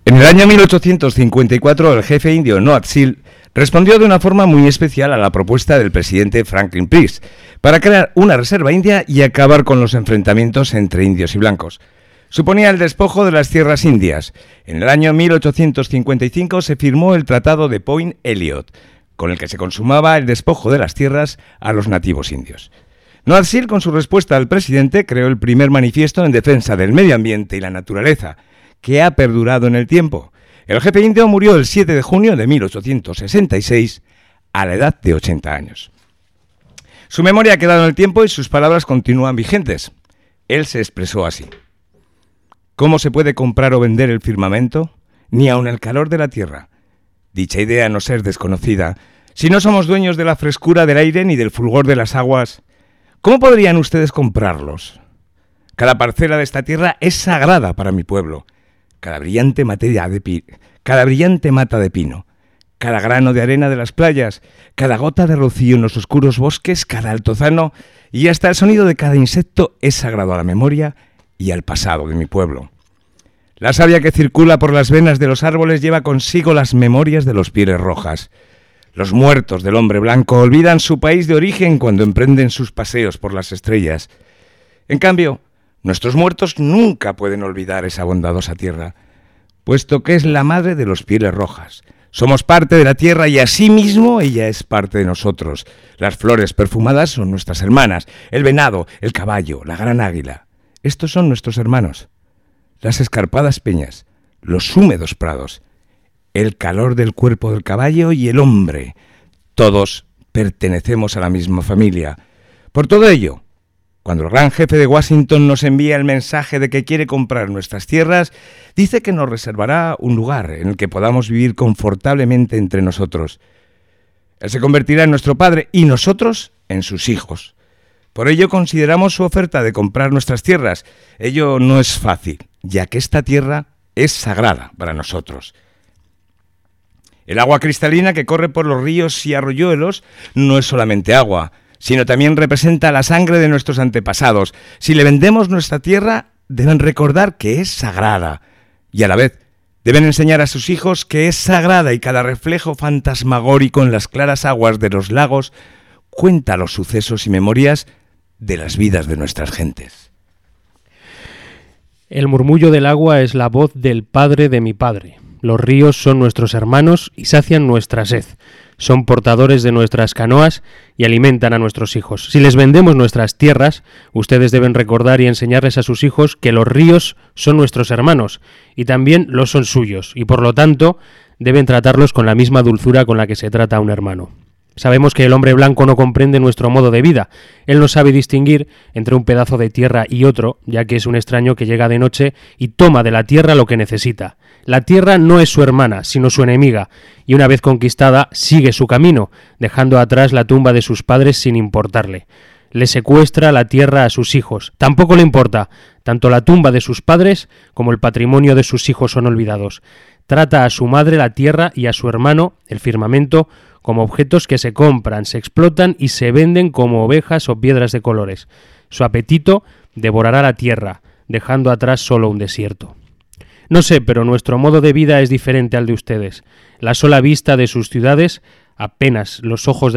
En el año 1854, el jefe indio Noah Seal respondió de una forma muy especial a la propuesta del presidente Franklin Pierce para crear una reserva india y acabar con los enfrentamientos entre indios y blancos. Suponía el despojo de las tierras indias. En el año 1855 se firmó el Tratado de Point Elliot, con el que se consumaba el despojo de las tierras a los nativos indios. Noah Seal, con su respuesta al presidente, creó el primer manifiesto en defensa del medio ambiente y la naturaleza, que ha perdurado en el tiempo. El jefe indio murió el 7 de junio de 1866 a la edad de 80 años. Su memoria ha quedado en el tiempo y sus palabras continúan vigentes. Él se expresó así: ¿cómo se puede comprar o vender el firmamento? Ni aun el calor de la tierra. Dicha idea nos es desconocida. Si no somos dueños de la frescura del aire ni del fulgor de las aguas, ¿cómo podrían ustedes comprarlos? Cada parcela de esta tierra es sagrada para mi pueblo. Cada brillante mata de pino, cada grano de arena de las playas, cada gota de rocío en los oscuros bosques, cada altozano y hasta el sonido de cada insecto es sagrado a la memoria y al pasado de mi pueblo. La savia que circula por las venas de los árboles lleva consigo las memorias de los pieles rojas. Los muertos del hombre blanco olvidan su país de origen cuando emprenden sus paseos por las estrellas. En cambio, nuestros muertos nunca pueden olvidar esa bondadosa tierra, puesto que es la madre de los pieles rojas. Somos parte de la tierra y asimismo ella es parte de nosotros. Las flores perfumadas son nuestras hermanas, el venado, el caballo, la gran águila. Estos son nuestros hermanos. Las escarpadas peñas, los húmedos prados, el calor del cuerpo del caballo y el hombre. Todos pertenecemos a la misma familia. Por todo ello, cuando el gran jefe de Washington nos envía el mensaje de que quiere comprar nuestras tierras, dice que nos reservará un lugar en el que podamos vivir confortablemente entre nosotros. Él se convertirá en nuestro padre y nosotros en sus hijos. Por ello consideramos su oferta de comprar nuestras tierras. Ello no es fácil, ya que esta tierra es sagrada para nosotros. El agua cristalina que corre por los ríos y arroyuelos no es solamente agua, sino también representa la sangre de nuestros antepasados. Si le vendemos nuestra tierra, deben recordar que es sagrada, y a la vez deben enseñar a sus hijos que es sagrada y cada reflejo fantasmagórico en las claras aguas de los lagos cuenta los sucesos y memorias de las vidas de nuestras gentes. El murmullo del agua es la voz del padre de mi padre. Los ríos son nuestros hermanos y sacian nuestra sed. Son portadores de nuestras canoas y alimentan a nuestros hijos. Si les vendemos nuestras tierras, ustedes deben recordar y enseñarles a sus hijos que los ríos son nuestros hermanos y también los son suyos, y por lo tanto deben tratarlos con la misma dulzura con la que se trata a un hermano. Sabemos que el hombre blanco no comprende nuestro modo de vida. Él no sabe distinguir entre un pedazo de tierra y otro, ya que es un extraño que llega de noche y toma de la tierra lo que necesita. La tierra no es su hermana, sino su enemiga, y una vez conquistada sigue su camino, dejando atrás la tumba de sus padres sin importarle. Le secuestra la tierra a sus hijos. Tampoco le importa. Tanto la tumba de sus padres como el patrimonio de sus hijos son olvidados. Trata a su madre la tierra y a su hermano, el firmamento, como objetos que se compran, se explotan y se venden como ovejas o piedras de colores. Su apetito devorará la tierra, dejando atrás solo un desierto. No sé, pero nuestro modo de vida es diferente al de ustedes. La sola vista de sus ciudades apena los ojos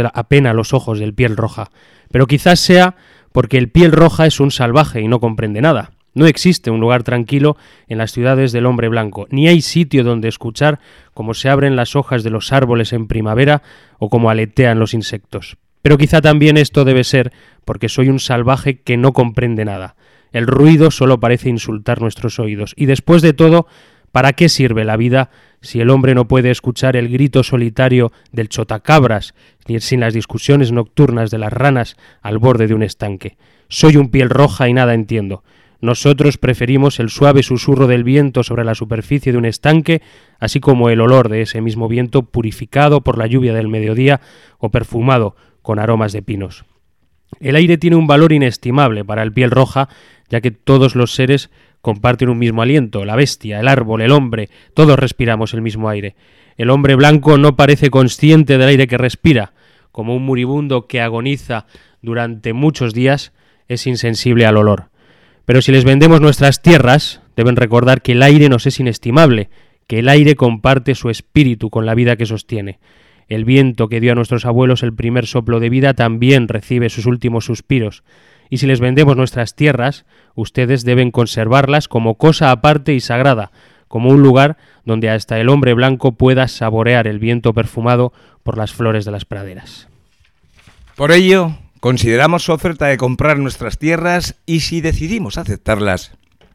del piel roja. Pero quizás sea porque el piel roja es un salvaje y no comprende nada. No existe un lugar tranquilo en las ciudades del hombre blanco, ni hay sitio donde escuchar cómo se abren las hojas de los árboles en primavera o cómo aletean los insectos. Pero quizá también esto debe ser porque soy un salvaje que no comprende nada. El ruido solo parece insultar nuestros oídos. Y después de todo, ¿para qué sirve la vida si el hombre no puede escuchar el grito solitario del chotacabras, ni sin las discusiones nocturnas de las ranas al borde de un estanque? Soy un piel roja y nada entiendo. Nosotros preferimos el suave susurro del viento sobre la superficie de un estanque, así como el olor de ese mismo viento purificado por la lluvia del mediodía o perfumado con aromas de pinos. El aire tiene un valor inestimable para el piel roja, ya que todos los seres comparten un mismo aliento, la bestia, el árbol, el hombre, todos respiramos el mismo aire. El hombre blanco no parece consciente del aire que respira, como un moribundo que agoniza durante muchos días, es insensible al olor. Pero si les vendemos nuestras tierras, deben recordar que el aire nos es inestimable, que el aire comparte su espíritu con la vida que sostiene. El viento que dio a nuestros abuelos el primer soplo de vida también recibe sus últimos suspiros. Y si les vendemos nuestras tierras, ustedes deben conservarlas como cosa aparte y sagrada, como un lugar donde hasta el hombre blanco pueda saborear el viento perfumado por las flores de las praderas. Por ello, consideramos su oferta de comprar nuestras tierras y si decidimos aceptarlas,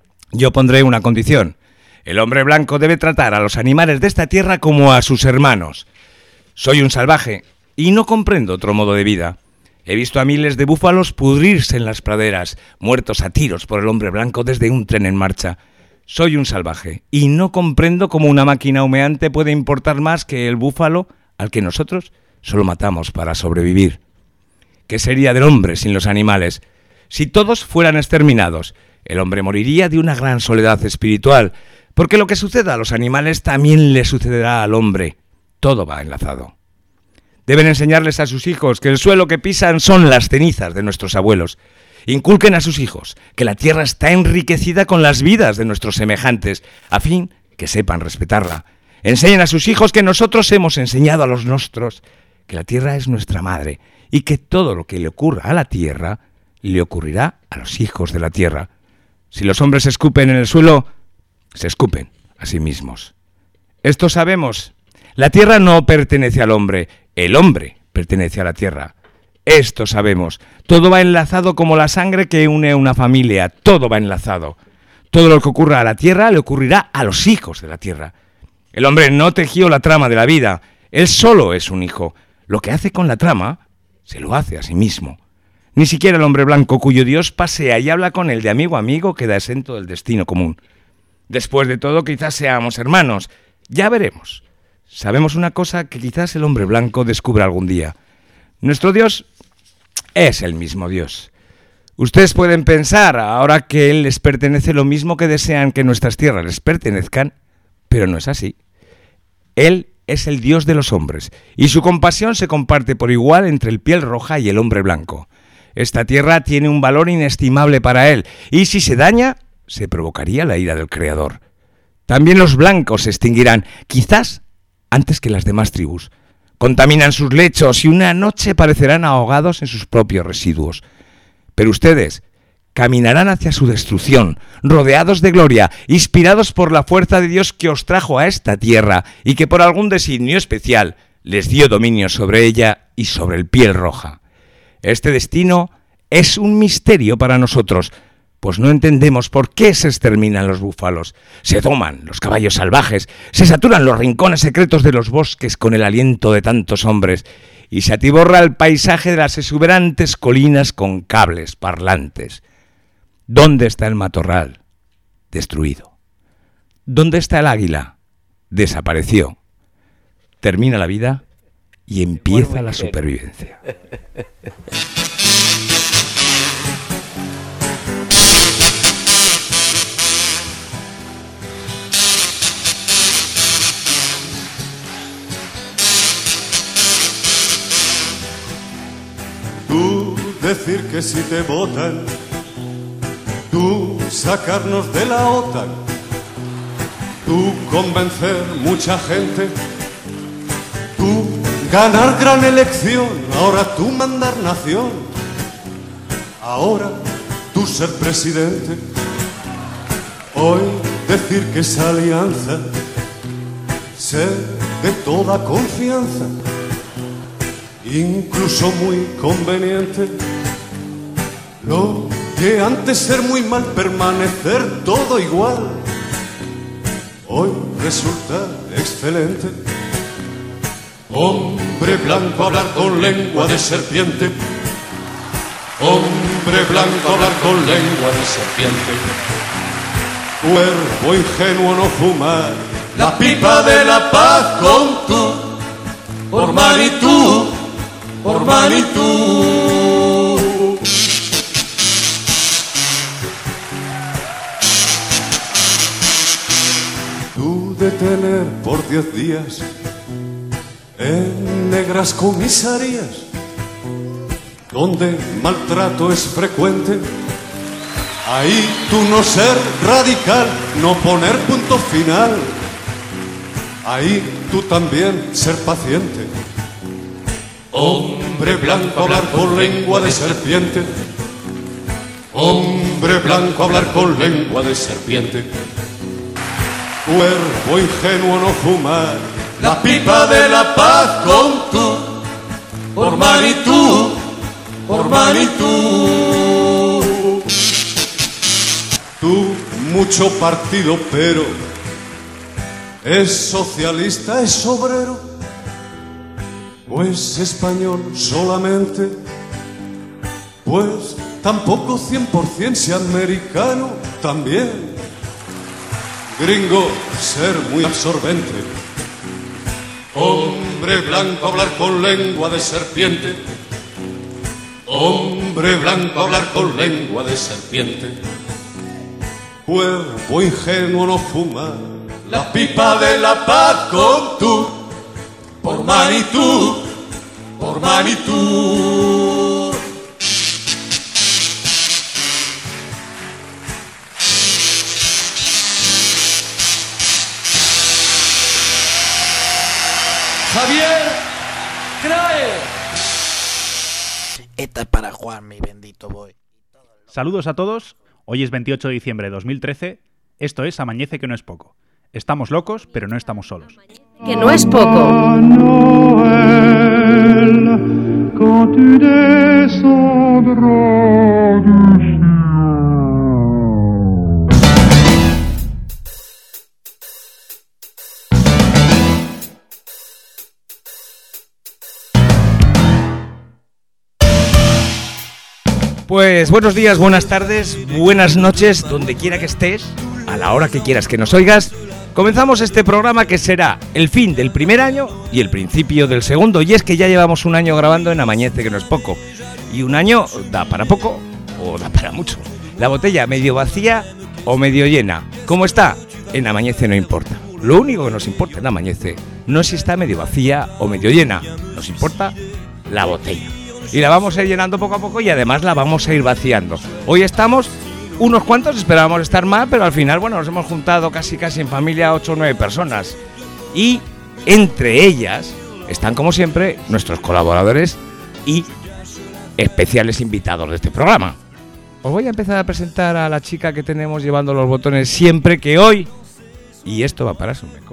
yo pondré una condición. El hombre blanco debe tratar a los animales de esta tierra como a sus hermanos. Soy un salvaje y no comprendo otro modo de vida. He visto a miles de búfalos pudrirse en las praderas, muertos a tiros por el hombre blanco desde un tren en marcha. Soy un salvaje y no comprendo cómo una máquina humeante puede importar más que el búfalo al que nosotros solo matamos para sobrevivir. ¿Qué sería del hombre sin los animales? Si todos fueran exterminados, el hombre moriría de una gran soledad espiritual, porque lo que suceda a los animales también le sucederá al hombre. Todo va enlazado. Deben enseñarles a sus hijos que el suelo que pisan son las cenizas de nuestros abuelos. Inculquen a sus hijos que la tierra está enriquecida con las vidas de nuestros semejantes, a fin que sepan respetarla. Enseñen a sus hijos que nosotros hemos enseñado a los nuestros que la tierra es nuestra madre y que todo lo que le ocurra a la tierra le ocurrirá a los hijos de la tierra. Si los hombres escupen en el suelo, se escupen a sí mismos. Esto sabemos. La tierra no pertenece al hombre, el hombre pertenece a la tierra. Esto sabemos. Todo va enlazado como la sangre que une a una familia. Todo va enlazado. Todo lo que ocurra a la tierra le ocurrirá a los hijos de la tierra. El hombre no tejió la trama de la vida. Él solo es un hijo. Lo que hace con la trama, se lo hace a sí mismo. Ni siquiera el hombre blanco cuyo Dios pasea y habla con él de amigo a amigo queda exento del destino común. Después de todo, quizás seamos hermanos. Ya veremos. Sabemos una cosa que quizás el hombre blanco descubra algún día. Nuestro Dios es el mismo Dios. Ustedes pueden pensar ahora que Él les pertenece lo mismo que desean que nuestras tierras les pertenezcan, pero no es así. Él es el Dios de los hombres y su compasión se comparte por igual entre el piel roja y el hombre blanco. Esta tierra tiene un valor inestimable para Él y si se daña, se provocaría la ira del Creador. También los blancos se extinguirán, quizás antes que las demás tribus. Contaminan sus lechos y una noche parecerán ahogados en sus propios residuos. Pero ustedes caminarán hacia su destrucción, rodeados de gloria, inspirados por la fuerza de Dios que os trajo a esta tierra y que por algún designio especial les dio dominio sobre ella y sobre el piel roja. Este destino es un misterio para nosotros, pues no entendemos por qué se exterminan los búfalos, se doman los caballos salvajes, se saturan los rincones secretos de los bosques con el aliento de tantos hombres y se atiborra el paisaje de las exuberantes colinas con cables parlantes. ¿Dónde está el matorral? Destruido. ¿Dónde está el águila? Desapareció. Termina la vida y empieza la supervivencia. Tú decir que si te votan, tú sacarnos de la OTAN, tú convencer mucha gente, tú ganar gran elección, ahora tú mandar nación, ahora tú ser presidente, hoy decir que esa alianza ser de toda confianza, incluso muy conveniente. Lo que antes ser muy mal, permanecer todo igual, hoy resulta excelente. Hombre blanco hablar con lengua de serpiente, hombre blanco hablar con lengua de serpiente. Cuervo ingenuo no fumar la pipa de la paz con tú, por Manitou, por Manitou. Tú de tener por 10 días en negras comisarías, donde maltrato es frecuente, ahí tú no ser radical, no poner punto final, ahí tú también ser paciente. Hombre blanco hablar con lengua de serpiente. Hombre blanco hablar con lengua de serpiente. Cuerpo ingenuo no fumar la pipa de la paz con tú. Por Manitou, por Manitou. Tú mucho partido pero ¿es socialista, es obrero? ¿O es español solamente? Pues tampoco 100% si americano también. Gringo, ser muy absorbente. Hombre blanco hablar con lengua de serpiente. Hombre blanco hablar con lengua de serpiente. Cuerpo ingenuo no fuma la pipa de la paz con tú. Por Manitou, por Manitou. Javier Crae. Esta es para Juan, mi bendito boy. Saludos a todos. Hoy es 28 de diciembre de 2013. Esto es Amañece que no es poco. Estamos locos, pero no estamos solos. Que no es poco. Pues buenos días, buenas tardes, buenas noches, donde quiera que estés, a la hora que quieras que nos oigas. Comenzamos este programa que será el fin del primer año y el principio del segundo. Y es que ya llevamos un año grabando en Amañece que no es poco. Y un año da para poco o da para mucho. La botella medio vacía o medio llena. ¿Cómo está? En Amañece no importa. Lo único que nos importa en Amañece no es si está medio vacía o medio llena. Nos importa la botella. Y la vamos a ir llenando poco a poco y además la vamos a ir vaciando. Hoy estamos unos cuantos, esperábamos estar más, pero al final, bueno, nos hemos juntado casi en familia 8 o 9 personas. Y entre ellas están, como siempre, nuestros colaboradores y especiales invitados de este programa. Os voy a empezar a presentar a la chica que tenemos llevando los botones siempre, que hoy, y esto va para su meco,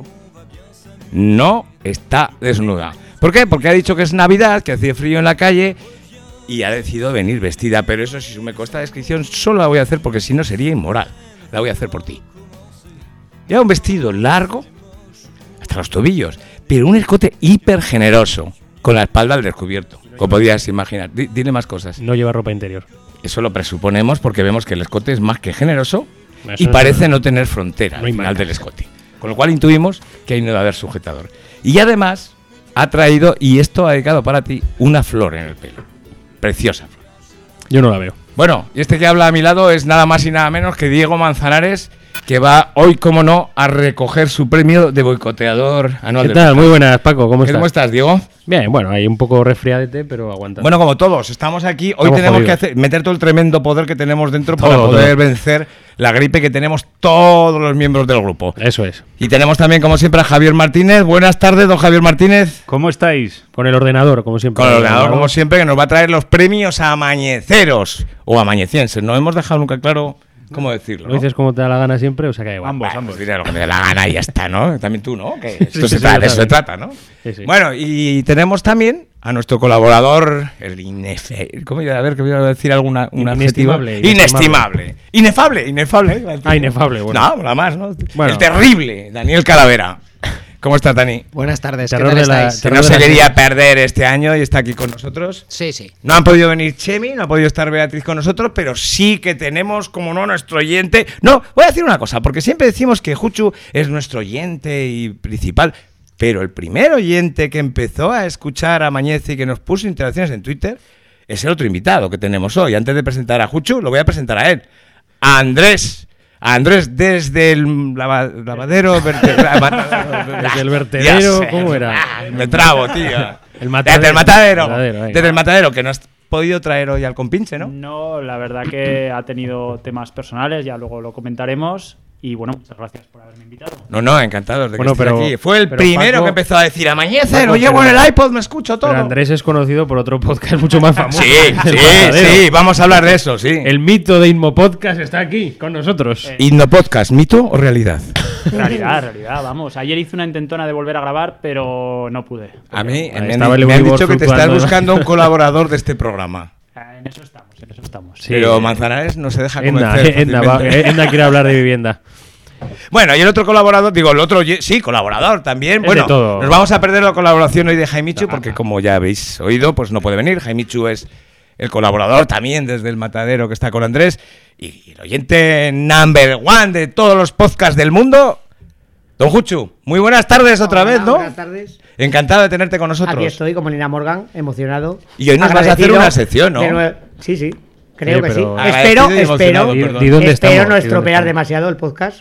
no está desnuda. ¿Por qué? Porque ha dicho que es Navidad, que hace frío en la calle y ha decidido venir vestida. Pero eso, si me cuesta descripción, solo la voy a hacer porque si no sería inmoral. La voy a hacer por ti. Lleva un vestido largo hasta los tobillos, pero un escote hiper generoso, con la espalda al descubierto, como podías imaginar. Dile más cosas. No lleva ropa interior. Eso lo presuponemos porque vemos que el escote es más que generoso y parece no tener frontera al final del escote. Con lo cual intuimos que ahí no va a haber sujetador. Y además ha traído, y esto ha dedicado para ti, una flor en el pelo. Preciosa flor. Yo no la veo. Bueno, y este que habla a mi lado es nada más y nada menos que Diego Manzanares, que va hoy, como no, a recoger su premio de boicoteador anual. ¿Qué tal? Muy buenas, Paco. ¿Cómo estás? ¿Cómo estás, Diego? Bien, bueno, hay un poco resfriadete, pero aguanta. Bueno, como todos, estamos aquí. Hoy tenemos que meter todo el tremendo poder que tenemos dentro para poder vencer la gripe que tenemos todos los miembros del grupo. Eso es. Y tenemos también, como siempre, a Javier Martínez. Buenas tardes, don Javier Martínez. ¿Cómo estáis? Con el ordenador, como siempre. Con el ordenador, como siempre, que nos va a traer los premios amañeceros o amañecienses. No hemos dejado nunca claro cómo decirlo, ¿no? ¿Lo dices como te da la gana siempre o se cae igual? Ambos. Diré lo que me dé la gana y ya está, ¿no? También tú, ¿no? Que esto Sí, de eso se trata, ¿no? Sí, sí. Bueno, y tenemos también a nuestro colaborador, el ¿cómo iba a ver que voy a decir alguna Inestimable. Inefable. Inefable, bueno. No, nada más, ¿no? Bueno. El terrible, Daniel Calavera. ¿Cómo estás, Dani? Buenas tardes, ¿qué Terror tal de la- estáis? Que no se quería perder este año y está aquí con nosotros. Sí, sí. No han podido venir Chemi, no ha podido estar Beatriz con nosotros, pero sí que tenemos, como no, nuestro oyente. No, voy a decir una cosa, porque siempre decimos que Juchu es nuestro oyente y principal, pero el primer oyente que empezó a escuchar a Amañece y que nos puso interacciones en Twitter es el otro invitado que tenemos hoy. Antes de presentar a Juchu, lo voy a presentar a él. A Andrés. A Andrés desde el lavadero... Desde el vertedero, ¿cómo era? Me trabo, tío. El matadero. Desde el matadero. Venga. Desde el matadero, que no has podido traer hoy al compinche, ¿no? No, la verdad que ha tenido temas personales, ya luego lo comentaremos. Y bueno, muchas gracias por haberme invitado. No, encantados de que Bueno, estés pero- aquí. Fue el pero primero Paco- que empezó a decir Amañece, Paco, lo llevo pero- en el iPod, me escucho todo. Pero Andrés es conocido por otro podcast mucho más famoso. Sí, El Matadero. sí, vamos a hablar de eso, sí. El mito de Inmo Podcast está aquí con nosotros. Himno Podcast, ¿mito o realidad? Realidad, vamos. Ayer hice una intentona de volver a grabar, pero no pude. A mí Ahí me estaba han, el me han Euribor dicho que te estás fluctuando. buscando un colaborador de este programa. En eso estamos. Sí. Pero Manzanares no se deja Edna, convencer fácilmente. Edna quiere hablar de vivienda. Bueno, y el otro colaborador, digo, el otro, sí, colaborador también. Es Bueno, de todo. nos vamos a perder la colaboración hoy de Jaimichu porque como ya habéis oído, pues no puede venir. Jaimichu es el colaborador también desde el Matadero que está con Andrés y el oyente number one de todos los podcasts del mundo, Don Juchu. Muy buenas tardes otra Hola, vez, ¿no? Buenas tardes. Encantado de tenerte con nosotros. Aquí estoy como Nina Morgan, emocionado. Y hoy nos vas a hacer Agradecido una sección, ¿no? de nuevo. Sí, creo que sí. pero- Agradecido y Espero emocionado, perdón. ¿Y dónde espero estamos? no ¿Y dónde estropear estamos? demasiado el podcast.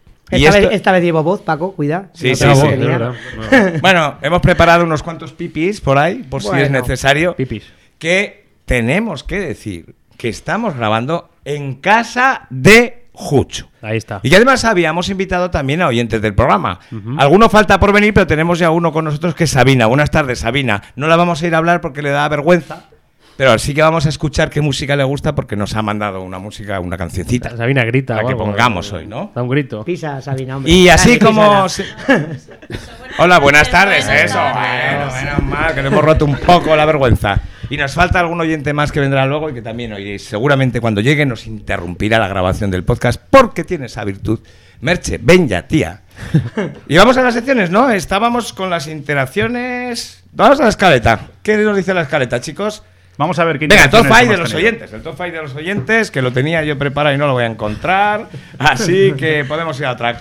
Y Esta vez llevo voz, Paco, cuida. Sí, No sí, tengo sí. voz, de tenía. verdad. Bueno, hemos preparado unos cuantos pipis por ahí, por si es Bueno. necesario. Pipis. Que tenemos que decir que estamos grabando en casa de Juchu. Ahí está. Y que además habíamos invitado también a oyentes del programa. Alguno falta por venir, pero tenemos ya uno con nosotros que es Sabina. Buenas tardes, Sabina. No la vamos a ir a hablar porque le da vergüenza, pero sí que vamos a escuchar qué música le gusta porque nos ha mandado una música, una cancioncita. Sabina grita. La o que algo. pongamos hoy, ¿no? Da un grito. Pisa, Sabina, hombre. Y así Dale, como... písala. Hola, buenas tardes, eso. Bueno, menos mal que le hemos roto un poco la vergüenza. Y nos falta algún oyente más que vendrá luego y que también oiréis. Seguramente cuando llegue nos interrumpirá la grabación del podcast porque tiene esa virtud. Merche, ven ya, tía. Y vamos a las secciones, ¿no? Estábamos con las interacciones... Vamos a la escaleta. ¿Qué nos dice la escaleta, chicos? Vamos a ver qué Venga, el top interacciones 5 de hemos los tenido. oyentes. El top 5 de los oyentes, que lo tenía yo preparado y no lo voy a encontrar. Así que podemos ir a otra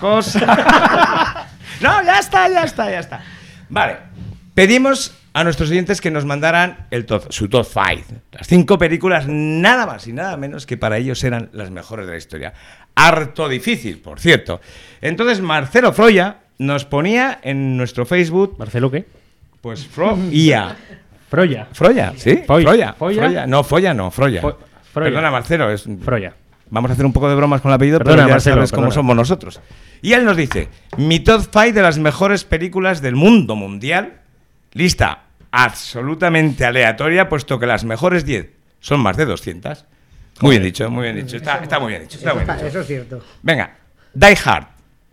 cosa. No, ya está. Vale. Pedimos a nuestros oyentes que nos mandaran su top 5. Las 5 películas, nada más y nada menos que para ellos eran las mejores de la historia. Harto difícil, por cierto. Entonces, Marcelo Froya nos ponía en nuestro Facebook, ¿Marcelo qué? pues Froya. Froya. Froya, ¿sí? Foy. Froya. ¿Foya? Froya. No, Foya no, Froya. Froya. Perdona, Marcelo. Froya. Vamos a hacer un poco de bromas con el apellido, Perdona, pero ya Marcelo, sabes cómo perdona. somos nosotros. Y él nos dice, mi top 5 de las mejores películas del mundo mundial, lista absolutamente aleatoria, puesto que las mejores 10 son más de 200. Muy bien dicho, muy bien dicho. Está muy bien dicho. Está muy bien dicho. Eso es cierto. Venga, Die Hard,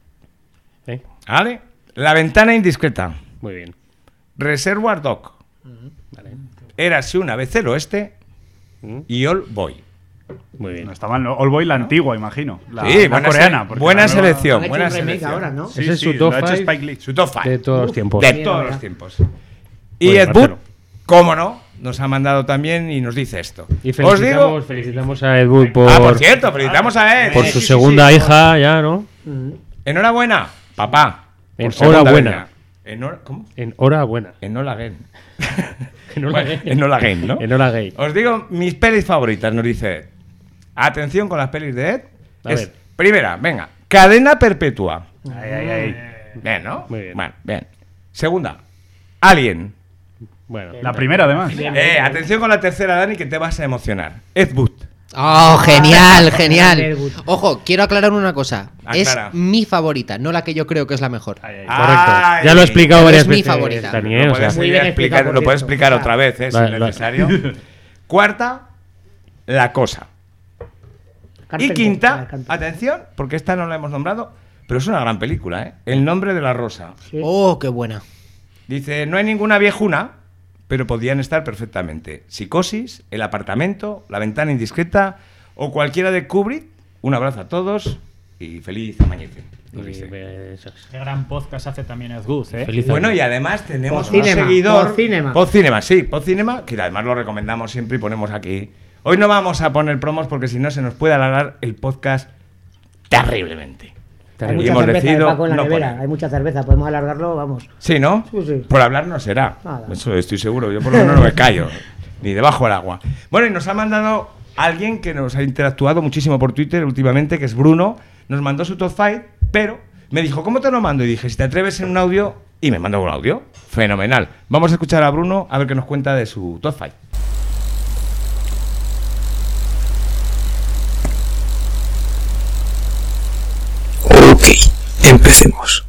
¿Eh? ¿vale? La ventana indiscreta, Muy bien. Reservoir Dog, Vale. Érase una vez el oeste y All Boy. Muy bien. No está mal, ¿no? All Boy la antigua, imagino. La, Sí, la coreana. porque buena la nueva- selección. Han hecho Buena un remake selección. ahora, ¿no? Ese es su sí, top lo ha hecho 5 Spike Lee. Su top 5. de todos los tiempos. De Mira, todos mira. los tiempos. Y Bueno, Ed Wood, Marcelo. cómo no, nos ha mandado también y nos dice esto. Y Os digo... felicitamos a Ed Wood por, Por cierto, felicitamos a Ed. por Sí, su sí, segunda sí. hija, ya, ¿no? Enhorabuena, papá. por Enhorabuena. segunda vez ya. ¿Cómo? Enhorabuena. Enola again. Enola Bueno, gay. Enola again, ¿no? Enola gay. Os digo mis pelis favoritas, nos dice Ed. Atención con las pelis de Ed. A ver. Primera, venga, Cadena Perpetua. Ay. Bien, ¿no? Muy bien. Bueno, bien. Segunda, Alien. Bueno, La primera, además. Atención con la tercera, Dani, que te vas a emocionar. Ed Wood. Oh, genial, Grande genial. Elwood. Ojo, quiero aclarar una cosa. Aclara. Es mi favorita, no la que yo creo que es la mejor. correcto. Ay, Ya lo he explicado pero varias es mi veces, favorita. Dani, Lo o sea, puedes, Muy seguir bien explicar, explicado, lo por puedes cierto. explicar O sea, otra vez, si vale, es necesario. Cuarta, La Cosa. Y Carpenter, quinta, Carpenter. atención, porque esta no la hemos nombrado, pero es una gran película, ¿eh? El nombre de la rosa. Sí. Oh, qué buena. Dice, no hay ninguna viejuna, pero podían estar perfectamente. Psicosis, El apartamento, La ventana indiscreta o cualquiera de Kubrick. Un abrazo a todos y feliz amanecer. nos dice. Qué gran podcast hace también Ed Wood, ¿eh? Feliz Bueno, año. y además tenemos un Podcinema, seguidor. Podcinema. Podcinema, sí, Podcinema, que además lo recomendamos siempre y ponemos aquí. Hoy no vamos a poner promos porque si no se nos puede alargar el podcast terriblemente. Hay Y mucha hemos cerveza decidido Paco en la no nevera. poner. Hay mucha cerveza. Podemos alargarlo, vamos. Sí, ¿no? Sí, sí. Por hablar no será. Nada. Eso estoy seguro. Yo por lo menos no me callo. Ni debajo del agua. Bueno, y nos ha mandado alguien que nos ha interactuado muchísimo por Twitter últimamente, que es Bruno. Nos mandó su top 5, pero me dijo, ¿cómo te lo mando? Y dije, si te atreves en un audio, y me mandó un audio. Fenomenal. Vamos a escuchar a Bruno a ver qué nos cuenta de su top 5. Ok, empecemos.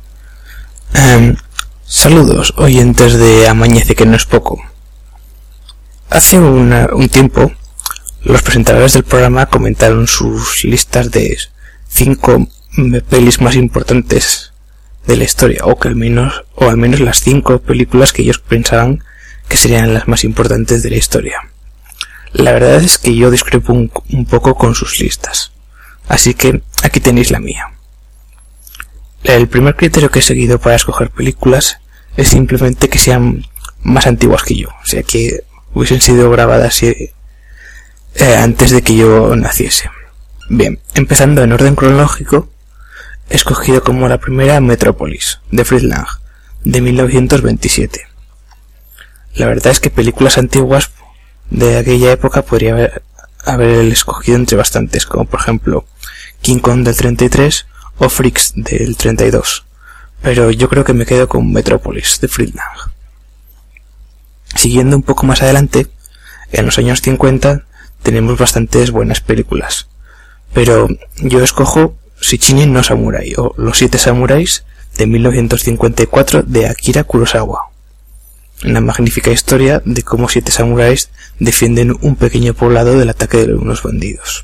Saludos, oyentes de Amañece que no es poco. Hace un tiempo, los presentadores del programa comentaron sus listas de 5 pelis más importantes de la historia, o al menos las 5 películas que ellos pensaban que serían las más importantes de la historia. La verdad es que yo discrepo un poco con sus listas, así que aquí tenéis la mía. El primer criterio que he seguido para escoger películas es simplemente que sean más antiguas que yo, o sea que hubiesen sido grabadas antes de que yo naciese. Bien, empezando en orden cronológico, he escogido como la primera Metrópolis, de Fritz Lang, de 1927. La verdad es que películas antiguas de aquella época podría haber escogido entre bastantes, como por ejemplo King Kong del 33 o Freaks del 32, pero yo creo que me quedo con Metrópolis, de Fritz Lang. Siguiendo un poco más adelante, en los años 50 tenemos bastantes buenas películas, pero yo escojo Shichinin no Samurai o Los 7 Samuráis de 1954 de Akira Kurosawa. Una magnífica historia de cómo 7 samuráis defienden un pequeño poblado del ataque de unos bandidos.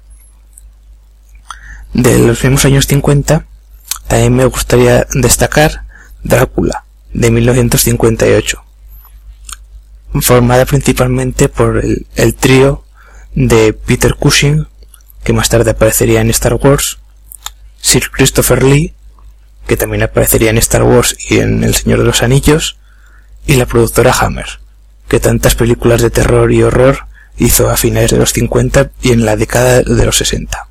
De los mismos años 50 también me gustaría destacar Drácula de 1958, formada principalmente por el trío de Peter Cushing, que más tarde aparecería en Star Wars, Sir Christopher Lee, que también aparecería en Star Wars y en El Señor de los Anillos, y la productora Hammer, que tantas películas de terror y horror hizo a finales de los 50 y en la década de los 60.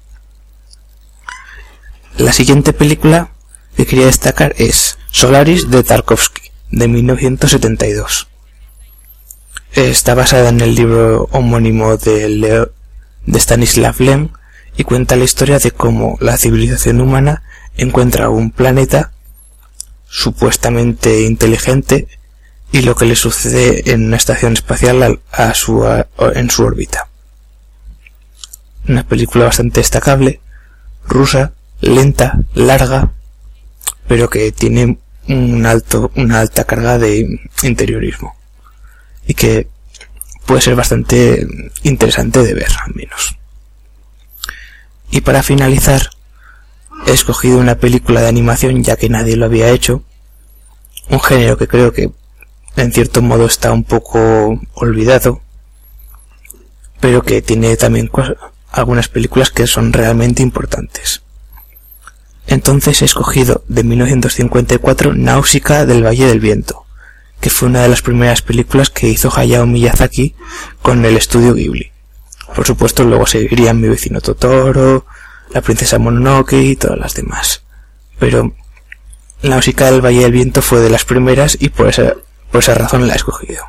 La siguiente película que quería destacar es Solaris de Tarkovsky, de 1972. Está basada en el libro homónimo de Stanislav Lem y cuenta la historia de cómo la civilización humana encuentra un planeta supuestamente inteligente y lo que le sucede en una estación espacial en su órbita. Una película bastante destacable, rusa, lenta, larga, pero que tiene una alta carga de interiorismo y que puede ser bastante interesante de ver, al menos. Y para finalizar, he escogido una película de animación, ya que nadie lo había hecho, un género que creo que en cierto modo está un poco olvidado, pero que tiene también algunas películas que son realmente importantes. Entonces he escogido de 1954 Náusica del Valle del Viento, que fue una de las primeras películas que hizo Hayao Miyazaki con el estudio Ghibli. Por supuesto, luego seguirían Mi vecino Totoro, La princesa Mononoke y todas las demás. Pero Náusica del Valle del Viento fue de las primeras y por esa razón la he escogido.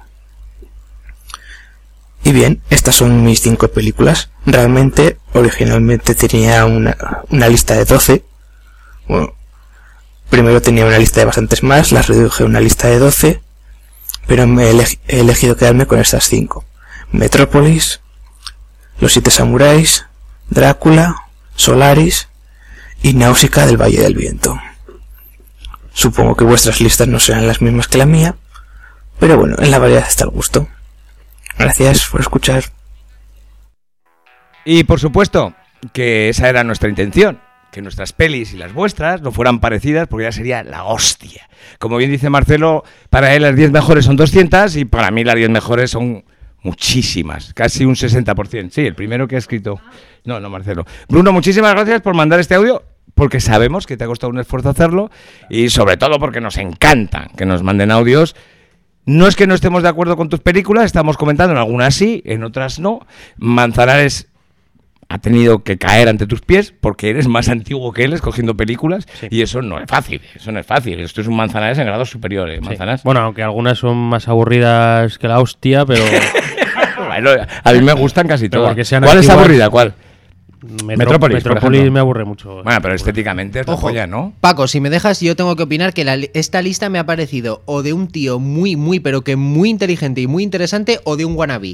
Y bien, estas son mis 5 películas. Realmente, originalmente tenía una lista de 12. Bueno, primero tenía una lista de bastantes más, las reduje a una lista de 12, pero he elegido quedarme con estas 5. Metrópolis, Los 7 Samuráis, Drácula, Solaris y Náusica del Valle del Viento. Supongo que vuestras listas no serán las mismas que la mía, pero bueno, en la variedad está el gusto. Gracias por escuchar. Y por supuesto que esa era nuestra intención, que nuestras pelis y las vuestras no fueran parecidas, porque ya sería la hostia. Como bien dice Marcelo, para él las 10 mejores son 200 y para mí las 10 mejores son muchísimas, casi un 60%. Sí, el primero que ha escrito. No, Marcelo. Bruno, muchísimas gracias por mandar este audio, porque sabemos que te ha costado un esfuerzo hacerlo y sobre todo porque nos encanta que nos manden audios. No es que no estemos de acuerdo con tus películas, estamos comentando, en algunas sí, en otras no. Manzanares ha tenido que caer ante tus pies porque eres más antiguo que él escogiendo películas, sí. Y eso no es fácil, Esto es un Manzanares en grado superior, ¿eh? Manzanares. Sí. Bueno, aunque algunas son más aburridas que la hostia, pero... Bueno, a mí me gustan casi todas. ¿Cuál antiguas... es aburrida? ¿Cuál? Metrópolis, por Metrópolis ejemplo. me aburre mucho. Bueno, pero estéticamente es la Ojo, joya, ¿no? Paco, si me dejas, yo tengo que opinar que esta lista me ha parecido o de un tío pero que muy inteligente y muy interesante, o de un wannabe.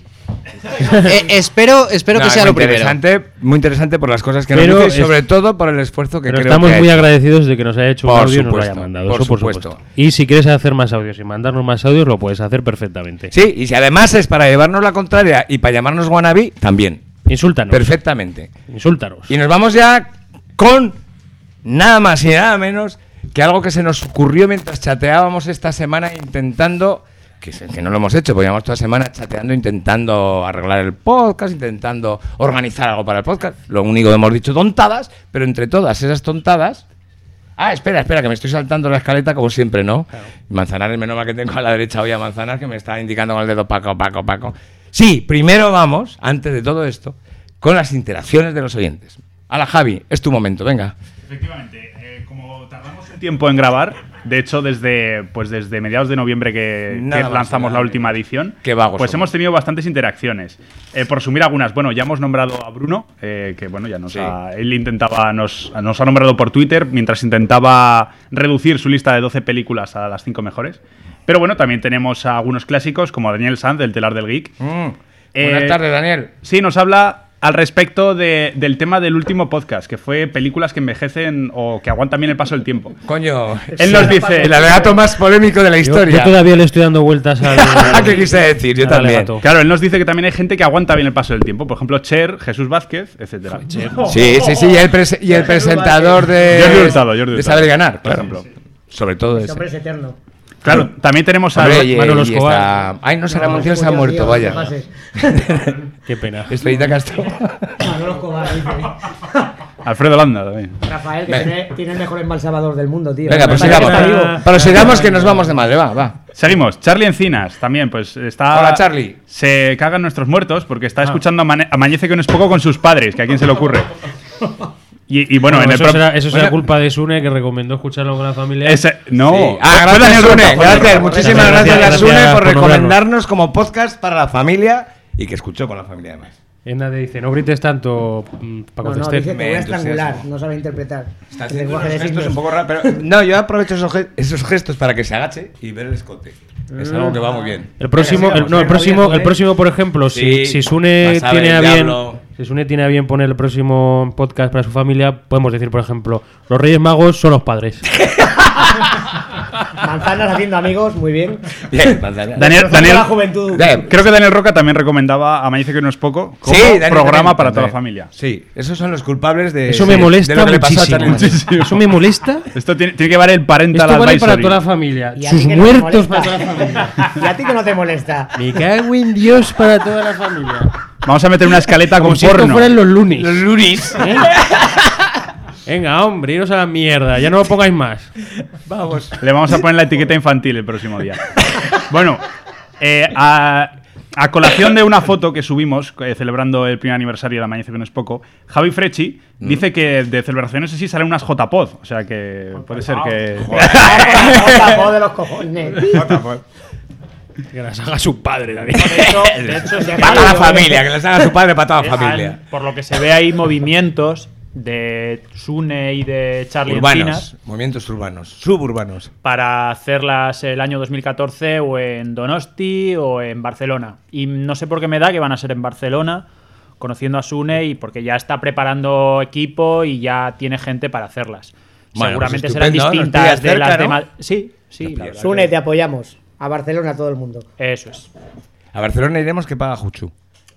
Espero que No, sea muy lo primero. Muy interesante por las cosas que Pero nos dice y es- sobre todo por el esfuerzo que Pero creo estamos que ha muy hecho. agradecidos de que nos haya hecho un Por audio y nos lo haya supuesto, mandado. por Eso por supuesto. supuesto. Y si quieres hacer más audios y mandarnos más audios, lo puedes hacer perfectamente. Sí, y si además es para llevarnos la contraria y para llamarnos wannabe, también. Insúltanos. Perfectamente. Insúltanos. Y nos vamos ya con nada más y nada menos que algo que se nos ocurrió mientras chateábamos esta semana intentando, que no lo hemos hecho, porque llevamos toda la semana chateando, intentando arreglar el podcast, intentando organizar algo para el podcast. Lo único que hemos dicho, tontadas, pero entre todas esas tontadas... Ah, espera, que me estoy saltando la escaleta como siempre, ¿no? Claro. Manzanares, menos mal que tengo a la derecha hoy a Manzanares, que me está indicando con el dedo Paco. Sí, primero vamos, antes de todo esto, con las interacciones de los oyentes. Hala, Javi, es tu momento, venga. Efectivamente, como tardamos un tiempo en grabar, de hecho desde mediados de noviembre que lanzamos la última edición, Qué vagos pues somos. hemos tenido bastantes interacciones. Por resumir algunas, bueno, ya hemos nombrado a Bruno, que bueno, ya nos ha nombrado por Twitter mientras intentaba reducir su lista de 12 películas a las 5 mejores. Pero bueno, también tenemos a algunos clásicos como Daniel Sanz del Telar del Geek. Buenas tardes, Daniel. Sí, nos habla al respecto del tema del último podcast, que fue películas que envejecen o que aguantan bien el paso del tiempo. Coño, él nos dice... El alegato más polémico de la historia. Yo todavía le estoy dando vueltas al... ¿Qué quise decir? Yo también. alegato. Claro, él nos dice que también hay gente que aguanta bien el paso del tiempo. Por ejemplo, Cher, Jesús Vázquez, etcétera. Sí, y el presentador de... Jordi Hurtado. De Saber Ganar, por Claro. ejemplo. Sobre todo Este ese. hombre es eterno. Claro, también tenemos a... Hombre, Manolo y Escobar. está... Ay, no, Sara Montiel se ha Dios, muerto, Dios, vaya. no pases. Qué pena. Estrellita Castro. Manolo Escobar, dice. Alfredo Landa también. Rafael, que Venga. tiene el mejor embalsamador del mundo, tío. Venga, Me parece que está vivo. prosigamos que nos vamos de madre, va. Seguimos. Charlie Encinas también, pues está... Hola, Charlie. Se cagan nuestros muertos porque está escuchando Amañece que no es poco con sus padres, que a quién se le ocurre. Y bueno, en el eso será culpa de Sune, que recomendó escucharlo con la familia. No. Sí. Fue Daniel Gracias, Sune. Roca, fue Daniel Gracias. Roca. Muchísimas gracias a Gracias Sune por por nombrarnos. recomendarnos como podcast para la familia y que escuchó con la familia además. Nadie dice, no grites tanto, Paco No, Cester. dice que voy a entusiasmo. estrangular, no sabe interpretar. Está el haciendo lenguaje unos de gestos signos. un poco raros, pero no, yo aprovecho esos gestos para que se agache y ver el escote. Es algo que va muy bien. El próximo, Venga, el próximo, por ejemplo, Sí, si Sune vas a ver, tiene a bien, diablo. si Sune tiene a bien poner el próximo podcast para su familia, podemos decir, por ejemplo, los Reyes Magos son los padres. Manzanas haciendo amigos, muy bien. Bien, Daniel, La juventud. creo que Daniel Roca también recomendaba Amañece que no es poco como Daniel, programa Daniel, para toda la Daniel. familia. Sí, esos son los culpables de. Eso me molesta de lo que le pasó a muchísimo. Charlie. Eso me molesta. Esto tiene que llevar el parental Esto vale advisory. para toda la familia. Y a Sus ti que no te muertos molesta. para toda la familia. Y a ti que no te molesta. Me cago en Dios para toda la familia. Vamos a meter una escaleta Como con si esto porno. fueran los lunis. Los luris. ¿Eh? Venga, hombre, iros a la mierda. Ya no lo pongáis más. Vamos. Le vamos a poner la etiqueta infantil el próximo día. Bueno, a colación de una foto que subimos celebrando el primer aniversario de Amañece que no es poco, Javi Frecci dice que de celebraciones así salen unas JPod. O sea que puede ser que... Tapó de los cojones. Que las haga su padre, David. De hecho, Ya Para está, toda la yo- familia, que les haga su padre para toda la familia. por lo que se ve hay movimientos de Sune y de Charlie Encinas Urbanos, movimientos urbanos, suburbanos. para hacerlas el año 2014 o en Donosti o en Barcelona. Y no sé por qué me da que van a ser en Barcelona, conociendo a Sune y porque ya está preparando equipo y ya tiene gente para hacerlas. Bueno, Seguramente pues serán estupendo, nos distintas pillas de cerca, las ¿no? demás. Sí, sí. la verdad Sune, que- te apoyamos. A Barcelona todo el mundo. Eso es. A Barcelona iremos que paga Juchu.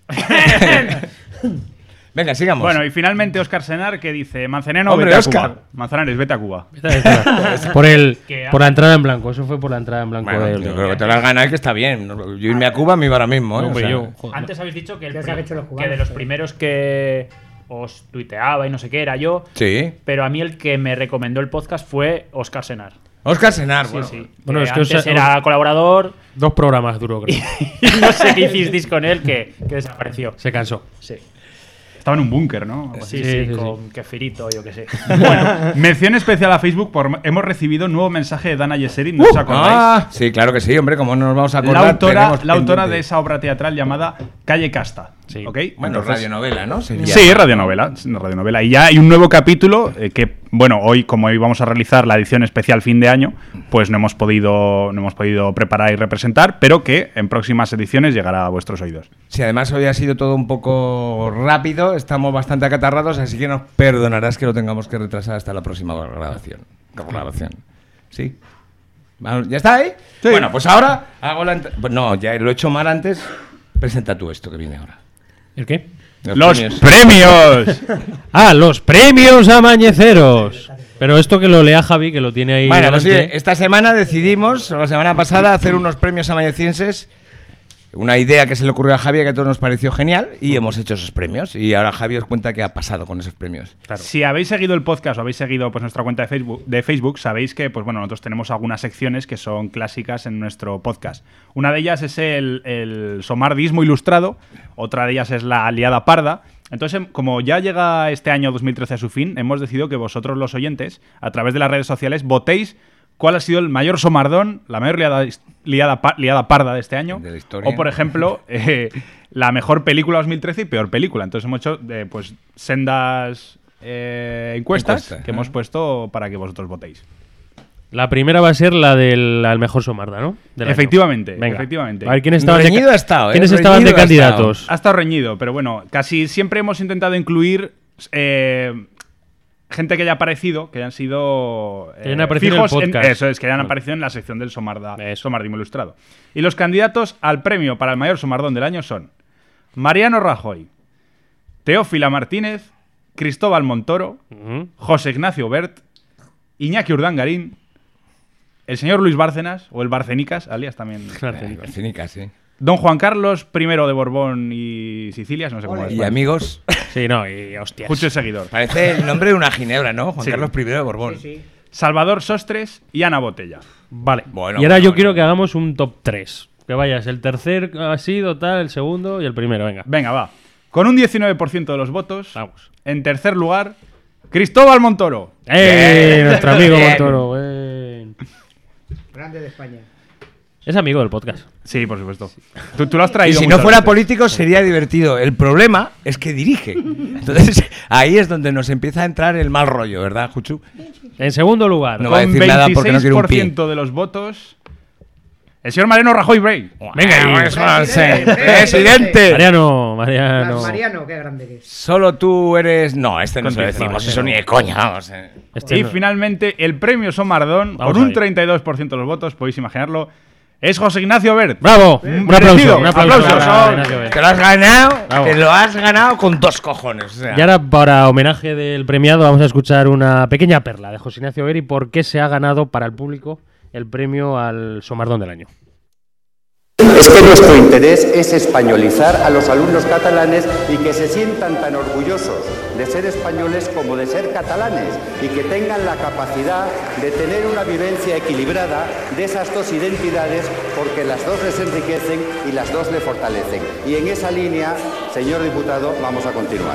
Venga, sigamos. Bueno, y finalmente Óscar Senar que dice Manzanero, Hombre, vete a Óscar. Cuba. Manzanares, vete a Cuba. Por la entrada en blanco. Eso fue por la entrada en blanco. Bueno, del- yo creo que te lo has ganado y que está bien. Yo irme a Cuba me iba ahora mismo. ¿eh? Hombre, O sea, yo, joder. Antes habéis dicho que, Ya se han hecho los cubanos, que de los pero- primeros que os tuiteaba y no sé qué era yo, Sí. pero a mí el que me recomendó el podcast fue Óscar Senar. Óscar Senar, Sí, bueno. sí. Bueno, es que antes Óscar- era colaborador 2 programas duró, creo. y no sé qué hicisteis con él que desapareció. Se cansó. Sí, Estaba en un búnker, ¿no? Algo así. sí, Sí, sí, con Kefirito, yo qué sé. Bueno, mención especial a Facebook hemos recibido un nuevo mensaje de Dana Yeseri, ¿no os acordáis? Ah, sí, claro que sí, hombre, ¿cómo no nos vamos a La acordar? autora, Tenemos la autora pendiente. de esa obra teatral llamada Calle Casta. Sí. ¿Ok? Bueno, Entonces- radionovela, ¿no? Sería. Sí, radionovela. Es una radionovela. Y ya hay un nuevo capítulo que, bueno, hoy, como hoy vamos a realizar la edición especial fin de año, pues no hemos podido preparar y representar, pero que en próximas ediciones llegará a vuestros oídos. Sí, además hoy ha sido todo un poco rápido, estamos bastante acatarrados, así que nos perdonarás que lo tengamos que retrasar hasta la próxima grabación. ¿Sí? Vamos, ¿ya está ahí? Sí. Bueno, pues ahora hago la... No, ya lo he hecho mal antes. Presenta tú esto que viene ahora. ¿El qué? ¡Los premios! ¡Ah, los premios amañeceros! Pero esto que lo lea Javi, que lo tiene ahí. Bueno, pues sí, delante. esta semana decidimos, o la semana pasada, hacer unos premios amanecienses. Una idea que se le ocurrió a Javi que a todos nos pareció genial y hemos hecho esos premios. Y ahora Javi os cuenta qué ha pasado con esos premios. Si habéis seguido el podcast o habéis seguido pues, nuestra cuenta de Facebook, sabéis que pues, bueno, nosotros tenemos algunas secciones que son clásicas en nuestro podcast. Una de ellas es el somardismo ilustrado, otra de ellas es la aliada parda. Entonces, como ya llega este año 2013 a su fin, hemos decidido que vosotros, los oyentes, a través de las redes sociales, votéis cuál ha sido el mayor somardón, la mayor liada parda de este año. De la historia. O, por ejemplo, la mejor película 2013 y peor película. Entonces hemos hecho pues sendas encuestas que hemos puesto para que vosotros votéis. La primera va a ser la del al mejor Somarda, ¿no? Del año. Efectivamente, Venga. efectivamente. A ver, ¿quiénes estaban Reñido ha estado, ¿quiénes estaban de Reñido ha estado. candidatos? Ha estado reñido, pero bueno, casi siempre hemos intentado incluir gente que haya aparecido, que hayan sido Que hayan aparecido en el fijos podcast. eso es, que hayan aparecido en la sección del Somardismo Ilustrado. Y los candidatos al premio para el mayor somardón del año son Mariano Rajoy, Teófila Martínez, Cristóbal Montoro, Ujú. José Ignacio Bert, Iñaki Urdangarín, el señor Luis Bárcenas, o el Barcenicas, alias también. Cínicas, sí. Don Juan Carlos I de Borbón y Sicilias, no sé cómo es. Y amigos, Sí, no, y hostias. Mucho seguidor. parece el nombre de una ginebra, ¿no? Juan Sí. Carlos I de Borbón. Salvador Sostres y Ana Botella. Vale. Bueno, y ahora bueno, yo bueno. quiero que hagamos un top 3. Que vayas, el tercer ha sido tal, el segundo y el primero, venga. Venga, va. Con un 19% de los votos, Vamos. en tercer lugar, Cristóbal Montoro. Nuestro amigo Bien. Montoro. Bien. Grande de España. Es amigo del podcast. Sí, por supuesto. Tú lo has Y traído si no muchas fuera veces. político sería divertido. El problema es que dirige. Entonces ahí es donde nos empieza a entrar el mal rollo, ¿verdad, Juchu? En segundo lugar. No va a Con decir nada porque no quiere un 26% de los votos, el señor Mariano Rajoy Bray. Venga, presidente. Mariano. Mariano, qué grande que es. Solo tú eres... No, este no se lo Contigo. decimos, No, eso no. ni de coña, vamos. Este Y no. finalmente, el premio Somardón, Vamos con un ahí. 32% de los votos, podéis imaginarlo, es José Ignacio Bert. ¡Bravo! Un aplauso. Merecido. Un aplauso. Aplausos. para Ignacio Bert. Te lo has ganado, Bravo. te lo has ganado con dos cojones. O sea. Y ahora, para homenaje del premiado, vamos a escuchar una pequeña perla de José Ignacio Bert y por qué se ha ganado para el público el premio al Somardón del año. Es que nuestro interés es españolizar a los alumnos catalanes y que se sientan tan orgullosos de ser españoles como de ser catalanes y que tengan la capacidad de tener una vivencia equilibrada de esas dos identidades porque las dos les enriquecen y las dos le fortalecen. Y en esa línea, señor diputado, vamos a continuar.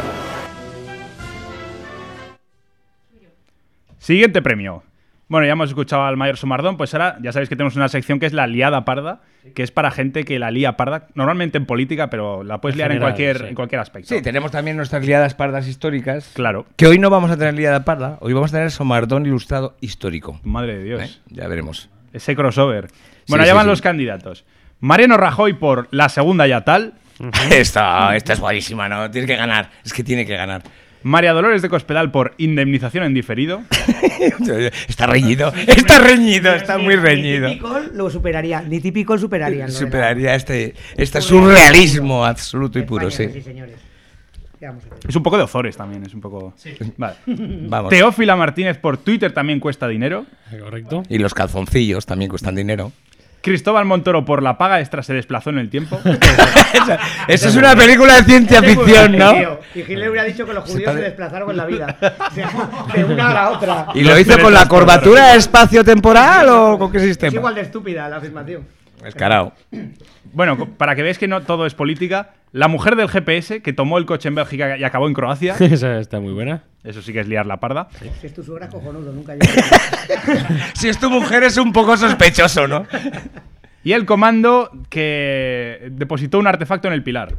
Siguiente premio. Bueno, ya hemos escuchado al mayor Somardón, pues ahora ya sabéis que tenemos una sección que es la liada parda, que es para gente que la lía parda, normalmente en política, pero la puedes liar general, en cualquier aspecto. Sí, tenemos también nuestras liadas pardas históricas. Claro. Que hoy no vamos a tener liada parda, hoy vamos a tener Somardón ilustrado histórico. Madre de Dios. ¿Eh? Ya veremos. Ese crossover. Bueno, Sí, ya sí, van sí. los candidatos. Mariano Rajoy por la segunda ya tal. Esta es buenísima, ¿no? Tiene que ganar. Es que tiene que ganar. María Dolores de Cospedal por indemnización en diferido. Está reñido, está muy reñido. Ni típico lo superaría, ni típico superaría. Superaría este surrealismo absoluto y puro, sí. Sí, señores. ¿Qué vamos a hacer? Es un poco de Ozores también, es un poco... Vale. Vamos. Teófila Martínez por Twitter también cuesta dinero. Correcto. Y los calzoncillos también cuestan dinero. Cristóbal Montoro por la paga extra se desplazó en el tiempo. Esa es una película de ciencia ficción, ¿no? Y Hitler hubiera dicho que los judíos se desplazaron con la vida. O sea, de una a la otra. ¿Y lo hizo con la curvatura espacio-temporal o con qué Es sistema? igual de estúpida la afirmación. Descarado. Bueno, para que veáis que no todo es política, la mujer del GPS que tomó el coche en Bélgica y acabó en Croacia. Esa está muy buena. Eso sí que es liar la parda. Si es tu suegra, cojonudo, nunca Si es tu mujer es un poco sospechoso, ¿no? Y el comando que depositó un artefacto en el Pilar.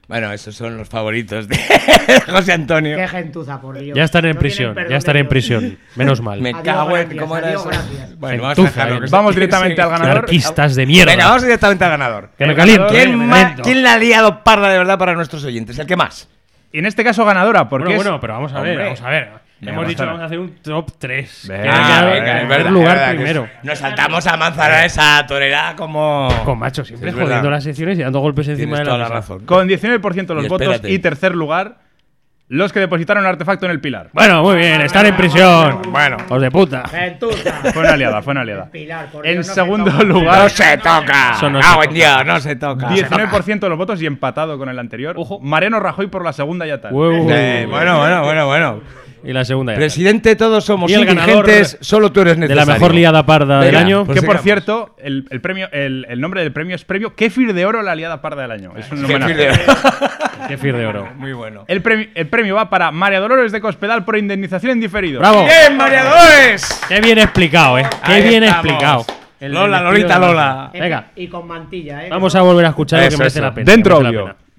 Bueno, esos son los favoritos de José Antonio. Qué gentuza, por Dios. Ya estaré en No prisión, tienen ya estaré en perdón de Dios. prisión. Menos mal. Me Adiós, cago en... gracias, ¿Cómo era adiós, eso? gracias. Bueno, vamos a Gentuza, dejarlo. que Vamos sí, directamente sí. al ganador. Anarquistas de mierda. Venga, vamos directamente al ganador. Que me caliento. ¿Quién la ha liado parda de verdad para nuestros oyentes? ¿El que más? Y en este caso ganadora, porque Bueno, pero vamos a ver, Hombre. vamos a ver. Venga, Hemos dicho que vamos vamos a hacer un top 3. Venga, venga, es verdad, lugar es verdad que primero. nos saltamos a manzana esa torera como... Con macho, siempre Es verdad. jodiendo las secciones y dando golpes encima Tienes de toda la la mesa. razón. con 19% los Y votos espérate. y tercer lugar, los que depositaron el artefacto en el Pilar. Bueno, muy bien, están en prisión. Bueno. Os de puta. Gentuza. Fue una aliada, fue una aliada. Pilar, por En Dios, no segundo se toca. lugar, ¡No se toca! Eso no se ¡Ah, toca. buen Dios! ¡No se toca! 19% de los votos y empatado con el anterior. Ojo. Mariano Rajoy por la segunda ya tal. Huevo. Bueno. Y la segunda ya. Presidente, todos somos Y el ganador indigentes, solo tú eres de necesario. la mejor liada parda del Venga, año. pues Que por sigamos. cierto, el premio, el nombre del premio es premio Kéfir de Oro, la aliada parda del año. Es un Kéfir homenaje. de oro. Qué fir de oro. Muy bueno. El premio va para María Dolores de Cospedal por indemnización en diferido. ¡Bravo! ¡Bien, María Dolores! Qué bien explicado, Qué Ahí bien estamos. explicado. Lola, el Lolita, despido de Lola. Venga, Y con mantilla, vamos a volver a escuchar lo que Eso, merece eso. la pena. Dentro que merece la audio. pena.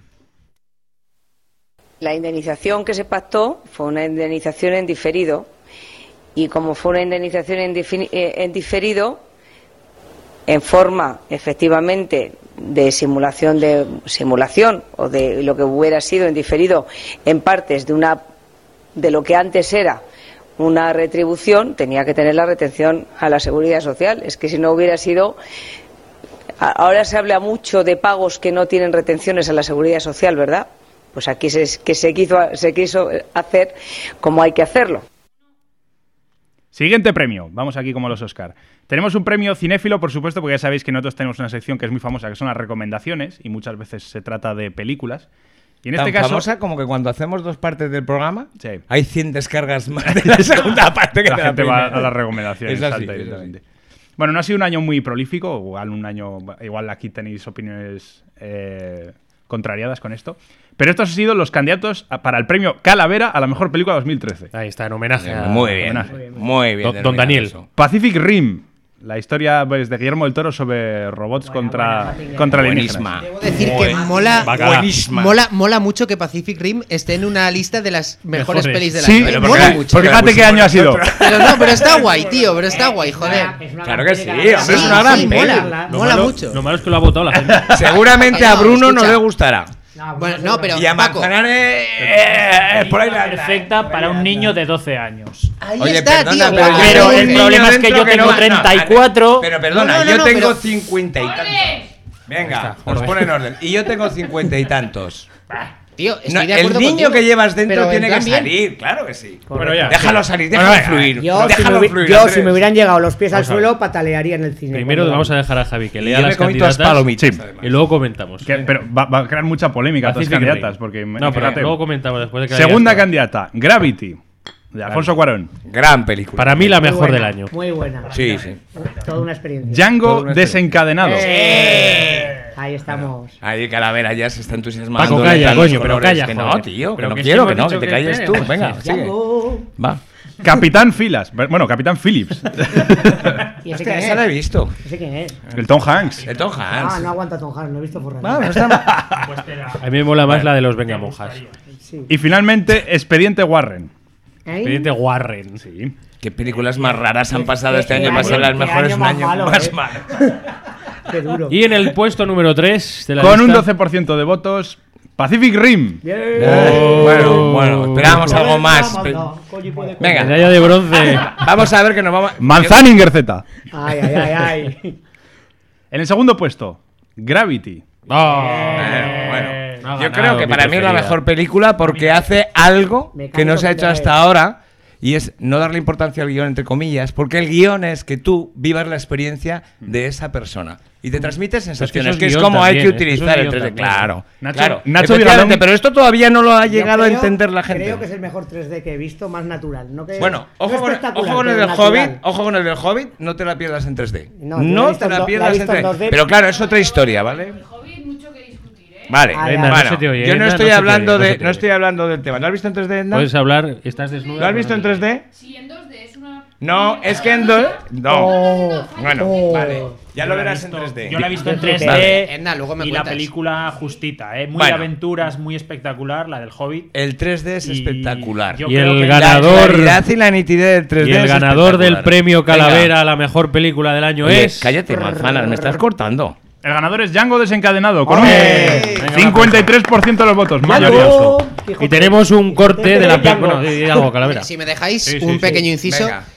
La indemnización que se pactó fue una indemnización en diferido y como fue una indemnización en diferido, en forma efectivamente de simulación o de lo que hubiera sido en diferido en partes de lo que antes era una retribución, tenía que tener la retención a la seguridad social. Es que si no hubiera sido... Ahora se habla mucho de pagos que no tienen retenciones a la seguridad social, ¿verdad? Pues aquí se quiso hacer como hay que hacerlo. Siguiente premio. Vamos aquí como los Oscar. Tenemos un premio cinéfilo, por supuesto, porque ya sabéis que nosotros tenemos una sección que es muy famosa, que son las recomendaciones, y muchas veces se trata de películas. Y en Tan este caso... famosa como que cuando hacemos 2 partes del programa, Sí. hay 100 descargas más de la segunda parte que la de la gente va primera. a las recomendaciones. Es así, salta es directamente. Bueno, no ha sido un año muy prolífico, igual aquí tenéis opiniones contrariadas con esto, pero estos han sido los candidatos para el premio Calavera a la mejor película 2013. Ahí está, en homenaje a... Muy bien, Homenaje. muy bien. Don Daniel. eso. Pacific Rim, la historia pues, de Guillermo del Toro sobre robots contra alienígenas. Buenísima. Debo decir que Bacala. mola mucho que Pacific Rim esté en una lista de las mejores Mejores. pelis del Sí, año. pero Mola mucho. porque fíjate qué año ha sido. Pero está guay, tío, pero está guay, joder. Claro que sí, hombre, es una gran peli. Mola mucho. Lo malo es que lo ha votado la gente. Seguramente a No, Bruno no escucha. le gustará. Bueno, no, pero Y a Paco, Manzanares... por ahí la- Perfecta para un niño de 12 años. ahí Oye, está, perdona, tío. pero Pero un el niño problema es que dentro yo tengo no- 34. Pero perdona, No, yo tengo pero- 50 y tantos. Venga, nos pone en orden. Y yo tengo 50 y tantos. Tío, estoy No, de el acuerdo niño contigo, que llevas dentro pero tiene en que plan bien. salir, claro que sí. Bueno, ya. Déjalo salir, déjalo fluir. Déjalo fluir. Yo, si Andrés. me hubieran llegado los pies al Vamos a ver. suelo, patalearía en el cine. Primero Cuando- vamos a dejar a Javi que Y lea yo me las comí todas candidatas palomitas, Sí. además. y luego comentamos. Pero va a crear mucha polémica todas las Pacific candidatas. Rim. Porque, No, pero fíjate, luego comentamos después de que segunda hayas- candidata, Gravity, de Alfonso Cuarón. Gran película. Para mí la Muy mejor buena, del año. Muy buena. Sí, sí. Toda una experiencia. Django desencadenado. Ahí estamos. Ahí Calavera ya se está entusiasmando. Paco, le calla, dan los coño, pero colores. calla, Que no, joder. tío, que Pero no que quiero, sí que hemos no, dicho que te que calles esté. tú. Venga, sigue. Django. Va. Capitán Filas. Bueno, Capitán Phillips. ¿Y ese Hostia, quién esa la he es? visto. ¿Ese quién es? El Tom Hanks. De Tom Hanks. Ah, no aguanta Tom Hanks, no he visto Forrest. Ah, no está mal. A mí me mola más la de los Venga Monjas. Sí. Y finalmente, Expediente Warren. ¿Eh? Expediente Warren. Sí. Qué películas más raras han pasado este qué año. Va a ser año- las qué mejores año un más año malo, más eh. malo. Qué duro. Y en el puesto número 3 de la Con un lista, 12% de votos, Pacific Rim. Bien. Bueno, esperábamos algo más. Venga, medalla de bronce. vamos a ver que nos vamos. Manzaninger Z. Ay, ay, ay, ay. En el segundo puesto, Gravity. Bueno, Ha yo ganado creo que mi para mí es la preferida. mejor película porque hace algo que no se ha hecho hasta ahora y es no darle importancia al guión, entre comillas, porque el guión es que tú vivas la experiencia de esa persona y te transmite sensaciones, eso es que es guión como hay que también, utilizar el eso es 3D. guión también. Claro, Nacho- claro. Nacho Efectivamente, Vigalondo- pero esto todavía no lo ha Yo llegado a creo- entender la gente. Creo que es el mejor 3D que he visto, más natural. No que, Bueno, no ojo con el espectacular, del pero natural. Hobbit, ojo con el del Hobbit, no te la pierdas en 3D. No, yo la he visto te en la la he pierdas en visto en 3D. 2D. Pero claro, es otra historia, ¿vale? Vale, Ay, Edna, ay. no bueno, se te oye, yo no Edna, estoy no se te hablando oye, no de, se te no oye. estoy hablando del tema. ¿Lo has visto en 3D, Edna? Puedes hablar, estás desnuda. ¿Lo has visto en 3D? Sí, en 2D, es una No, es que en no. Bueno, vale. Ya lo verás en 3D. Yo la he visto en 3D Vale. Luego me y la cuentas. película justita, muy Bueno. de aventuras, muy espectacular, la del Hobbit. El 3D es espectacular. yo Y creo el que ganador- La claridad y la nitidez del 3D Y el es ganador del espectacular. premio Calavera Venga. a la mejor película del año Oye, es... cállate, manzanas, me estás cortando. El ganador es Django Desencadenado, con un ¡Ole! 53% de los votos, mayoría. Django, Y tenemos un corte de la Django. película. Bueno, di algo, Calavera. Si me dejáis Sí, sí, un sí. pequeño inciso. Venga.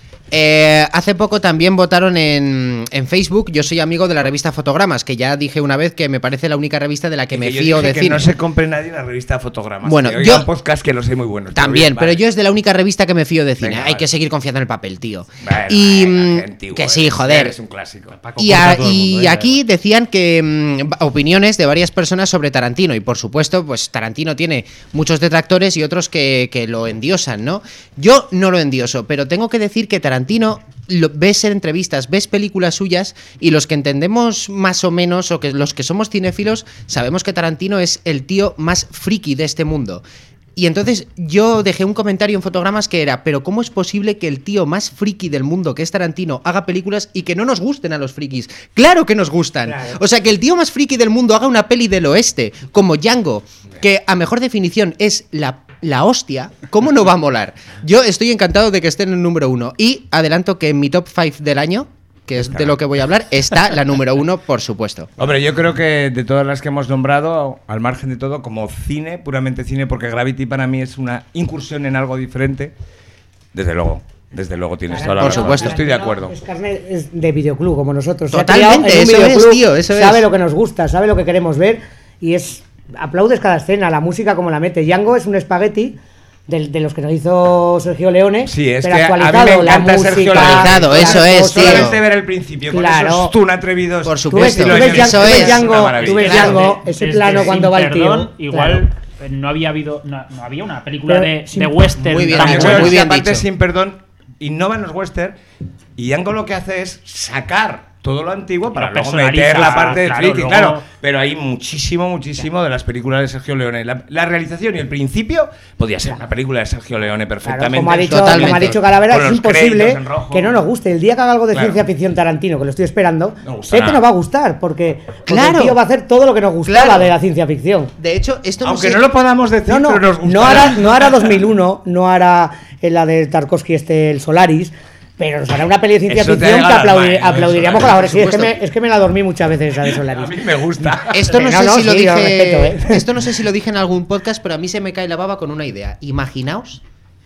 Hace poco también votaron en Facebook. Yo soy amigo de la revista Fotogramas, que ya dije una vez que me parece la única revista de la que me yo fío dije de que cine. no se compre nadie una revista Fotogramas. Bueno, que oiga yo- un podcast que los hay muy buenos. También, Vale. pero yo es de la única revista que me fío de cine. Venga, Hay vale. que seguir confiando en el papel, tío. Bueno, y venga, qué antiguo que sí, eres, joder. eres un clásico. Y, aquí decían que opiniones de varias personas sobre Tarantino. Y por supuesto, pues Tarantino tiene muchos detractores y otros que lo endiosan, ¿no? Yo no lo endioso, pero tengo que decir que Tarantino ves en entrevistas, ves películas suyas y los que entendemos más o menos, o que los que somos cinéfilos, sabemos que Tarantino es el tío más friki de este mundo. Y entonces yo dejé un comentario en Fotogramas que era, pero ¿cómo es posible que el tío más friki del mundo, que es Tarantino, haga películas y que no nos gusten a los frikis? ¡Claro que nos gustan! Claro. O sea, que el tío más friki del mundo haga una peli del oeste, como Django, que a mejor definición es la hostia, ¿cómo no va a molar? Yo estoy encantado de que esté en el número 1. Y adelanto que en mi top 5 del año, que es de lo que voy a hablar, está la número 1, por supuesto. Hombre, yo creo que de todas las que hemos nombrado, al margen de todo, como cine, puramente cine, porque Gravity para mí es una incursión en algo diferente, desde luego tienes toda la Por razón. supuesto. Estoy de acuerdo. Es carne es de videoclub, como nosotros. Se ha Totalmente, criado en un eso es, videoclub, tío, eso es. sabe lo que nos gusta, sabe lo que queremos ver y es aplaudes cada escena, la música como la mete. Django es un espagueti de los que nos hizo Sergio Leone, Sí, es pero que a mí me actualizado, la encanta música, Sergio Leone. Actualizado, eso es, tío. Solamente ver el principio, con Claro. esos Toon atrevidos. Por Tú ves, supuesto, tú ves eso Django, es. Django, Una maravilla. tú ves Claro. Django, ese Desde plano Sin cuando va el Perdón, tío. igual claro. no había una película Pero de sin- western Muy bien tan dicho, buena. muy bien aparte, dicho. sin perdón, innovan los western y Django lo que hace es sacar todo lo antiguo para Lo luego personaliza, meter la parte de claro, friki, luego- claro. Pero hay muchísimo de las películas de Sergio Leone. La realización y el principio podía ser una película de Sergio Leone Claro, perfectamente. como ha dicho Totalmente. Calavera, Con es los imposible créditos en rojo. que no nos guste. El día que haga algo de Claro. ciencia ficción Tarantino, que lo estoy esperando, No gusta sé que nada. nos va a gustar, porque Claro. el tío va a hacer todo lo que nos gustaba Claro. de la ciencia ficción. De hecho, esto no Aunque sé- no lo podamos decir, No, pero nos no gustará. no hará 2001, no hará la de Tarkovsky el Solaris, pero nos hará una peli de ciencia Eso te ficción que llega al alma, aplaudiríamos Solaris, con la por oreja. Sí, supuesto. es que me la dormí muchas veces esa de A Solaris. mí me gusta. Esto no, No, sé no, si lo sí, lo dije. respeto, Esto no sé si lo dije en algún podcast, pero a mí se me cae la baba con una idea. Imaginaos,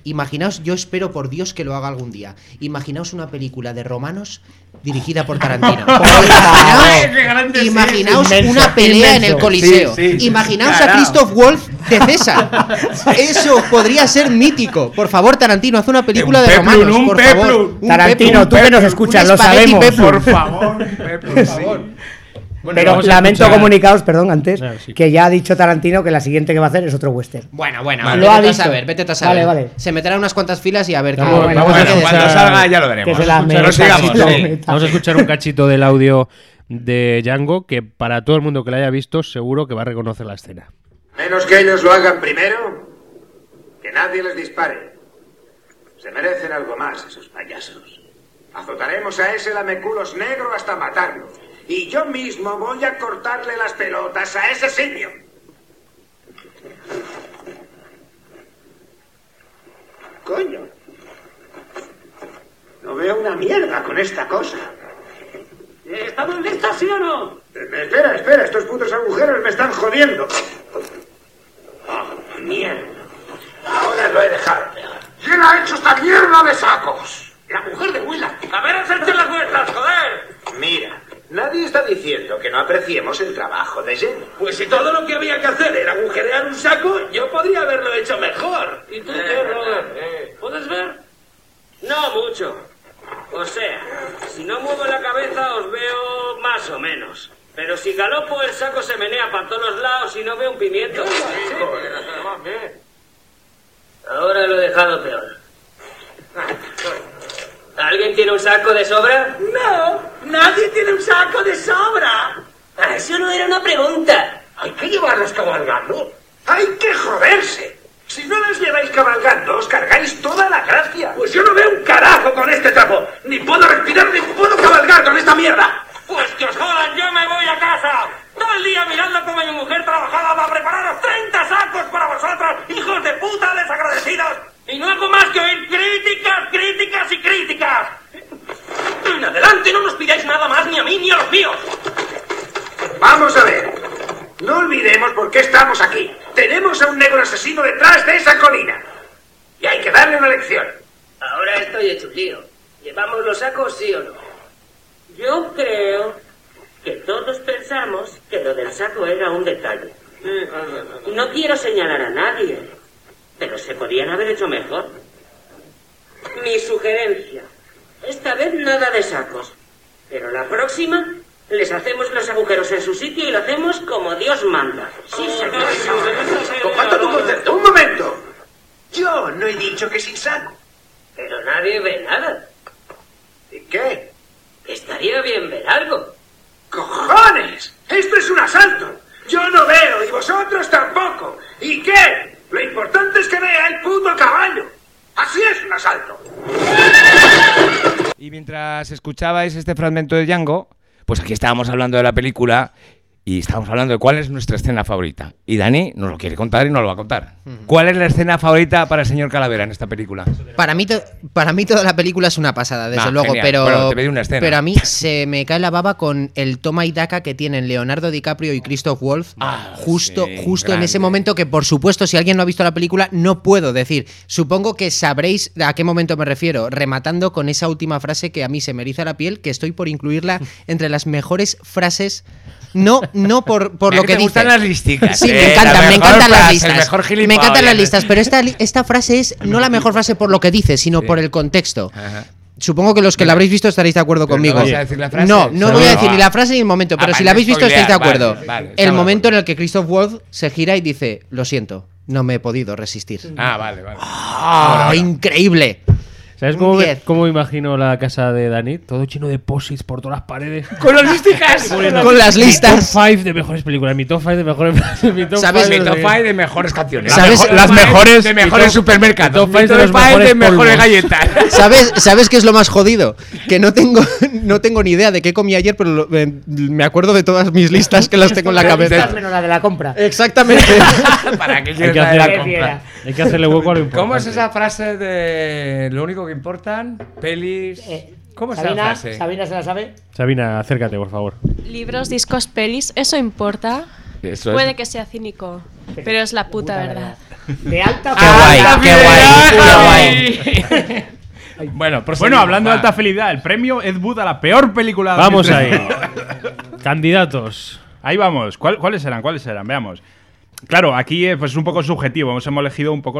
yo espero por Dios que lo haga algún día. Imaginaos una película de romanos dirigida por Tarantino. Ay, qué grande, sí, Imaginaos inmenso, una pelea en el inmenso. Coliseo. Sí, sí. Imaginaos a Carajo. Christoph Wolf de César. Eso podría ser mítico. Por favor, Tarantino, haz una película Un de peplum, romanos, un por peplum. favor. Un Tarantino, peplum, tú que nos un escuchas, lo espagueti sabemos. peplum. Por favor, por favor. Pero vamos a lamento escuchar- comunicados, perdón, antes, Claro, sí. que ya ha dicho Tarantino que la siguiente que va a hacer es otro western. Bueno, Vale. vete Lo ha tú a dicho. saber, vete tú a saber. Vale, vale. Se meterá unas cuantas filas y a ver Vamos- qué. vamos a qué escuchar- Cuando decide. salga ya lo veremos. Que se la Pero Pero meta, sigamos, se la sí. meta. Vamos a escuchar un cachito del audio de Django que para todo el mundo que la haya visto seguro que va a reconocer la escena. Menos que ellos lo hagan primero, que nadie les dispare. Se merecen algo más esos payasos. Azotaremos a ese lameculos negro hasta matarlo. Y yo mismo voy a cortarle las pelotas a ese simio. Coño. No veo una mierda con esta cosa. ¿Estamos listos, sí o no? Espera, estos putos agujeros me están jodiendo. Oh, mierda. Ahora lo he dejado peor. ¿Quién ha hecho esta mierda de sacos? La mujer de Willard. A ver, hacerte las vueltas, joder. Mira, nadie está diciendo que no apreciemos el trabajo de Jen. Pues si todo lo que había que hacer era agujerear un saco, yo podría haberlo hecho mejor. ¿Y tú qué, Robert? ¿Puedes ver? No mucho. O sea, si no muevo la cabeza os veo más o menos. Pero si galopo el saco se menea para todos los lados y no veo un pimiento. Ahora lo he dejado peor. ¿Alguien tiene un saco de sobra? No, nadie tiene un saco de sobra. Eso no era una pregunta. Hay que llevarlos cabalgando. Hay que joderse. Si no las lleváis cabalgando, os cargáis toda la gracia. Pues yo no veo un carajo con este trapo qué estamos aquí. Tenemos a un negro asesino detrás de esa colina. Y hay que darle una lección. Ahora estoy hecho un lío. ¿Llevamos los sacos, sí o no? Yo creo que todos pensamos que lo del saco era un detalle. No quiero señalar a nadie, pero se podían haber hecho mejor. Mi sugerencia. Esta vez nada de sacos. Pero la próxima les hacemos los agujeros en su sitio y lo hacemos como Dios manda. Sí, señor. Comparto tu concepto. ¡Un momento! Yo no he dicho que sin saco. Pero nadie ve nada. ¿Y qué? Estaría bien ver algo. ¡Cojones! ¡Esto es un asalto! Yo no veo y vosotros tampoco. ¿Y qué? Lo importante es que vea el puto caballo. Así es un asalto. Y mientras escuchabais este fragmento de Django, pues aquí estábamos hablando de la película y estábamos hablando de cuál es nuestra escena favorita. Y Dani nos lo quiere contar y nos lo va a contar. ¿Cuál es la escena favorita para el señor Calavera en esta película? Para mí toda la película es una pasada, desde luego, genial. pero, Bueno, te pedí una escena. pero a mí se me cae la baba con el toma y daca que tienen Leonardo DiCaprio y Christoph Waltz justo en ese momento, que por supuesto, si alguien no ha visto la película, no puedo decir. Supongo que sabréis a qué momento me refiero, rematando con esa última frase que a mí se me eriza la piel, que estoy por incluirla entre las mejores frases. No por lo que te gustan dice. las listicas. Sí, me encantan las frase, listas. Me encantan las listas, pero esta frase es no la mejor frase por lo que dice, sino por el contexto. Ajá. Supongo que los que la habréis visto estaréis de acuerdo conmigo. ¿No vas a decir la frase? No voy a decir ni la frase ni el momento, pero si la habéis visto estáis de acuerdo. Vale, el momento en el que Christoph Waltz se gira y dice, lo siento, no me he podido resistir. Vale. Increíble. ¿Sabes cómo me imagino la casa de Dani? Todo lleno de posits por todas las paredes. ¡Con las listicas! Con las listas. Mi top 5 de mejores películas. Mi top 5 de mejores Mi top 5 de mejores canciones. Las mejores de mejores supermercados. Mi top 5 de mejores galletas. ¿Sabes qué es lo más jodido? Que no tengo ni idea de qué comí ayer, pero me acuerdo de todas mis listas que las tengo en la cabeza. Menos la de la compra. Exactamente. ¿Para qué quieres la de la compra? Hay que hacerle hueco a lo importante. ¿Cómo es esa frase de lo único que importan? Pelis. ¿Cómo es esa frase? ¿Sabina se la sabe? Sabina, acércate, por favor. Libros, discos, pelis, ¿eso importa? Eso Puede que sea cínico, pero es la puta verdad. De alta Qué guay. Bueno, hablando de alta fidelidad, el premio Ed Wood a la peor película. Vamos ahí. Candidatos. Ahí vamos. ¿Cuáles eran? Veamos. Claro, aquí pues es un poco subjetivo. Hemos elegido un poco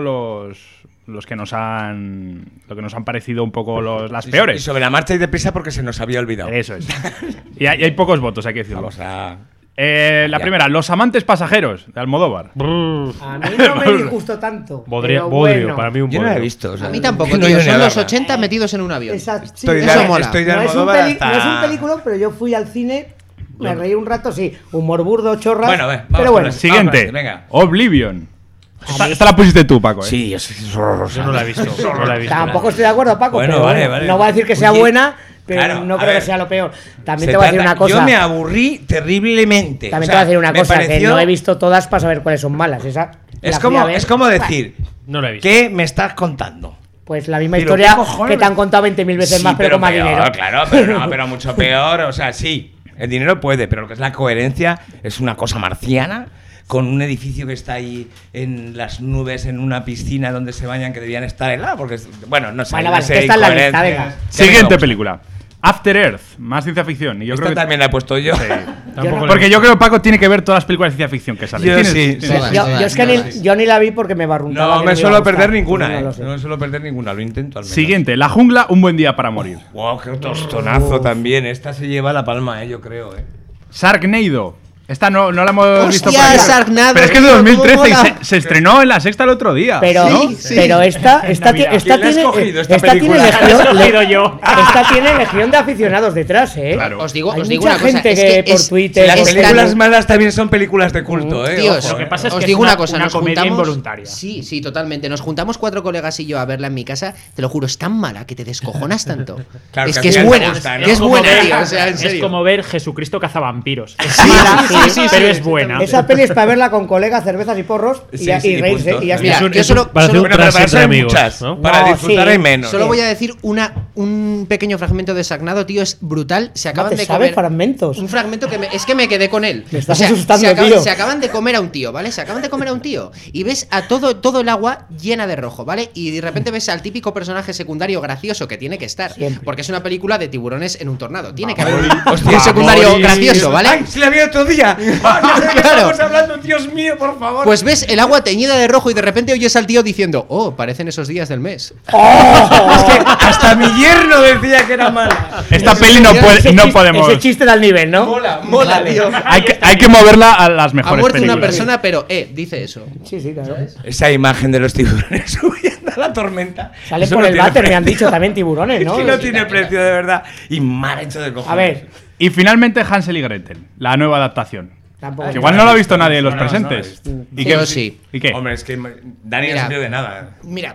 los que nos han parecido un poco las peores. Y sobre la marcha y deprisa porque se nos había olvidado. Eso es. y hay pocos votos, hay que decirlo. Vamos a... la primera, Los amantes pasajeros, de Almodóvar. A mí no me disgustó tanto. Bodrio, bueno. para mí un Yo bodrio. no la he visto. O sea, A mí tampoco, no tío. he ido ni a Son los verla. 80 metidos en un avión. Exacto. Sí, Eso mola. Estoy de no, Almodóvar hasta... no es un película, pero yo fui al cine, me reí un rato, sí. Humor burdo, chorras. Bueno, vamos pero con bueno. la Siguiente, venga. Oblivion. Esta la pusiste tú, Paco. Sí, es horrorosa. Yo no la he visto. No la he visto. Tampoco estoy de acuerdo, Paco. Bueno, pero vale. no voy a decir que sea Oye, buena, pero claro, no a creo ver. que sea lo peor. También Se te voy a decir trata- una cosa. Yo me aburrí terriblemente. También O sea, te voy a decir una me cosa, que pareció- no he visto todas para saber cuáles son malas. Esa Es la fui a como, ver. es como decir, No la he visto. ¿qué me estás contando? Pues la misma Pero, historia ¿qué cojones? que te han contado 20.000 veces Sí, más, pero con más peor, dinero. Claro, pero mucho peor. O sea, sí, el dinero puede, pero lo que es la coherencia es una cosa marciana, con un edificio que está ahí en las nubes, en una piscina donde se bañan, que debían estar helados, porque, bueno, no sé. Bueno, no vale, sé, que está en la incoherencias. lista, venga. Que me Siguiente gusta. película. After Earth, más ciencia ficción. Y yo Esta creo que también la he puesto yo. Tampoco porque yo creo que Paco tiene que ver todas las películas de ciencia ficción que salen. Yo ¿Tienes? sí. ¿Tienes? Yo es que yo ni la vi porque me barruntaba. No que me iba a suelo gustar. perder ninguna, No lo sé. No me suelo perder ninguna, lo intento al menos. Siguiente, La jungla, un buen día para morir. Wow, qué tostonazo también. Esta se lleva la palma, yo creo, Sharknado. Esta no la hemos visto por Hostia, aquí. Sharknado. Pero es que es de tío, 2013 y ¿cómo mola? se estrenó en la Sexta el otro día. Pero, ¿no? pero esta ¿Quién la ha tiene escogido esta esta tiene película? legión, esta tiene legión de aficionados detrás, ¿eh? Claro. Os digo Hay una mucha cosa. gente Es que que por es- Twitter. Las Es películas tan- malas también son películas de culto, Tíos, Lo que pasa es os que digo es una cosa, una nos comedia juntamos involuntaria. Sí, totalmente. Nos juntamos 4 colegas y yo a verla en mi casa. Te lo juro, es tan mala que te descojonas tanto. Claro, es que que a ti es te buena, gusta, ¿no? que es como buena, ver- tío. O sea, en es serio. como ver Jesucristo cazavampiros. Es Sí, mala, pero es buena. Esa peli es para verla con colegas, cervezas y porros y reírse. Y ya Mira, está. yo solo, para hacer un trance entre amigos, muchas, ¿no? para No, disfrutar sí. hay menos. Solo voy a decir un pequeño fragmento de Sagnado, tío, es brutal. Se acaban te de sabes comer fragmentos. un fragmento que es que me quedé con él. Me estás asustando, tío. Se acaban de comer a un tío, ¿vale? Se acaban de comer a un tío y ves a todo el agua llena de rojo, ¿vale? Y de repente ves al típico personaje secundario gracioso que tiene que estar, porque es una película de tiburones en un tornado. Tiene que haber un secundario gracioso, ¿vale? ¡Ay, se la vi otro día! ¡Ah, ya sé de qué Claro. estamos hablando! ¡Dios mío, por favor! Pues ves el agua teñida de rojo y de repente oyes al tío diciendo, oh, parecen esos días del mes. Es que hasta mi yerno decía que era mala. Esta peli no podemos. Ese chiste da el nivel, ¿no? Mola, tío. Hay que moverla a las Ha mejores muerto una películas. persona, pero, dice eso. Sí, claro. Esa imagen de los tiburones subiendo a la tormenta. Sale Eso por no el tiene váter, me precio. han dicho también tiburones, ¿no? Es que no tiene precio, de verdad. Y mal hecho de cojones. A ver, Y finalmente Hansel y Gretel, la nueva adaptación. tampoco. Que igual no lo ha visto nadie de los presentes. ¿Y qué? Yo sí. ¿Y qué? Hombre, es que Dani no Mira. se pierde de nada. Mira,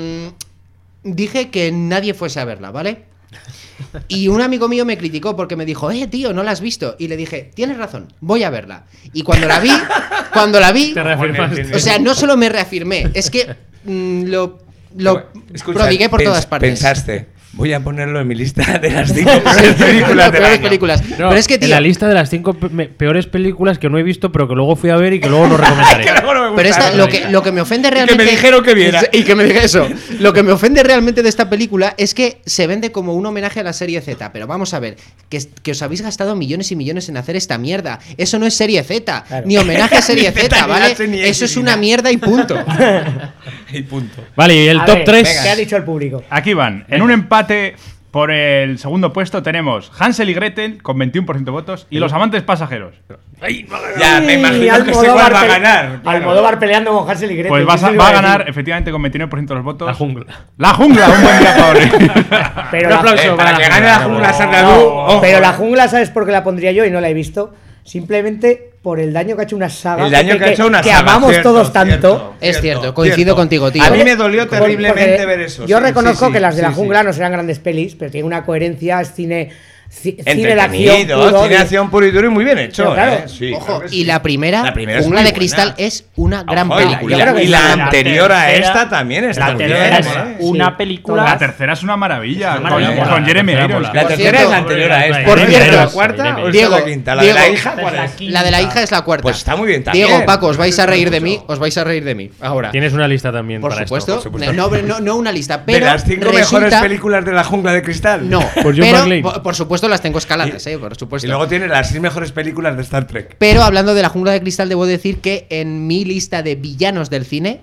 dije que nadie fuese a verla, ¿vale? Y un amigo mío me criticó porque me dijo, tío, no la has visto. Y le dije, tienes razón, voy a verla. Y cuando la vi, Te reafirmaste. o sea, no solo me reafirmé, es que lo Escucha, prodigué por todas partes. Pensaste, voy a ponerlo en mi lista de las 5 peores películas del Peores año. películas. No, Pero es que, tío, en la lista de las 5 peores películas que no he visto, pero que luego fui a ver y que luego no recomendaré. pero lo que me ofende realmente. me dijeron que viera. Y que me dije eso. Lo que me ofende realmente de esta película es que se vende como un homenaje a la serie Z. Pero vamos a ver, que os habéis gastado millones y millones en hacer esta mierda. Eso no es serie Z, Claro. ni homenaje a serie Ni Z, Z, ni ¿vale? H, ni X, Eso es ni una nada. mierda y punto. Y punto. Vale, y el A top ver, 3. ¿qué ha dicho el público? Aquí van. En un empate por el segundo puesto tenemos Hansel y Gretel con 21% de votos y Los amantes pasajeros. Ya, me imagino que Almodóvar sé cuál va a pe- ganar. claro. Almodóvar peleando con Hansel y Gretel. Pues ¿qué se va iba a decir? ganar efectivamente con 29% de los votos. La jungla. La jungla, un buen día, Paoli. Pero Un la, aplauso Para que gane la jungla No. Sandra Lu. ojo, pero la jungla, ¿sabes por qué la pondría yo y no la he visto? Simplemente por el daño que ha hecho una saga. El daño que ha hecho una que saga, amamos cierto, todos tanto. cierto, Es cierto, cierto, coincido cierto. contigo, tío. A mí me dolió Porque terriblemente ver eso. Yo sí, reconozco sí, que las de la sí, jungla sí. no serán grandes pelis, pero tiene una coherencia, es cine de acción. Entretenido, puro, cine de acción puro y duro y muy bien hecho. Pero claro, Sí, Ojo, claro que sí. y la primera La primera es Jungla muy de Cristal, buena. es una gran Ojo, y la- película. y la, Claro que y sí. la La anterior a tercera- esta también está La muy tercera bien. es ¿eh? una Sí. película. La tercera es una maravilla. Una con- maravilla. Con Jeremy La Irons. La Por tercera cierto, es la anterior a esta. por ¿no? cierto, ¿Es la cuarta o es Diego, la quinta? ¿La de la Diego, hija cuál es? La de la hija es la cuarta. Pues está muy bien también. Diego, Paco, os vais a reír de mí, ahora. Tienes una lista también Por para supuesto, esto. no una lista, De pero las 5 resulta- mejores películas de la jungla de cristal. No, Por John pero McClane. por supuesto las tengo escaladas, por supuesto. Y luego tiene las 6 mejores películas de Star Trek. Pero hablando de la Jungla de Cristal, debo decir que en mi lista de villanos del cine,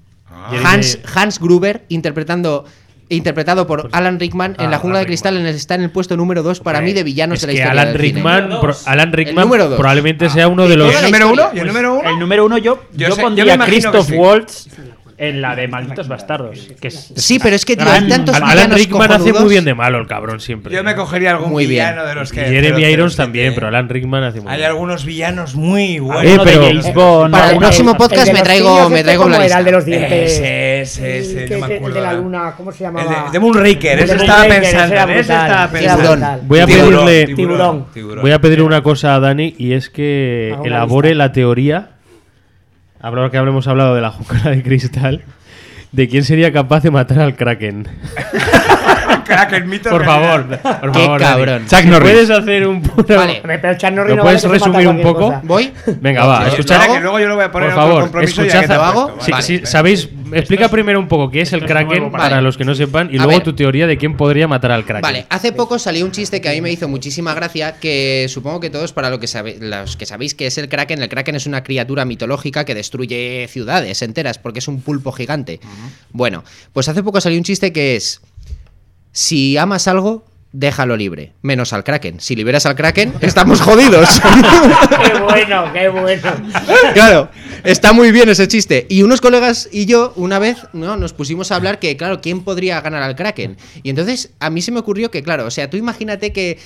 Hans Gruber interpretado por Alan Rickman en La Jungla de Cristal está en el puesto número 2 para mí de villanos Es de la que historia Alan del cine. Alan Rickman número 2. probablemente sea uno de los. toda la ¿El número historia. 1? ¿Y el número 1? El número 1 yo Yo me pondría imagino que Christoph sí. Waltz en la de Malditos Bastardos. Que es, Sí, pero es que tío, hay tantos Alan villanos Rickman hace cojonudos. muy bien de malo, el cabrón, siempre. Yo me cogería algún Muy bien. villano de los que. Y Jeremy pero- Irons pero- también, pero Alan Rickman hace muy Hay bien. algunos villanos muy buenos. uno de pero- James Bond. Para el uno- próximo podcast de me los traigo niños, la ¿cómo lista. era el de los dientes? Ese, Que- no me que- acuerdo. el de la ahora. luna, ¿cómo se El llamaba? de Moonraker, El ese de estaba Moonraker, pensando. ese era Ese estaba brutal, ese era pensando. brutal. Voy a Tiburón, pedirle- Tiburón. Voy a pedirle una cosa a Dani y es que Hago una elabore lista. la teoría. Ahora que hemos hablado de la jungla de cristal, de quién sería capaz de matar al Kraken. Crack, el mito. Por favor, por Qué favor. Dani. cabrón. Chuck Si Norris. ¿Puedes hacer un Vale. Pero Chuck Norris ¿Lo no puedes vale que se mata resumir un cualquier poco? cosa. ¿Voy? Venga, va, Espera, escuchad. que luego yo lo voy a poner Por en otro favor, compromiso escuchad. ya que te ¿Lo he hago? puesto, Sí, vale. sí, sabéis, explica primero un poco qué es el Kraken para Vale. los que no sepan y A luego ver. tu teoría de quién podría matar al Kraken. Vale, hace poco salió un chiste que a mí me hizo muchísima gracia, que supongo que todos para los que sabéis que es el Kraken es una criatura mitológica que destruye ciudades enteras porque es un pulpo gigante. Bueno, pues hace poco salió un chiste que es: si amas algo, déjalo libre, menos al Kraken. Si liberas al Kraken, estamos jodidos. Qué bueno, qué bueno. Claro, está muy bien ese chiste. Y unos colegas y yo, una vez, ¿no? Nos pusimos a hablar que, claro, ¿quién podría ganar al Kraken? Y entonces a mí se me ocurrió que, claro, o sea, tú imagínate que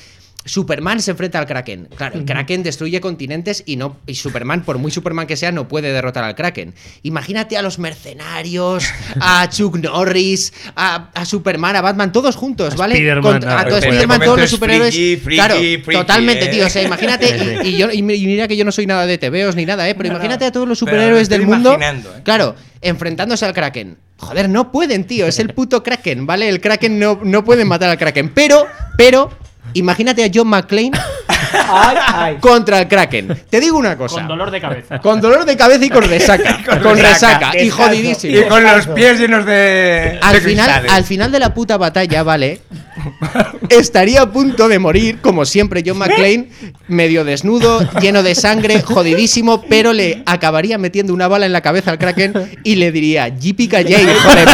Superman se enfrenta al Kraken. Claro, el Kraken destruye continentes y Superman, por muy Superman que sea, no puede derrotar al Kraken. Imagínate a los mercenarios, a Chuck Norris, a Superman, a Batman, todos juntos, ¿vale? A todo Spiderman, todos los superhéroes. Claro, totalmente, tío. O sea, imagínate, y mira que yo no soy nada de TVOs ni nada, pero imagínate a todos los superhéroes del mundo. Claro, enfrentándose al Kraken. Joder, no pueden, tío. Es el puto Kraken, ¿vale? El Kraken no pueden matar al Kraken. Pero imagínate a John McClane contra el Kraken. Te digo una cosa. Con dolor de cabeza. Con dolor de cabeza y con resaca. con resaca. Y jodidísimo. Y con los pies llenos de al final de la puta batalla, ¿vale? Estaría a punto de morir, como siempre, John McClane, medio desnudo, lleno de sangre, jodidísimo, pero le acabaría metiendo una bala en la cabeza al Kraken y le diría "Yippee-ki-yay, hijo de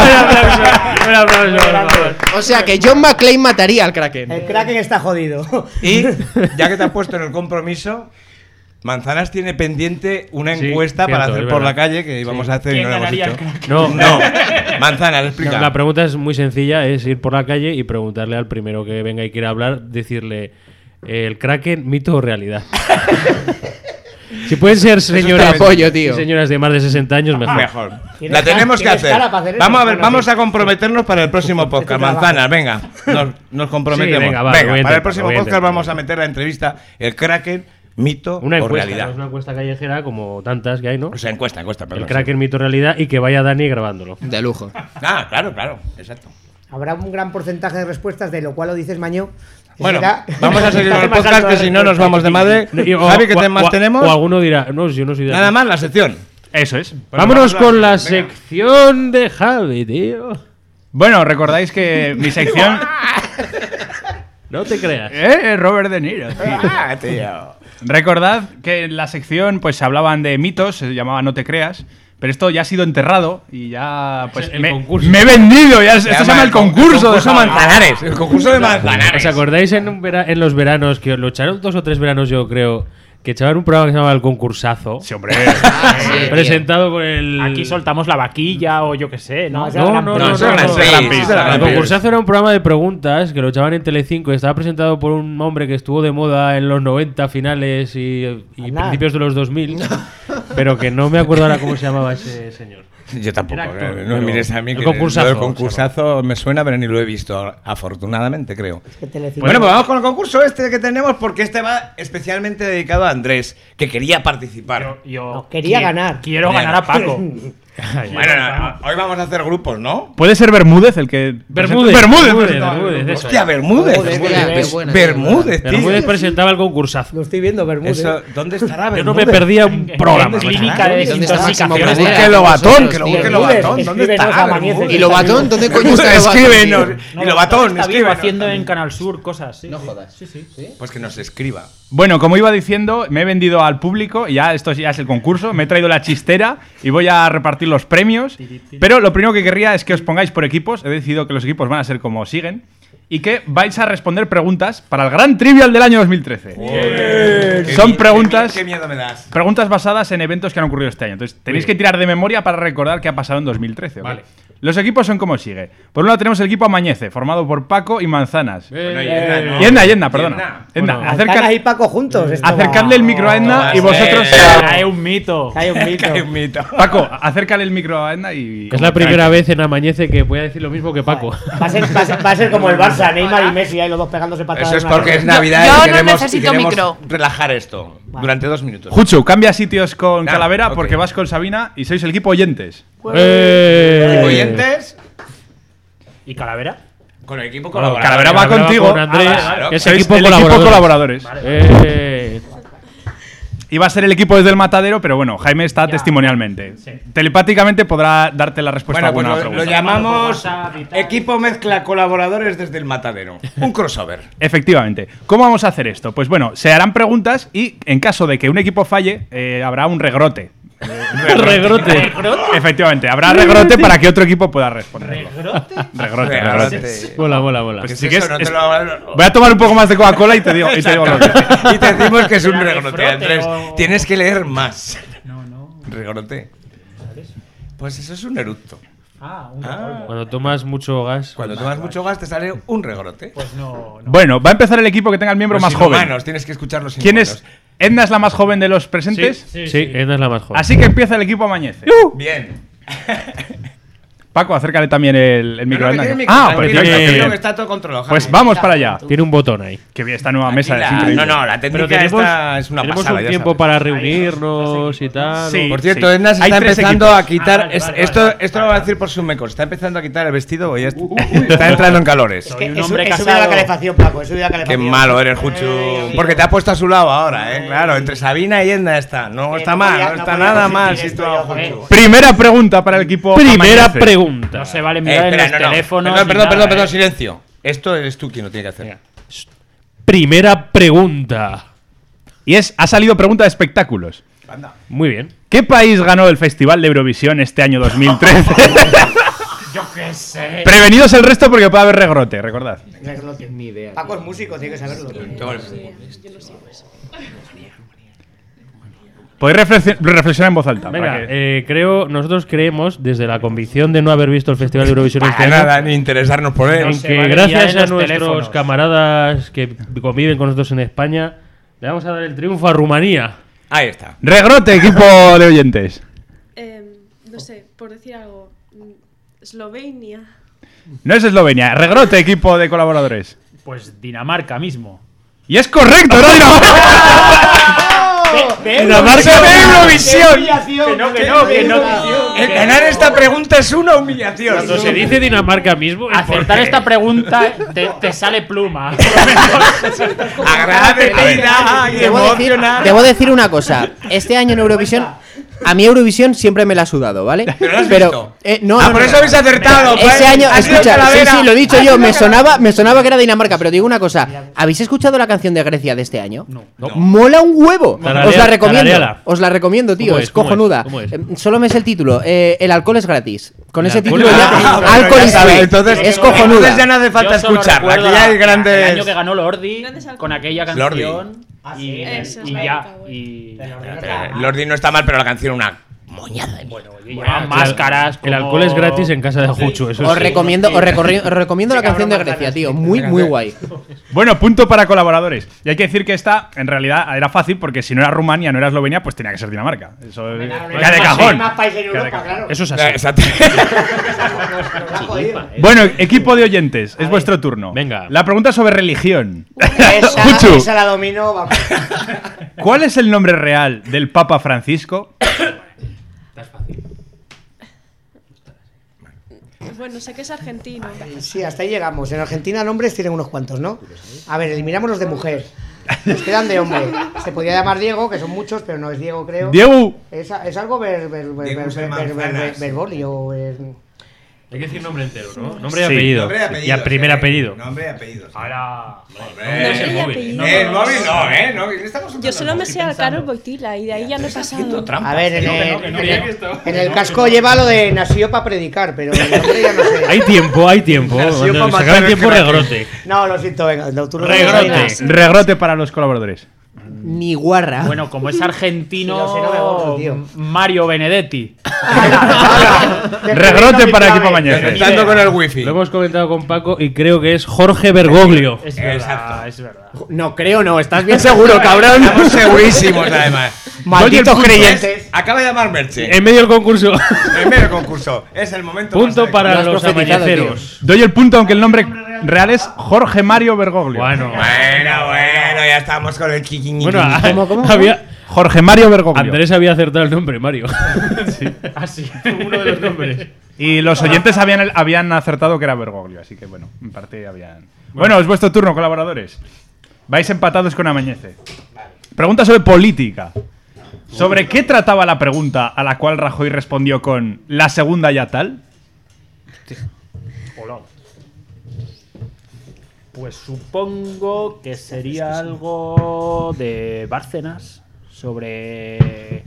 puta". O sea que John McClane mataría al Kraken. El Kraken está jodido. Y ya que te has puesto en el compromiso, Manzanas tiene pendiente una encuesta para hacer por la calle que íbamos a hacer y no lo hemos hecho. No. Manzanas, explica. No, la pregunta es muy sencilla, es ir por la calle y preguntarle al primero que venga y quiera hablar, decirle ¿el Kraken, mito o realidad? Si pueden ser señoras, señoras de más de 60 años, mejor. La tenemos que hacer. Vamos a comprometernos para el próximo podcast. Manzanas, venga. Nos comprometemos. Sí, venga, para el próximo podcast vamos a meter la entrevista el Kraken, mito o realidad. No es una encuesta callejera como tantas que hay, ¿no? O sea, encuesta, perdón. El Kraken, mito o realidad y que vaya Dani grabándolo. De lujo. Claro, exacto. Habrá un gran porcentaje de respuestas, de lo cual lo dices, Maño. Bueno, vamos a seguir con el podcast, que si no nos vamos de madre. Javi, ¿qué temas tenemos? O alguno dirá, no, yo no soy de nada más, la sección. Eso es. Vámonos con la sección de Javi, tío. Bueno, recordáis que mi sección... No te creas. Robert De Niro, tío. Recordad que en la sección pues se hablaban de mitos, se llamaba No te creas, pero esto ya ha sido enterrado y ya pues me he vendido, esto se llama el concurso de Manzanares, el concurso de Manzanares. ¿Os acordáis en los veranos que lo echaron 2 o 3 veranos, yo creo, que echaban un programa que se llamaba El Concursazo? Sí, hombre. Presentado por el... Aquí soltamos la vaquilla o yo qué sé, ¿no? No. El Concursazo era un programa de preguntas que lo echaban en Telecinco y estaba presentado por un hombre que estuvo de moda en los 90 finales y principios de los 2000, pero que no me acuerdo ahora cómo se llamaba ese señor. Yo tampoco, no me mires a mí. El concursazo. El concursazo me suena, pero ni lo he visto, afortunadamente, creo. Bueno, pues vamos con el concurso este que tenemos, porque este va especialmente dedicado a Andrés, que quería participar. Yo quería ganar. Quiero ganar a Paco. Bueno, hoy vamos a hacer grupos, ¿no? ¿Puede ser Bermúdez el que...? Bermúdez, hostia, Bermúdez, tío. Bermúdez presentaba el concursazo. Lo estoy viendo, Bermúdez. ¿Dónde estará Bermúdez? Yo no me perdía un programa. Clínica de desintoxicación. Que Lobatón, ¿dónde está? ¿Y Lobatón? ¿Dónde coño está Lobatón? Escríbenos. Y Lobatón, escribe. Haciendo en Canal Sur cosas. No jodas. Sí. Pues que nos escriba. Bueno, como iba diciendo, me he vendido al público, esto ya es el concurso, me he traído la chistera y voy a repartir los premios, pero lo primero que querría es que os pongáis por equipos. He decidido que los equipos van a ser como siguen y que vais a responder preguntas para el Gran Trivial del año 2013. Son preguntas, qué miedo me das. Preguntas basadas en eventos que han ocurrido este año. Entonces tenéis que tirar de memoria para recordar qué ha pasado en 2013. ¿Okay? Vale. Los equipos son como sigue. Por un lado tenemos el equipo Amanece, formado por Paco y Manzanas. Edna, perdona. Edna, Manzanas y Paco juntos. Acercadle el micro a Edna y vosotros... Cae un mito. Paco, acércale el micro a Edna y... Es la primera vez en Amanece que voy a decir lo mismo que Paco. Va a ser como el Barça, Neymar y Messi, ahí los dos pegándose patadas. Eso es porque es Navidad y queremos relajar esto durante 2 minutos. Juchu, cambia sitios con Calavera porque vas con Sabina y sois el equipo Oyentes. ¿Oyentes? ¿Y Calavera? Con el equipo colaborador. Calavera va contigo. Con Andrés, es el equipo colaboradores. Iba a ser el equipo desde el matadero, pero bueno, Jaime está testimonialmente. Sí. Telepáticamente podrá darte la respuesta a alguna pregunta. Lo llamamos equipo mezcla colaboradores desde el matadero. Un crossover. Efectivamente. ¿Cómo vamos a hacer esto? Pues bueno, se harán preguntas y en caso de que un equipo falle, habrá un regrote. Regrote. Efectivamente, habrá regrote para que otro equipo pueda responder. Regrote. Mola. Pues si quieres, voy a tomar un poco más de Coca-Cola y te digo lo que... Y te decimos que es un regrote, Andrés. Tienes que leer más. No. Regrote. Pues eso es un eructo. Cuando tomas mucho gas. Cuando tomas mucho gas te sale un regrote. Pues no. Bueno, va a empezar el equipo que tenga el miembro más joven. Inhumanos, tienes que escuchar los ¿Quién inhumanos. es? ¿Edna es la más joven de los presentes? Sí, Edna es la más joven. Así que empieza el equipo Amanece. Bien. Paco, acércale también el micro. No, Edna. tiene micro, Pues tranquilo, tiene- tranquilo, que está todo controlado. Pues Javi. vamos para allá. Tiene un botón ahí. Que bien, esta nueva mesa es Tranquila. increíble. No, la técnica tenemos, esta es una tenemos pasada, un ya tiempo sabes. para reunirnos y tal. Sí. Por cierto, sí. Edna se Hay está tres empezando equipos. a quitar. Esto lo va a decir por sus mecos. Está empezando a quitar el vestido. Ya está entrando en calores. Soy un He hombre subido casado. la calefacción, Paco. He subido la Qué calefacción. malo eres, Juchu. Porque te ha puesto a su lado ahora, ¿eh? Claro, entre Sabina y Edna está. No está no mal, podía- no no está podía nada consentir mal esto situado, yo, Juchu. Primera pregunta para el equipo Primera Amanece. pregunta. No se vale mirar Espera, en los teléfonos. Perdón, ni perdón, nada, perdón, ¿eh? silencio. Esto eres tú quien lo tiene que hacer. Primera pregunta. Y ha salido pregunta de espectáculos. Muy bien. ¿Qué país ganó el Festival de Eurovisión este año 2013? Yo qué sé. Prevenidos el resto porque puede haber regrote, recordad. Ni idea. Paco es músico, tiene que saberlo. Podéis reflexionar en voz alta. Venga, para que- nosotros creemos, desde la convicción de no haber visto el Festival de Eurovisión este Para año, nada, ni interesarnos por él. en se que vale gracias mirar en a los nuestros teléfonos. camaradas que conviven con nosotros en España, le vamos a dar el triunfo a Rumanía. Ahí está. Regrote, equipo de oyentes. No sé, por decir algo. Eslovenia. No es Eslovenia. Regrote, equipo de colaboradores. Pues Dinamarca mismo. Y es correcto, ¿no? Dinamarca de Eurovisión. Que no. El ganar esta pregunta es una humillación. Cuando se dice Dinamarca mismo, es Acertar porque- esta pregunta te sale pluma. Agradecida y emocionada. Debo decir una cosa. Este año en Eurovisión, a mí Eurovisión siempre me la ha sudado, ¿vale? ¿Pero lo has visto? No, Ah, no, por no. eso habéis acertado. Ese pues. año, Ha sido escucha, sí, Calavera. sí, lo he dicho Ha yo, sido me Calavera. sonaba que era Dinamarca, pero digo una cosa, ¿habéis escuchado la canción de Grecia de este año? No. Mola un huevo. Tararea- Os la recomiendo. tarareala. Os la recomiendo, tío, ¿Cómo es es? ¿Cómo es? cojonuda. ¿Cómo es? Solo me es el título, el alcohol es gratis. Con El ese alcohol título es ya gratis. Bueno, alcohol ya is sabes, free. entonces- Es cojonuda. Entonces ya no hace falta Yo solo escucharla. recuerdo Aquí ya hay el grandes. año que ganó Lordi con aquella Lordi. canción. Y Eso es y la ya. época, güey. Y Lordi no está mal, pero la canción una. llevaban máscaras. El como- alcohol es gratis en casa de Juchu. Eso Os sí. recomiendo la canción de Grecia, tío, muy guay. Bueno, punto para colaboradores. Y hay que decir que esta, en realidad, era fácil porque si no era Rumania, no era Eslovenia, pues tenía que ser Dinamarca. Eso ya de cajón. Más países en Europa, claro. Eso es así. Exacto. Bueno, equipo de oyentes, es vuestro turno. Venga. La pregunta es sobre religión. Esa, esa la domino, vamos. ¿Cuál es el nombre real del Papa Francisco? Bueno, sé que es argentino. Sí, hasta ahí llegamos. En Argentina nombres tienen unos cuantos, ¿no? A ver, eliminamos los de mujer. Nos quedan de hombre. Se podría llamar Diego, que son muchos, pero no es Diego, creo. Diego. Es algo verbolio. Hay que decir nombre entero, ¿no? Nombre y Sí. apellido. Nombre y apellido, Y a primer sí. apellido. Nombre y apellido. sí. Ahora. Hombre. es el móvil. El móvil no, ¿eh? No, estamos Yo solo me sé al Carol Boitila y de ahí ya no he pasado. A ver, en el casco lleva lo de nació para predicar, pero el nombre ya no sé. Hay tiempo, hay tiempo. Nació Cuando pa' se acabe matar el el tiempo, crack. regrote. No, lo siento, venga. No, tú no Regrote. Regrote para los colaboradores. Ni guarra. Bueno, como es argentino, Sí, lo sé, no me gozo, tío. Mario Benedetti. Regrote para equipo Amanece. Conectando con el wifi. Lo hemos comentado con Paco y creo que es Jorge Bergoglio. Es verdad, Exacto. es verdad. No creo, no, estás bien seguro, cabrón. Estamos segurísimos, además. Malditos Oye, el creyentes. Acaba de llamar Merche. En medio del concurso. En medio del concurso. Es el momento. Punto más para Lo has los profetizado, amañeceros. Doy el punto, aunque el nombre real es Jorge Mario Bergoglio. Bueno, Bueno, ya estamos con el kicking. bueno, ¿Cómo? había. Jorge Mario Bergoglio. Andrés había acertado el nombre, Mario. Así. Uno de los nombres. Y los oyentes habían acertado que era Bergoglio, así que bueno, en parte habían. Bueno, es vuestro turno, colaboradores. Vais empatados con Amañece. Pregunta sobre política. ¿Sobre qué trataba la pregunta a la cual Rajoy respondió con la segunda ya tal? Hola. Pues supongo que sería algo de Bárcenas sobre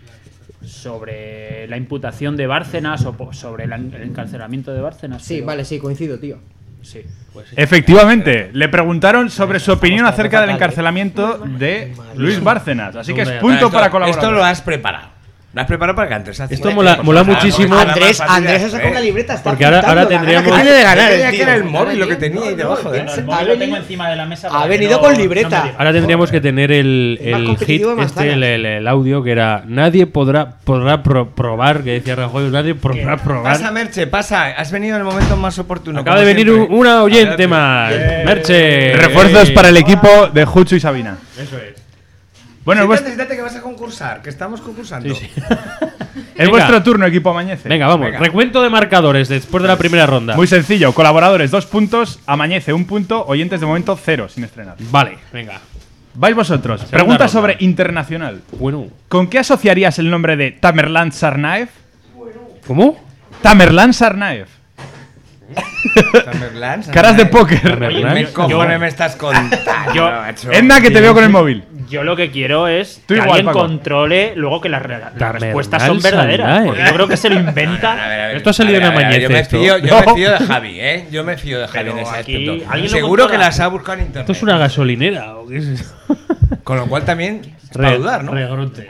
la imputación de Bárcenas o sobre el encarcelamiento de Bárcenas. Sí, pero- vale, sí, coincido, tío. Sí. Efectivamente, le preguntaron sobre su opinión acerca del encarcelamiento de Luis Bárcenas. Así que es punto para Esto lo colaboradores. has preparado. ¿Me has preparado para que antes? Esto mola muchísimo. Andrés ha sacado una libreta. Está porque ahora tendríamos... Tiene de ganar, que era el móvil lo que tenía ahí debajo. El móvil lo tengo encima de la mesa. Ha venido con libreta. Ahora tendríamos que tener el hit, el audio, que era nadie podrá probar, que decía Rajoy, nadie podrá probar. Pasa, Merche, pasa. Has venido en el momento más oportuno. Acaba de venir una oyente más. Merche. Refuerzos para el equipo de Juchu y Sabina. Eso es. Bueno, siéntate que vas a concursar, que estamos concursando. Sí. Es vuestro turno, equipo Amañece. Venga, vamos. Recuento de marcadores después de la primera ronda. Muy sencillo. Colaboradores 2 puntos, Amañece 1 punto, oyentes de momento 0 sin estrenar. Vale, venga. Vais vosotros. Pregunta sobre internacional. Bueno. ¿Con qué asociarías el nombre de Tamerlan Tsarnaev? ¿Cómo? Tamerlan Tsarnaev. Tamerlan, Caras de póker. Oye, ¿qué cojones me estás contando? Edna, que te veo con el móvil. Yo lo que quiero es Tú que igual, alguien Paco. controle luego que las respuestas son verdaderas. Porque yo creo que se lo inventa. Esto ha salido en Amañece. Yo me fío de Javi, ¿eh? Yo me fío de Javi Pero en ese aquí aspecto. alguien lo Seguro controla. que las ha buscado en internet. ¿Esto es una gasolinera o qué es eso? Con lo cual también es para dudar, ¿no?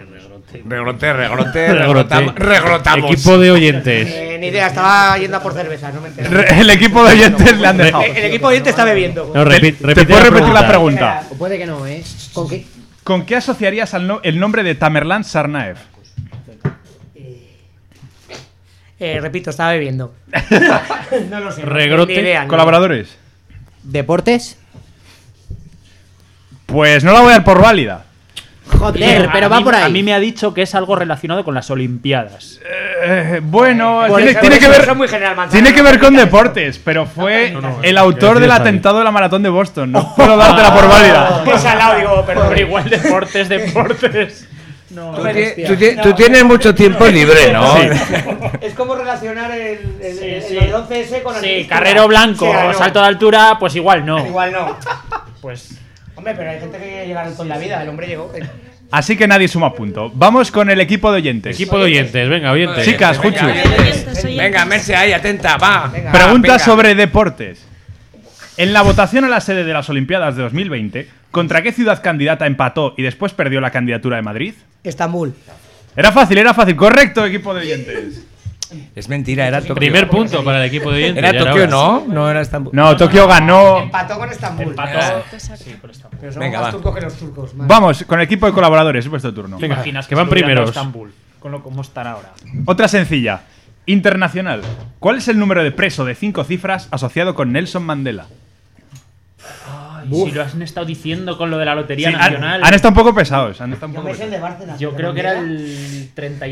Regrotamos. Equipo de oyentes. Ni idea, estaba yendo a por cerveza, no me entero. El equipo de oyentes le han dejado. El equipo de oyentes está bebiendo. No, ¿Te puedo repetir la pregunta? O puede que no, ¿eh? ¿Con qué? ¿Con qué asociarías el nombre de Tamerlan Tsarnaev? Repito, estaba bebiendo. No lo sé. Regrote. Ni idea, no. ¿Colaboradores? ¿Deportes? Pues no la voy a dar por válida. Joder, pero va por ahí. A mí me ha dicho que es algo relacionado con las Olimpiadas. Bueno, Por eso- tiene por que eso ver. son muy General Manzana. Tiene que ver con deportes, pero fue el autor del atentado de la maratón de Boston. No puedo dártela por válida. Qué salado, digo, perdón. Pero igual deportes. No. Tú tienes mucho tiempo libre, ¿no? Sí. Es como relacionar el Sí. 11S con el. Sí, carrero blanco, Sí, claro. salto de altura, pues igual no. Igual no. Pues Hombre, pero hay gente que quiere llegar con la vida. El hombre llegó. Así que nadie suma punto. Vamos con el equipo de oyentes. Equipo de oyentes, venga, oyentes. Chicas, Juchu. Venga, Merche, ahí, atenta, va. Pregunta venga. sobre deportes. En la votación a la sede de las Olimpiadas de 2020, ¿contra qué ciudad candidata empató y después perdió la candidatura de Madrid? Estambul. Era fácil. Correcto, equipo de oyentes. Es mentira, era Tokio. Primer punto para el equipo de oyentes. Era ya Tokio, ahora. ¿no? No era Estambul. No, Tokio ganó. Empató con Estambul. empató. Pero somos Venga, más va. turcos que los turcos. madre. Vamos con el equipo de colaboradores, es vuestro turno. Venga, Imaginas que van se hubieran dado primeros. Estambul, con lo como están ahora. Otra sencilla. Internacional. ¿Cuál es el número de preso de 5 cifras asociado con Nelson Mandela? Si lo han estado diciendo con lo de la Lotería Sí, Nacional. han estado un poco pesados. Yo me sé el de Bárcenas. Yo pero creo que era mira, el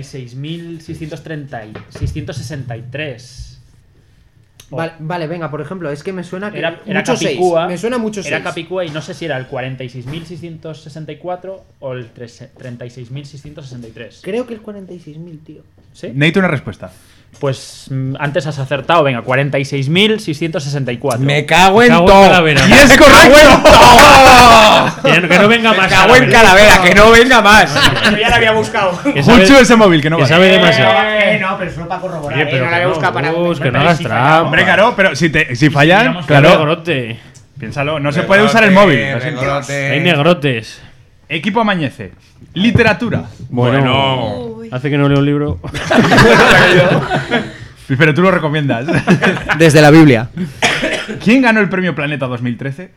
36.633. Vale, venga, por ejemplo, es que me suena que Era mucho seis. Capicúa. Me suena mucho Era 6. Capicúa y no sé si era el 46.664 o el 36.663. Creo que el 46.000, tío. ¿Sí? Necesito una respuesta. Pues antes has acertado, venga, 46.664. Me cago en Cago en todo. Calavera. ¡Y es correcto! Que no venga más. Me cago en Calavera, que no venga más. Pero ya la había buscado. Que sabe- Mucho ese móvil, que no que vale. sabe demasiado. No, pero solo para corroborar. Oye, pero no la había buscado para que no Pero hagas si trampa. Hombre, claro, pero si fallan, digamos que claro. Negrote. Piénsalo, no se puede usar el móvil. lo siento. Hay negrotes. Equipo Amañece. Literatura. Bueno. Uy. Hace que no leo un libro. Pero tú lo recomiendas. Desde la Biblia. ¿Quién ganó el premio Planeta 2013?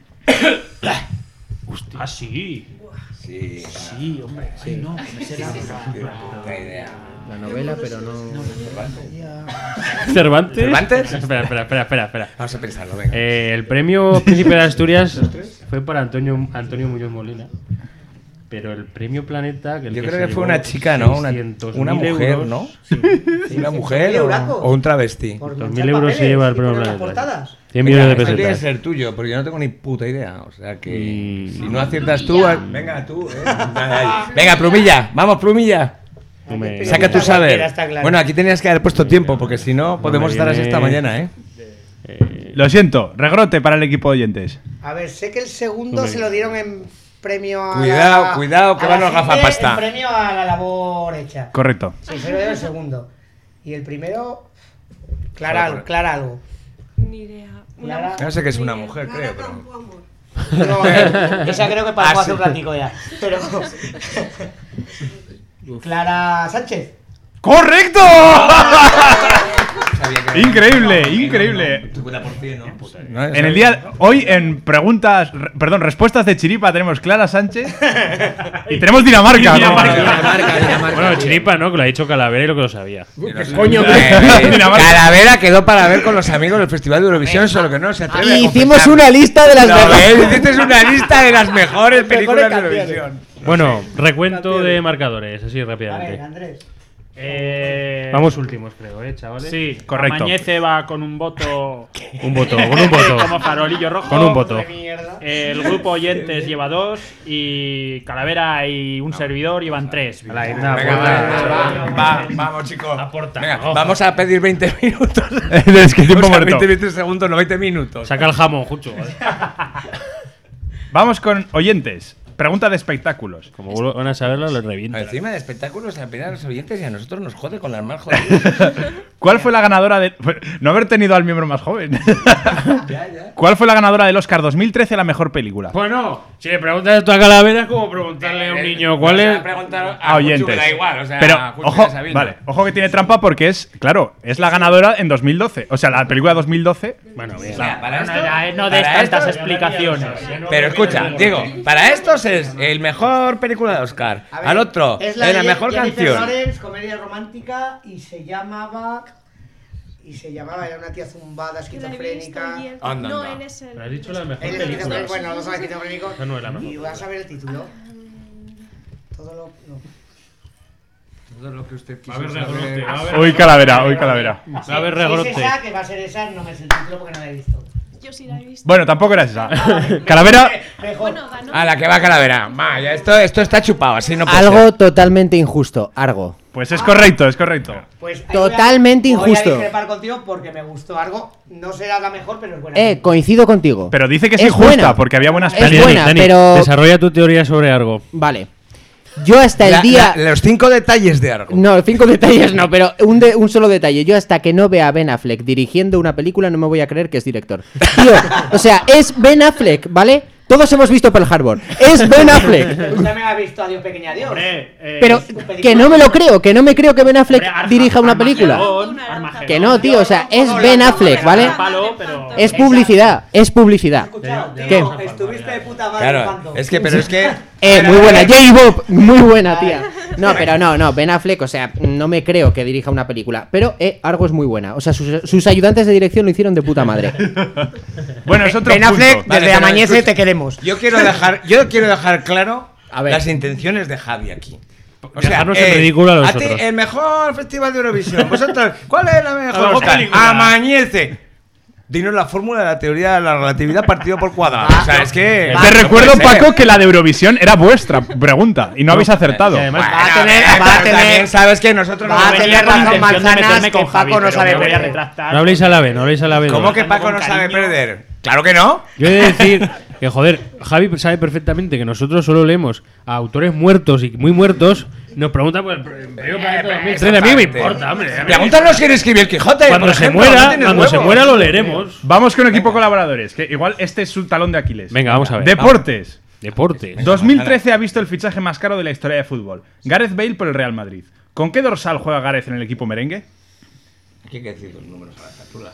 Ah, sí. Sí, Sí, hombre. Sí, no, que me sé la- La novela, pero no. ¿Cervantes? ¿Cervantes? Espera. Vamos a pensarlo, venga. El premio Príncipe de Asturias fue para Antonio Muñoz Molina. Pero el premio Planeta. Yo creo que fue una chica, ¿no? Una mujer, euros. ¿no? ¿Una mujer o un travesti? Por 2.000 euros se lleva el premio poner las Planeta. portadas. 100 millones de Esto tiene que pesetas. ser tuyo, porque yo no tengo ni puta idea. O sea que Y- si no aciertas tú, venga tú, venga, Plumilla, vamos, Plumilla. Hombre, Saca tu Cualquiera, saber. está claro. Bueno, aquí tenías que haber puesto tiempo, porque si no, podemos estar así viene- esta mañana, ¿eh? Lo siento, regrote para el equipo de oyentes. A ver, sé que el segundo Hombre. se lo dieron en premio a. Cuidado, que a van la los gente, gafapasta. en premio a la labor hecha. Correcto. Sí, se lo dieron el segundo. Y el primero. Clara algo. Ni idea. Clara. No sé que es una mujer, creo, pero. No, esa creo que pasó hace un ratico ya. Pero. Clara Sánchez. ¡Correcto! Increíble. En el día hoy en respuestas de Chiripa tenemos Clara Sánchez y tenemos Dinamarca. Bueno, Chiripa no, que lo ha dicho Calavera y lo que lo sabía. Coño, Calavera quedó para ver con los amigos del Festival de Eurovisión, solo que no se atreve. Y hicimos una lista de las mejores. Hiciste una lista de las mejores películas de Eurovisión. Bueno, recuento de marcadores, así rápidamente. A ver, Andrés. Vamos últimos, creo, chavales. Sí, correcto. Amanece va con un voto. Con un voto. Como farolillo rojo. Con un voto. El grupo Oyentes lleva 2 y Calavera y un servidor llevan 3. Vamos, chicos. Venga, vamos a pedir 20 minutos. Es que tiempo muerto. 20 segundos, no 20 minutos. Saca el jamón, Jucho. Vamos con Oyentes. Pregunta de espectáculos. Como van a saberlo, lo revienta. Encima de espectáculos, a pedir a los oyentes y a nosotros nos jode con las más jodidas. ¿Cuál fue la ganadora de...? No haber tenido al miembro más joven. Ya. ¿Cuál fue la ganadora del Oscar 2013 a la mejor película? Bueno, si le preguntas esto a Calavera es como preguntarle a un niño cuál es... A Oyentes. Da igual, o sea, pero, ojo que tiene trampa porque es la ganadora en 2012. O sea, la película 2012... Bueno, bien. No des tantas explicaciones. Pero escucha, Diego, para estos es el mejor película de Oscar. A ver, Al otro, es la mejor Jennifer canción. Lawrence, comedia romántica, y se llamaba, era una tía zumbada, esquizofrénica. Anda, No, anda. él es el. Pero has dicho la mejor Él es película. esquizofrénico, bueno, los dos son esquizofrénicos. Esa no es la mejor. Y vas a ver el título. Todo lo. No. Todo lo que usted quiso Va a haber saber. regrote, va a haber- Hoy Calavera. Va a haber Si regrote. es esa, que va a ser esa, no me sé el título porque no la he visto. Yo sí la he visto. Bueno, tampoco era esa. Calavera... Bueno, ganó. A la que va Calavera. Vaya, esto está chupado, así no puede Algo ser. totalmente injusto. Argo. Pues es correcto. Pues ahí Totalmente voy a injusto. discrepar contigo porque me gustó algo. No será la mejor, pero es buena. Coincido contigo. Pero dice que es Es injusta buena. porque había buenas Es películas. buena, Dani, pero- desarrolla tu teoría sobre algo. Vale. Yo hasta el día... Los 5 detalles de Argo. No, 5 detalles no, pero un solo detalle. Yo hasta que no vea a Ben Affleck dirigiendo una película no me voy a creer que es director. Tío, o sea, es Ben Affleck, ¿vale? Todos hemos visto Pearl Harbor. Es Ben Affleck. Usted me ha visto Adiós Pequeña Adiós. Pero que no me lo creo, que no me creo que Ben Affleck dirija una película. Armagedón. Que no, tío, o sea, es Ben Affleck, ¿vale? Es publicidad, es publicidad. ¿Qué? Estuviste de puta madre. Claro, Fanto. pero es que. Muy buena, J-Bob, muy buena, tía. No, pero no, Ben Affleck, o sea, no me creo que dirija una película. Pero Argo es muy buena. O sea, sus ayudantes de dirección lo hicieron de puta madre. Bueno, es otro Ben punto. Affleck, Vale, desde pero Amañece escucha, te queremos. Yo quiero dejar claro A ver. las intenciones de Javi aquí. O Dejarnos en ridículo a ti, nosotros. el mejor festival de Eurovisión. Vosotros, ¿cuál es la mejor? mejor Oscar? película. Amañece. Dinos la fórmula de la teoría de la relatividad partido por cuadrado. O sea, es que. Te recuerdo, no puede ser. Paco, que la de Eurovisión era vuestra pregunta y no habéis acertado. Y además, Va a tener, Pero también sabes que nosotros no va a vamos tener razón Manzanas que Paco no sabe voy a perder. retractar. no habléis a la vez, no habléis a la vez. ¿Cómo que Trabajando Paco con no sabe cariño. perder? Claro que no. Yo he de decir que, joder, Javi sabe perfectamente que nosotros solo leemos a autores muertos y muy muertos. Nos pregunta por el premio Planeta 2013. A mí me importa, hombre. A mí- Pregúntanos quién escribió el Quijote. Cuando por se ejemplo, muera, no tienes cuando se huevos. muera lo leeremos. Vamos con equipo colaboradores, que igual este es su talón de Aquiles. Venga, vamos a ver. Deportes. Deportes. 2013 ha visto el fichaje más caro de la historia de fútbol. Gareth Bale por el Real Madrid. ¿Con qué dorsal juega Gareth en el equipo merengue? Aquí hay que decir los números a la factura.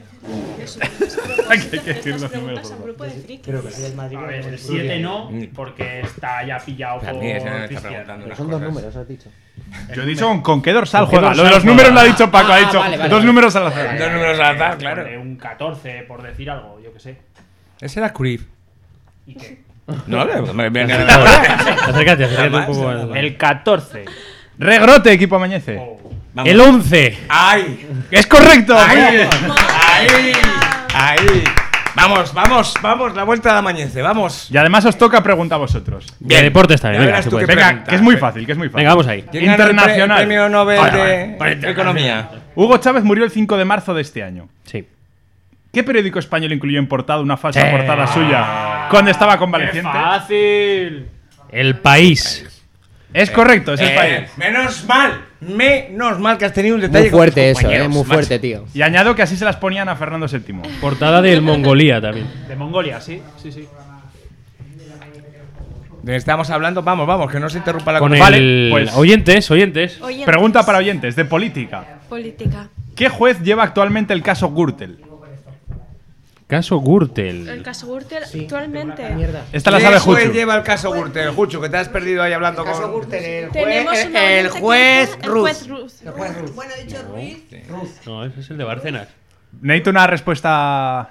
Hay que decir los números. Al grupo de frikis. Creo que sí, el Madrid. A ver, el 7 no, porque está ya pillado por A mí ese me está Cristiano. preguntando unas Son dos cosas. números, has dicho. Yo he dicho con qué dorsal ¿Con qué juega. Lo de dorsal los números lo juega? ha dicho Paco, ha dicho vale, vale, dos vale. números al azar. Dos números al azar, claro. Ponle un 14, por decir algo, yo que sé. Ese era Cruyff. ¿Y qué? No, me Acércate un poco. al- El 14. Regrote, equipo Amañece. El 11. ¡Ay! ¡Es correcto! Muy ¡Ahí! bien. ¡Ahí! ¡Ahí! Vamos, la vuelta de Amañece, vamos. Y además os toca pregunta a vosotros. De deportes también. Ya Venga, verás se tú puede. qué Venga, pregunta. que es muy fácil, que es muy fácil. Venga, vamos ahí. ¿Quién ganó el Internacional. Premio Nobel Vale, de Economía. Hugo Chávez murió el 5 de marzo de este año. Sí. ¿Qué periódico español incluyó en portada una falsa portada suya cuando estaba convaleciente? ¡Fácil! El país. Es correcto, es el país. Menos mal que has tenido un detalle Muy fuerte con tus eso, compañeros, muy macho. fuerte, tío. Y añado que así se las ponían a Fernando VII. Portada del Mongolía también. De Mongolia, sí, sí, sí. Estamos hablando, vamos, que no se interrumpa la Con conversación. el... pues- oyentes. Oyentes. Pregunta para oyentes, de política. Política. ¿Qué juez lleva actualmente el caso Gürtel? Caso Gürtel. El caso Gürtel actualmente. Esta la ¿Qué sabe juez Juchu. lleva el caso Gürtel? Juchu, que te has perdido ahí hablando Caso con... Gürtel, Tenemos una el oyente juez que dice el Ruth. juez Ruth. El juez Ruth. Bueno, he dicho Ruiz. No, ese es el de Bárcenas. Necesito una respuesta.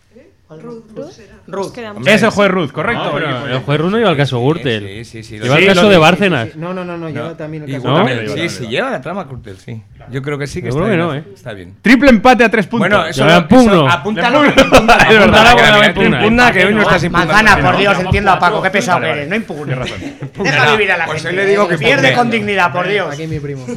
Ruth. Es el juez Ruth, correcto. No, pero el juez Ruth no lleva el caso Gürtel. Sí. Lleva el caso de Bárcenas. No, lleva también el caso. Igual, sí, lleva la trama Gürtel, sí. Yo creo que sí, que Yo está creo bien. que no, Está bien. Triple empate a 3 puntos. Bueno, eso Yo la impugno. apúntalo. Es verdad, Impugna, que hoy no estás impugnando. Manzana, por Dios, no, entiendo a Paco, qué pesado Vale, que eres. No impugnes. Tienes razón. Deja vivir a la Pues gente. hoy le digo que pierde impugne. con dignidad, por Dios. Aquí mi primo.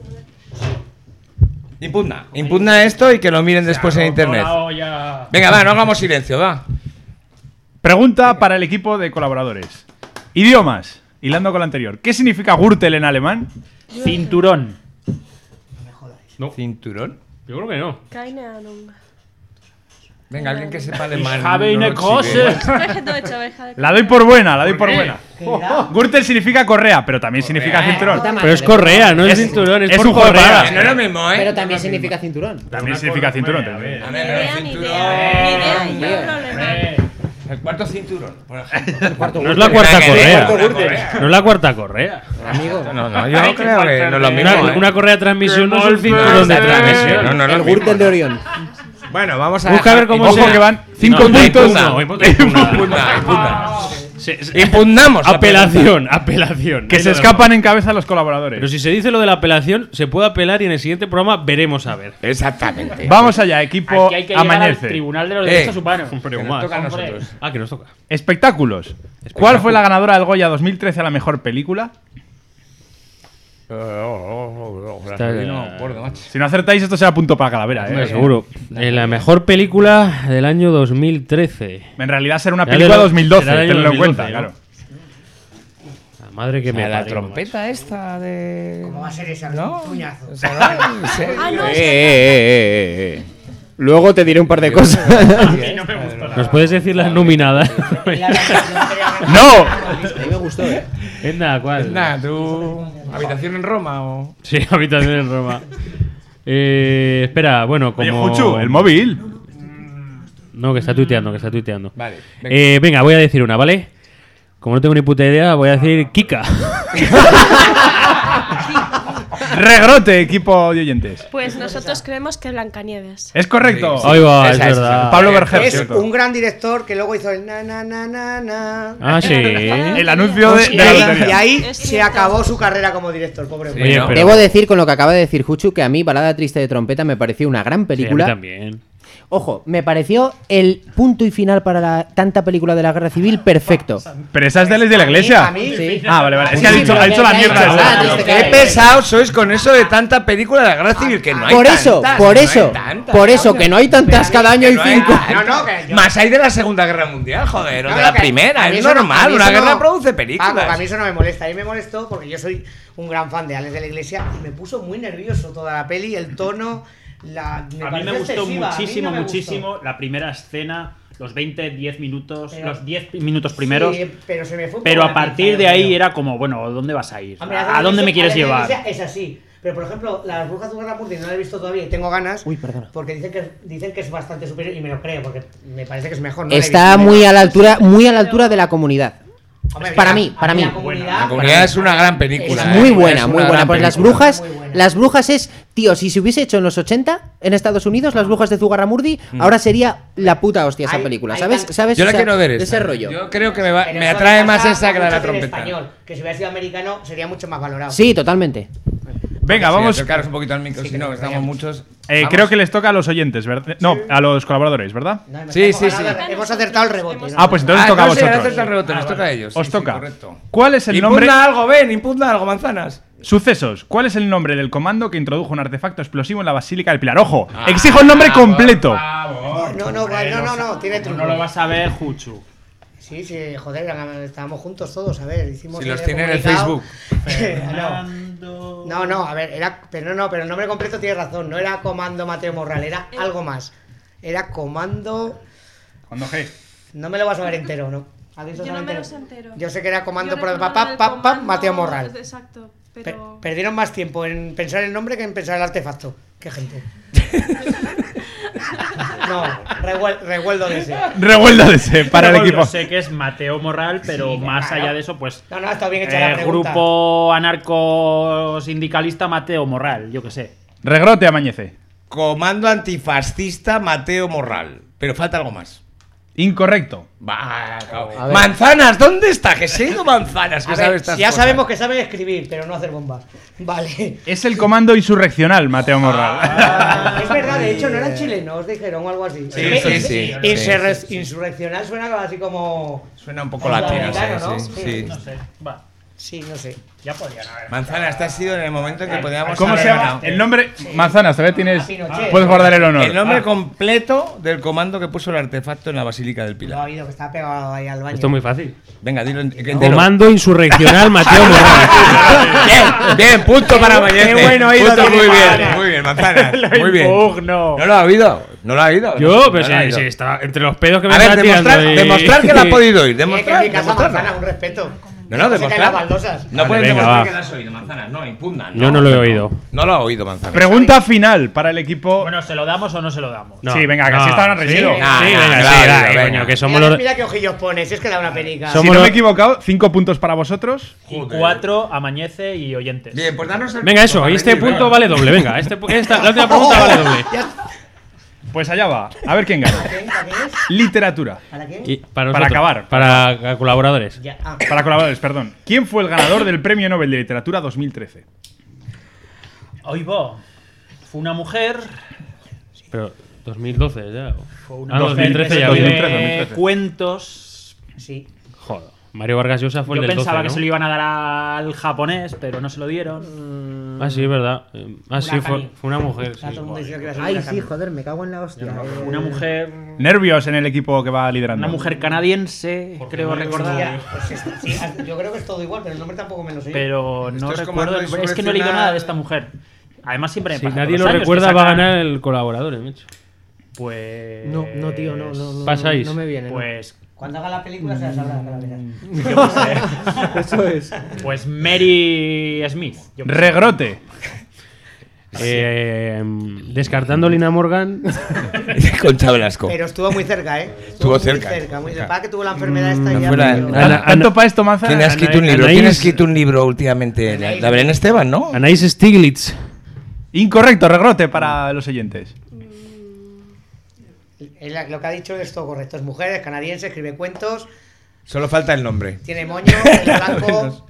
Impugna esto y que lo miren después en internet. Venga, va, no hagamos silencio, va. Pregunta para el equipo de colaboradores. Idiomas. Hilando con la anterior. ¿Qué significa Gürtel en alemán? Cinturón. ¿Cinturón? Yo creo que no. Keine Ahnung. Venga, alguien que sepa alemán. Ich habe eine große. Spreche Deutsch, aber ich habe La doy por buena, la doy por buena. Gürtel significa correa, pero también significa cinturón. Pero es correa, no es cinturón, es por un juego de correa. palabras. No es lo mismo, ¿eh? Pero también significa cinturón. También significa cinturón. A ver, ni el idea, ni cinturón. idea. Ni idea, no problema. El cuarto cinturón, por ejemplo. No es la cuarta correa. correa. No es la cuarta correa. No, yo creo que no es lo mismo. Una correa de transmisión no es un cinturón de transmisión. No, El Gürtel de Orión. Bueno, vamos a Busca a ver cómo Ojo se... que van 5 puntos. Impugna. Impugnamos. Apelación. Que se escapan en cabeza los colaboradores. Pero si se dice lo de la apelación, se puede apelar y en el siguiente programa veremos a ver. Exactamente. Vamos allá, equipo Aquí hay que llegar al Amañece. Tribunal de los Derechos Humanos. Pero Que nos más. toca a nosotros. Ah, que nos toca. Espectáculos. ¿Cuál fue la ganadora del Goya 2013 a la mejor película? No me acuerdo, macho. Si no acertáis, esto será punto para Calavera, ¿eh? Seguro. La mejor película del año 2013. En realidad será una Será película del- 2012, será del año tenlo en 2012, cuenta, ¿no? claro. La madre que me La parió, trompeta esta de... ¿Cómo va a ser esa? ¿No? Un puñazo. ¿Se va? ¿En serio? Ah, no, Luego te diré un par de cosas. macho. ¿Nos puedes decir las nominadas? ¡No! A mí me gustó, ¿eh? Venga, ¿cuál? Nada, ¿tú... ¿Habitación en Roma o...? Sí, habitación en Roma. Espera, bueno, como... Oye, Juchu, el móvil. No, que está tuiteando. Vale, venga. Venga, voy a decir una, ¿vale? Como no tengo ni puta idea, voy a decir Kika. Regrote, equipo de oyentes. Pues nosotros creemos que Blancanieves. Es correcto. Ahí va, es Esa es, verdad. Pablo Berger, Es cierto. un gran director que luego hizo el na na na na na. Ah, sí. El anuncio de Y la ahí, lotería. y ahí Es se cierto. acabó su carrera como director, pobre hombre. Oye, ¿no? pero... Debo decir, con lo que acaba de decir Juchu, que a mí Balada Triste de Trompeta me pareció una gran Sí, a mí película. también. Ojo, me pareció el punto y final para tanta película de la Guerra Civil perfecto. Pero esa es de la iglesia. A mí, Sí. Ah, vale, vale. Es que Sí, ha dicho pero la que mierda. ha dicho, esa. ah, triste, Qué pesados sois con eso de tanta película de la Guerra Civil, que no hay Por eso, tantas, por no hay eso, tantas. por eso, que no hay tantas cada año y No hay 5. tantas. No, que yo- Más hay de la Segunda Guerra Mundial, joder, o de Claro la que a Primera, mí es eso no- a normal, mí una eso guerra no- produce Paco, películas. que a mí eso no me molesta. A mí me molestó porque yo soy un gran fan de Alex de la Iglesia y me puso muy nervioso toda la peli, el tono, A mí me pareció gustó excesiva, a mí muchísimo, no me gustó. muchísimo la primera escena, los 10 minutos, Pero- los 10 minutos primeros. Sí, pero se me fue un Pero poco a la partir pinza, de yo ahí creo. era como, bueno, ¿dónde vas a ir? Hombre, ¿A dónde me quieres Alex de la llevar? Iglesia es así. Pero por ejemplo, Las Brujas de Guerramurdi no la he visto todavía y tengo ganas. Uy, perdona. Porque dicen que es bastante superior y me lo creo, porque me parece que es mejor. No la he Está visto. muy a la altura de La Comunidad. Hombre, para mira, mí, para a mí mí. La Comunidad, La Comunidad es una gran película. Es Muy ¿eh? buena, Es muy una buena. gran Pues película. Las Brujas es, tío, si se hubiese hecho en los 80 en Estados Unidos, Las Brujas de Zugarramurdi, ahora sería la puta hostia esa Hay- película, hay ¿sabes? tan- ¿Sabes? Yo la O sea, quiero ver de esa. ese rollo. Yo creo que Pero me eso atrae le más pasa esa que la de la mucho en trompeta. español, que si hubiera sido americano sería mucho más valorado. Sí, totalmente. Venga, Sí, vamos. acercaros un poquito al micro, si no, que estamos vayamos. muchos. Creo que les toca a los oyentes, ¿verdad? No, a los colaboradores, ¿verdad? No, hemos- Sí, hemos sí, ganado, sí. Hemos acertado el rebote. ¿no? Ah, pues entonces toca a no sé, vosotros. haces el rebote, nos toca a ellos. Os Sí, toca. sí, correcto. ¿Cuál es el nombre? Impugna algo, ven, impugna algo, manzanas. Sucesos. ¿Cuál es el nombre del comando que introdujo un artefacto explosivo en la Basílica del Pilar? ¡Ojo! Exijo el nombre completo. No, tiene truco. No lo vas a ver, Juchu. Sí, joder, estábamos juntos todos, a ver, hicimos Si los el tiene en el comunicado. Fernando. No, a ver, pero el nombre completo tiene razón, no era Comando Mateo Morral, era algo más. Era Comando... Cuando G. No me lo vas a ver entero, ¿no? Adiós, Yo no me entero. los entero. Yo sé que era comando Yo por recuerdo papá, el papá, comando, Mateo Morral. Exacto, pero... Perdieron más tiempo en pensar el nombre que en pensar el artefacto. Qué gente. No, revueldo de ese. Revueldo de ese para el Bueno, equipo. Sé que es Mateo Morral, pero Sí, más claro. allá de eso, pues. No, está bien hecha la pregunta. Grupo anarco-sindicalista Mateo Morral, yo qué sé. Regrote amanece. Comando antifascista Mateo Morral. Pero falta algo más. Incorrecto. Va, cabrón. Manzanas, ¿dónde está? Que se ha ido Manzanas. Que A sabe ver, estas ya cosas. sabemos que sabe escribir, pero no hacer bombas. Vale. Es el comando insurreccional, Mateo Morral. Es verdad, de hecho, no eran chilenos, dijeron o algo así. Sí, Es que sí. Insurreccional suena así como. Suena un poco latino, americano, sí, ¿no? sí. No sé. Va. Sí, no sé. Ya podrían haber. Manzanas, este ha sido en el momento en que podíamos ¿Cómo haber se llama? ganado. El nombre. Manzanas, todavía tienes. A Pinochet. Puedes guardar el honor. El nombre Ah. completo del comando que puso el artefacto en la Basílica del Lo ha Pilar. oído, que está pegado ahí al baño. Esto es muy fácil. Venga, dilo entero. Comando insurreccional Mateo Morral. Bien, punto para mañana. Qué buen oído Punto, tiene Manzanas. muy bien, Manzanas. Muy bien. Impugno. ¿No lo ha oído? ¿No lo ha oído? Yo, No pues lo ha sí, oído. sí, estaba entre los pedos que me A ver, estaba tirando. demostrar que la ha podido oír. Que en Demostrar. mi casa Demostrarlo. manzana, un respeto. No, no, se caen las demostrar. baldosas. No Vale, puedes venga, demostrar va. que la has oído, Manzanas. No, impugnan. Yo no lo he oído. No lo ha oído, Manzanas. Pregunta final para el equipo. Bueno, ¿se lo damos o no se lo damos? No. Sí, venga, que No, así estaban sí, reñidos. sí, Ah, venga, claro, sí, dai, venga. coño, que somos Mira, los. mira qué ojillos pones, si es que da una penica. Si Somos no me he los- equivocado, 5 puntos para vosotros. Y 4, Amanece y Oyentes. Bien, pues danos el Venga, punto eso, para este rendir, punto venga. vale doble. Venga, la última pregunta vale doble. Pues allá va. A ver quién gana. ¿Para quién es? Literatura. ¿Para quién? Y para Para nosotros, acabar. Para colaboradores. Ya. Para colaboradores, perdón. ¿Quién fue el ganador del Premio Nobel de Literatura 2013? Hoy va. Fue una mujer. Pero 2012 ya. Fue una Ah, mujer 2013 que ya escribe había. 2013. cuentos. Sí. Joder. Mario Vargas Llosa fue Yo el del 12, pensaba que ¿no? se lo iban a dar al japonés, pero no se lo dieron. Ah, sí, es verdad. Ah, sí, Murakami. fue una mujer. Está Sí. todo el mundo diciendo que iba a ser Ay, Murakami. sí, joder, me cago en la hostia. Una mujer. Nervios en el equipo que va liderando. Una mujer canadiense, creo recordar. Ya, pues sí, yo creo que es todo igual, pero el nombre tampoco me lo sé. Pero no Esto es recuerdo. comando Es que no he leído nada de esta insurreccional. mujer. Además, siempre me Si pasa nadie todos lo los años recuerda, que va a sacan- ganar el colaborador, Mecho. Pues. No, tío, no. Pasáis. No me viene. ¿no? Pues. Cuando haga la película se la sabrá. que la verás. Eso es. Pues Mary Smith. yo qué sé. Regrote. Descartando Lina Morgan. Concha Velasco. Pero estuvo muy cerca, ¿eh? Estuvo muy cerca. Muy cerca. Para que tuvo la enfermedad esta y ya. fuera- pero- Ana- ¿Tanto para esto, Manzana? ¿Quién ha escrito un libro? Anaís- ¿Quién ha escrito un libro últimamente? La Belén Esteban, ¿no? Anaís Stiglitz. Incorrecto, regrote para los oyentes. Lo que ha dicho es todo correcto. Es mujer, es canadiense, escribe cuentos, Solo falta el nombre. tiene moño, es blanco.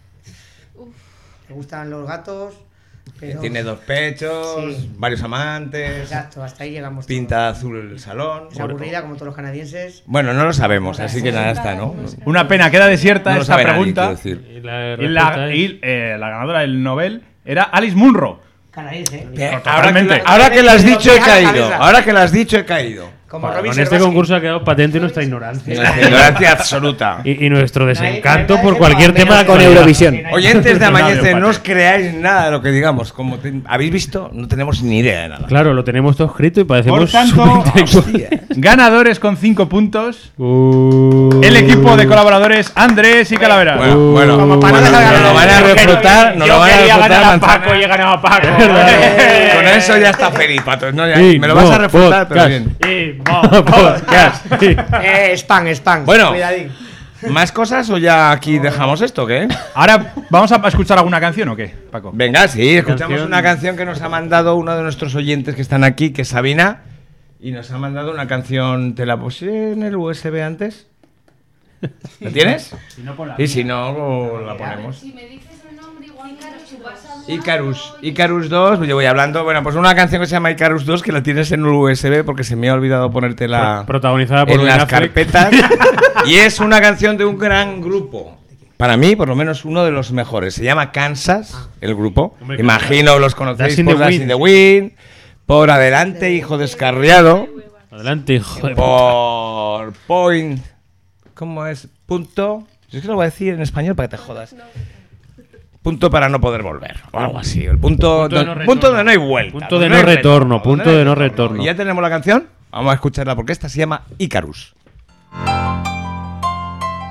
Le gustan los gatos. Pero... Tiene 2 pechos, Sí. varios amantes, Exacto, hasta ahí llegamos. pinta azul el salón. Es aburrida, como todos los canadienses. Bueno, no lo sabemos, así que nada está, ¿no? Una pena, queda desierta No lo esta sabe nadie, pregunta. quiero decir. Y la Y respuesta es- la ganadora del Nobel era Alice Munro. Canadiense. Totalmente. Ahora que lo has dicho he Cabeza. caído. Ahora que lo has dicho he caído. Como Joder, Robin con este Servaski. concurso ha quedado patente nuestra ignorancia. Ignorancia absoluta. Y nuestro desencanto nadie por sepa cualquier menos tema de con actualidad. Eurovisión. Oyentes de Amañece, Nadie, no os creáis nada de lo que digamos. Como habéis visto, no tenemos ni idea de nada. Claro, lo tenemos todo escrito y Por parecemos tanto, superintelectuales. ganadores con 5 puntos. El equipo de colaboradores Andrés y Calavera. Bueno, Como para no bueno, dejar nos lo van a ganar. reflotar, nos lo Yo van a quería reflotar. ganar a Manzana. Paco y he ganado a Paco. Con eso ya está feliz, Pato. No, ya, Sí, me lo vas a no, reflotar, pero podcast. bien. Y podcast. Sí. Spam. Bueno. Cuidadín. ¿Más cosas o ya aquí dejamos esto, qué? Ahora, ¿vamos a escuchar alguna canción o qué, Paco? Venga, sí, escuchamos Canción. una canción que nos ha mandado uno de nuestros oyentes que están aquí, que es Sabina, y nos ha mandado una canción. ¿Te la puse en el USB antes? ¿La tienes? Si no, ponla. Y si no, la ponemos. Si me dices el nombre, igual Icarus 2, yo voy hablando. Bueno, pues una canción que se llama Icarus 2 que la tienes en el USB porque se me ha olvidado ponértela Protagonizada por en Ben las Affleck. carpetas. Y es una canción de un gran grupo. Para mí, por lo menos, uno de los mejores. Se llama Kansas, el grupo. Hombre, Imagino los conocéis Dust in por the Dust Wind. in the Wind, por Adelante, Hijo Descarriado, Adelante, hijo de por Point. ¿Cómo es? Punto. Es que lo voy a decir en español para que te jodas. Punto para no poder volver. O algo así. El punto, Punto de no retorno. punto donde no hay vuelta. Punto de donde no hay retorno, punto donde de no no hay retorno. ¿Y ya tenemos la canción? Vamos a escucharla porque esta se llama Icarus.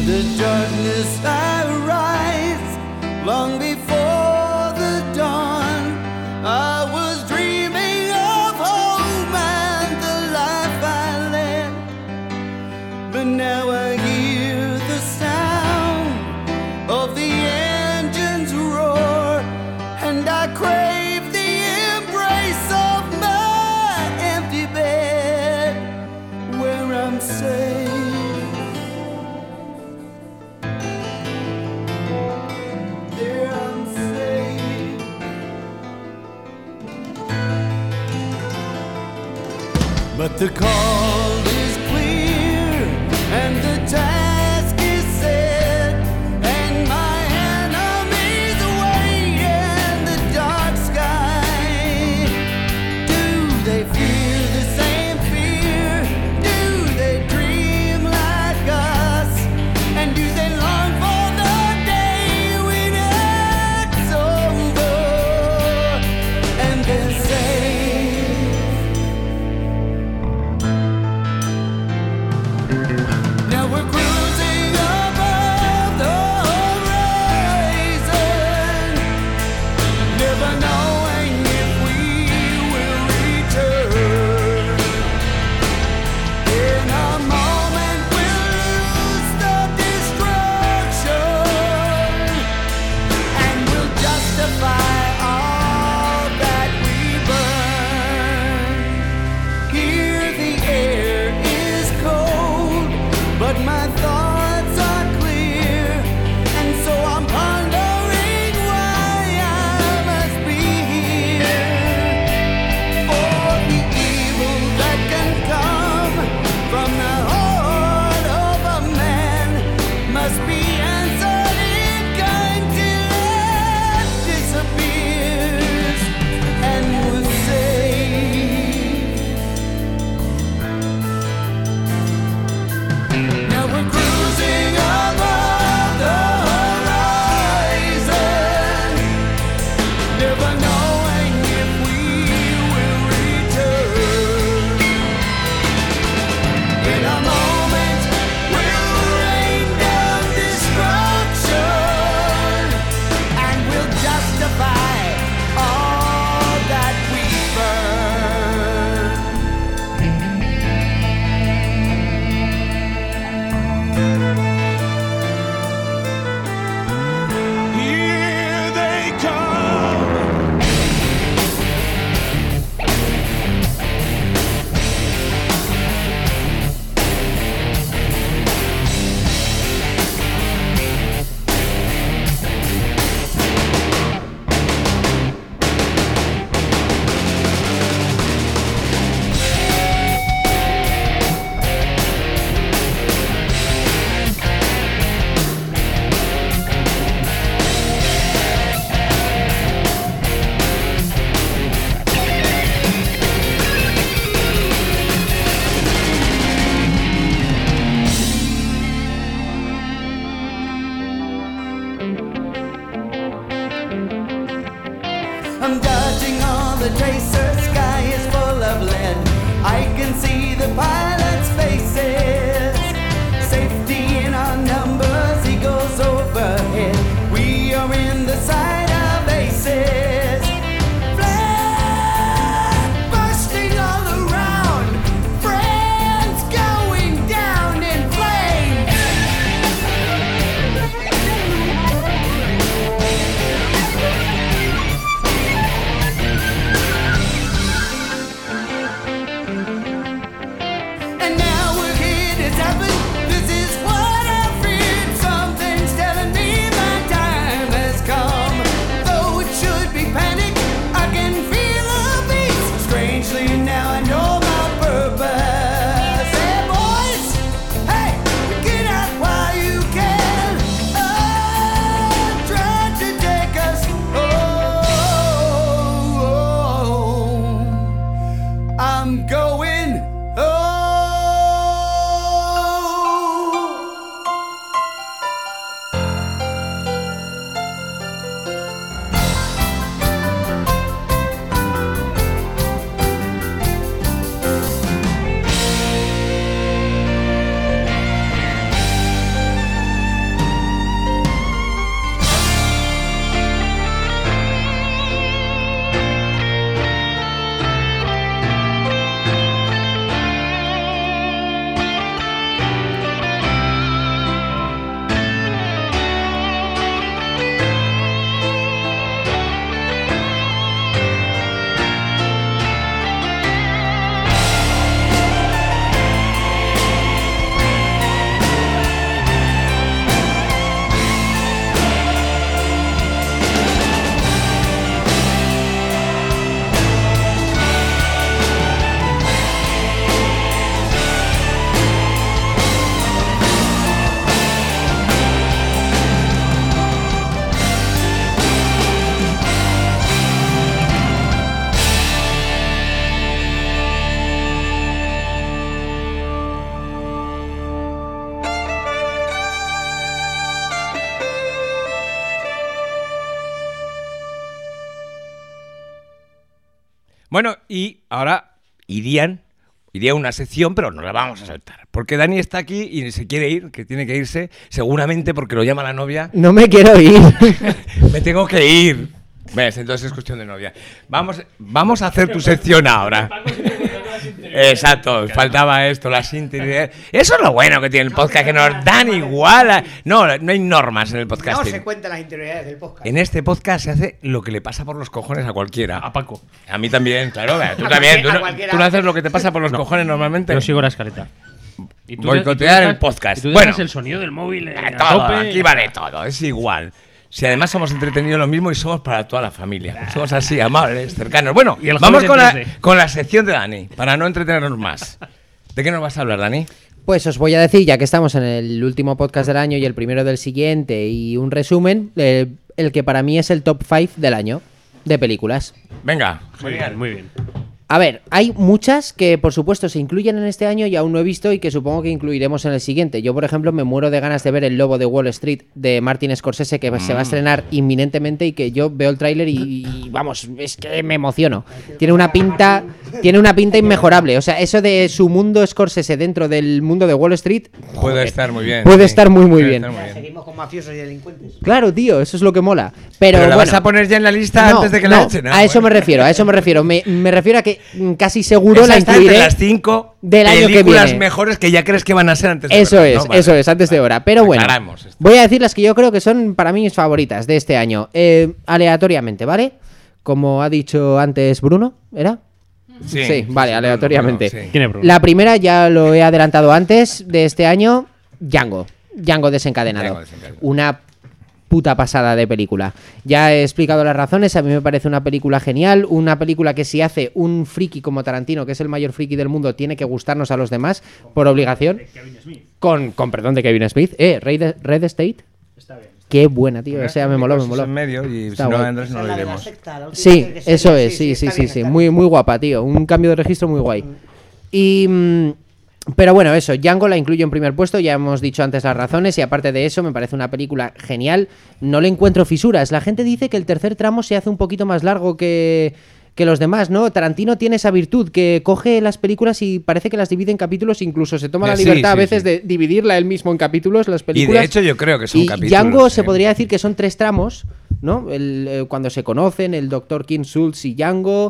the darkness I rise long before the dawn. I was dreaming of home and the life I led, but now I hear the sound of the engines roar, and I crave the embrace of my empty bed where I'm safe. There I'm safe. But the call is clear and the task is set, and my enemies wait in the dark sky. Do they fear the same fear? Do they dream like us? And do they long for the day when it's over and they're safe? Now Bueno, y ahora iría una sección, pero no la vamos a saltar. Porque Dani está aquí y se quiere ir, que tiene que irse, seguramente porque lo llama la novia. No me quiero ir. Me tengo que ir. ¿Ves? Entonces es cuestión de novia. Vamos a hacer tu sección ahora. Exacto, faltaba esto, las interioridades. Eso es lo bueno que tiene el podcast, que nos dan igual. No hay normas en el podcast. No se cuentan las interioridades del podcast. En este podcast se hace lo que le pasa por los cojones a cualquiera. A Paco. A mí también, claro. Tú también. Tú no haces lo que te pasa por los cojones normalmente. Yo sigo la escaleta. Y boicotear el podcast. Y tú bueno, el sonido del móvil. todo, aquí vale todo, es igual. Si además somos entretenidos lo mismo y somos para toda la familia. Somos así, amables, cercanos. Bueno, vamos con la sección de Dani, para no entretenernos más. ¿De qué nos vas a hablar, Dani? Pues os voy a decir, ya que estamos en el último podcast del año y el primero del siguiente, y un resumen, el que para mí es el top 5 del año de películas. Venga, muy bien. A ver, hay muchas que por supuesto se incluyen en este año y aún no he visto y que supongo que incluiremos en el siguiente. Yo, por ejemplo, me muero de ganas de ver El Lobo de Wall Street de Martin Scorsese, que se va a estrenar inminentemente, y que yo veo el tráiler y vamos, es que me emociono. Tiene una pinta inmejorable. O sea, eso de su mundo Scorsese dentro del mundo de Wall Street puede estar muy bien. Puede estar muy bien. Seguimos con mafiosos y delincuentes. Claro, tío, eso es lo que mola. Pero la vas a poner ya en la lista antes de que la echen. A eso me refiero. Me refiero a que casi seguro la incluiré entre las 5 del año que viene. Películas mejores que ya crees que van a ser antes de eso hora. Es, eso es, antes de hora. Pero bueno, voy a decir las que yo creo que son para mí mis favoritas de este año, aleatoriamente, ¿vale? Como ha dicho antes Bruno, ¿era? Sí, vale, aleatoriamente. Bruno, sí. ¿Quién es Bruno? La primera ya lo he adelantado antes de este año, Django desencadenado. Una puta pasada de película. Ya he explicado las razones, a mí me parece una película genial, una película que si hace un friki como Tarantino, que es el mayor friki del mundo, tiene que gustarnos a los demás por obligación. Con perdón de Kevin Smith. Red State. Está bien. Qué buena, tío. O sea, me moló. En medio y está si no guay. Andrés no lo diremos. Sí, eso es, sí. Muy guapa, tío. Un cambio de registro muy guay. Pero bueno, eso, Django la incluyo en primer puesto, ya hemos dicho antes las razones, y aparte de eso me parece una película genial. No le encuentro fisuras. La gente dice que el tercer tramo se hace un poquito más largo que los demás, ¿no? Tarantino tiene esa virtud, que coge las películas y parece que las divide en capítulos, incluso se toma la libertad a veces de dividirla él mismo en capítulos, las películas. Y de hecho yo creo que son capítulos. Django se podría decir que son 3 tramos, ¿no? Cuando se conocen, el Dr. King Schultz y Django,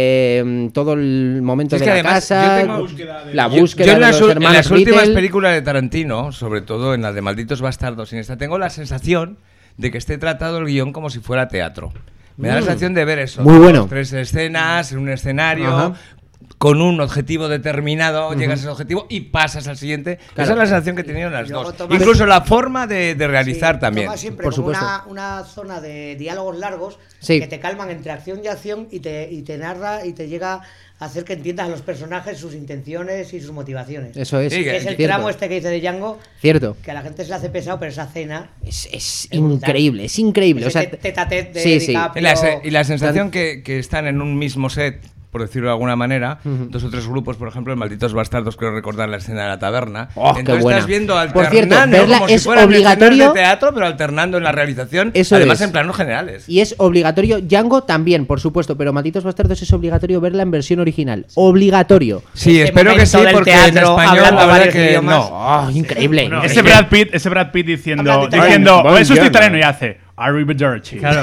todo el momento de la casa, la búsqueda de los hermanos en las Riddle. últimas películas de Tarantino, sobre todo en las de Malditos Bastardos, en esta tengo la sensación de que esté tratado el guión como si fuera teatro. Me da la sensación de ver eso. Muy bueno. 3 escenas en un escenario, con un objetivo determinado, llegas a ese objetivo y pasas al siguiente. Claro. Esa es la sensación que tenían las dos. Incluso la forma de realizar también. Siempre por como supuesto. una zona de diálogos largos Sí. que te calman entre acción y acción y te narra y te llega a hacer que entiendas a los personajes, sus intenciones y sus motivaciones. Eso es. Sí, Que es el cierto. tramo este que dice de Django, Cierto. que a la gente se le hace pesado, pero esa cena Es increíble, es increíble. O sea, tete-a-tete de sí, sí. DiCaprio. Y la sensación que están en un mismo set, por decirlo de alguna manera, 2 o 3 grupos, por ejemplo, en Malditos Bastardos, creo recordar la escena de la taberna. ¡Oh, qué Entonces buena! estás viendo Por cierto, alternando, verla como si es fueran obligatorio. escenas de teatro, pero alternando en la realización, Eso además es. en planos generales. Y es obligatorio. Django también, por supuesto, pero Malditos Bastardos es obligatorio verla en versión original. Obligatorio. Sí, espero que sí, momento del porque en teatro, español hablando la verdad varios que idiomas. no. Oh, increíble. No, ese Brad Pitt diciendo, Bueno, eso es italiano y hace Arrivederci. Claro.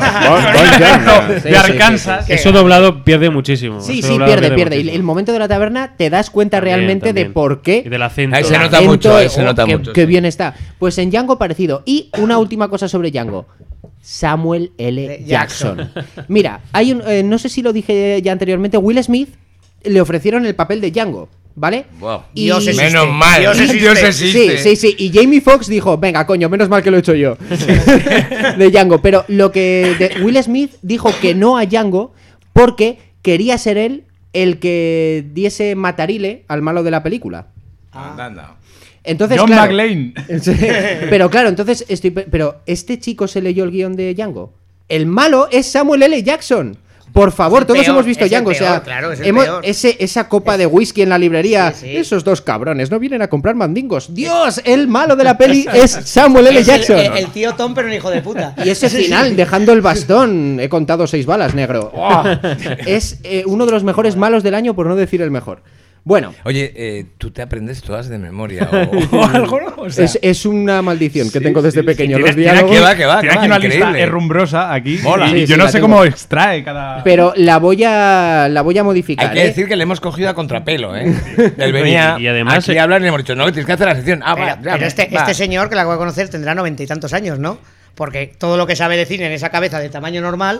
Sí, de Arkansas. Eso doblado pierde muchísimo. Sí, Eso sí, doblado pierde. Y muchísimo. el momento de la taberna te das cuenta También, realmente también. de por qué. Y del acento. Ahí se el nota acento, mucho, ahí se nota qué, mucho, qué sí. bien está. Pues en Django parecido. Y una última cosa sobre Django. Samuel L. Jackson. Mira, hay no sé si lo dije ya anteriormente, Will Smith le ofrecieron el papel de Django, ¿vale? Wow. Y- Dios existe. Menos mal, Dios existe. Sí. Y Jamie Foxx dijo, venga, coño, menos mal que lo he hecho yo. De Django. Pero Will Smith dijo que no a Django porque quería ser él el que diese matarile al malo de la película. Anda. Entonces, John claro, McClane. pero claro, entonces pero este chico se leyó el guión de Django. El malo es Samuel L. Jackson. Por favor, el todos peor, hemos visto es el Django. O sea, peor, claro, es el peor. esa copa de whisky en la librería. Sí, sí. Esos dos cabrones no vienen a comprar mandingos. Dios, el malo de la peli es Samuel L. Es Jackson. el tío Tom, pero un hijo de puta. Y ese final, dejando el bastón, he contado 6 balas, negro. Oh, es uno de los mejores malos del año, por no decir el mejor. Bueno. Oye, tú te aprendes todas de memoria o algo, ¿no? O sea, es una maldición que tengo desde pequeño. Los Tiene diálogos. Tiene aquí una lista herrumbrosa aquí. Mola. Y Sí, yo sí, no la sé tengo. cómo extrae cada. Pero la voy a modificar. hay que decir que le hemos cogido a contrapelo, ¿eh? Él venía Y además, aquí a hablar y le hemos dicho, no, tienes que hacer la sección. Ah, va, Pero va. este señor, que la acabo de conocer, tendrá 90 y tantos años, ¿no? Porque todo lo que sabe de cine en esa cabeza de tamaño normal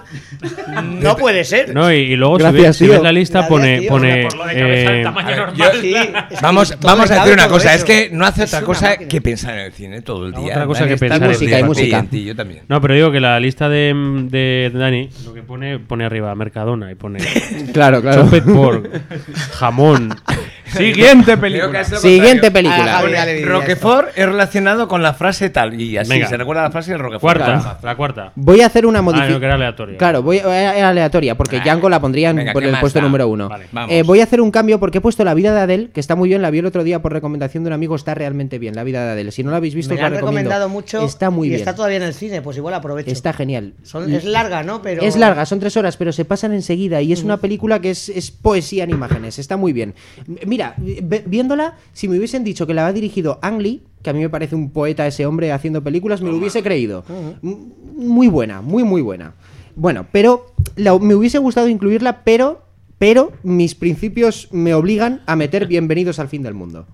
no puede ser. No, y luego Gracias, si ves tío. la lista Gracias, pone... tío. Por lo de cabeza del tamaño a ver, normal. Sí, es que Vamos todo a cabe, decir una todo cosa, eso. es que no hace Es otra una cosa máquina. que pensar en el cine todo el día. Otra cosa Dani que está pensar. todo el Música día y con música. TNT, yo también. No, pero digo que la lista de Dani, lo que pone arriba, Mercadona, y pone Claro, claro. chopped pork, jamón. Siguiente Creo que película. es lo Siguiente contrario. película. Ah, Javi, dale, dile, Roquefort es relacionado con la frase tal y así Venga. se recuerda la frase del Roquefort. Cuarta, la cuarta. Voy a hacer una Ah, modificación. no, que era aleatoria. Claro, era aleatoria, porque Django la pondría Venga, por ¿qué el más puesto da? número 1. Vale, vamos. Voy a hacer un cambio porque he puesto La vida de Adele, que está muy bien, la vi el otro día por recomendación de un amigo, está realmente bien, La vida de Adele. Si no la habéis visto, Me os la la han recomiendo. recomendado mucho Está muy y bien. está todavía en el cine, pues igual aprovecho. Está genial. Es larga, ¿no? Pero... Es larga, son 3 horas, pero se pasan enseguida y es una película que es poesía en imágenes, está muy bien. Mira, viéndola, si me hubiesen dicho que la ha dirigido Ang Lee, que a mí me parece un poeta ese hombre haciendo películas, me lo hubiese creído. Muy buena, muy buena. Bueno, pero me hubiese gustado incluirla, pero mis principios me obligan a meter Bienvenidos al fin del mundo.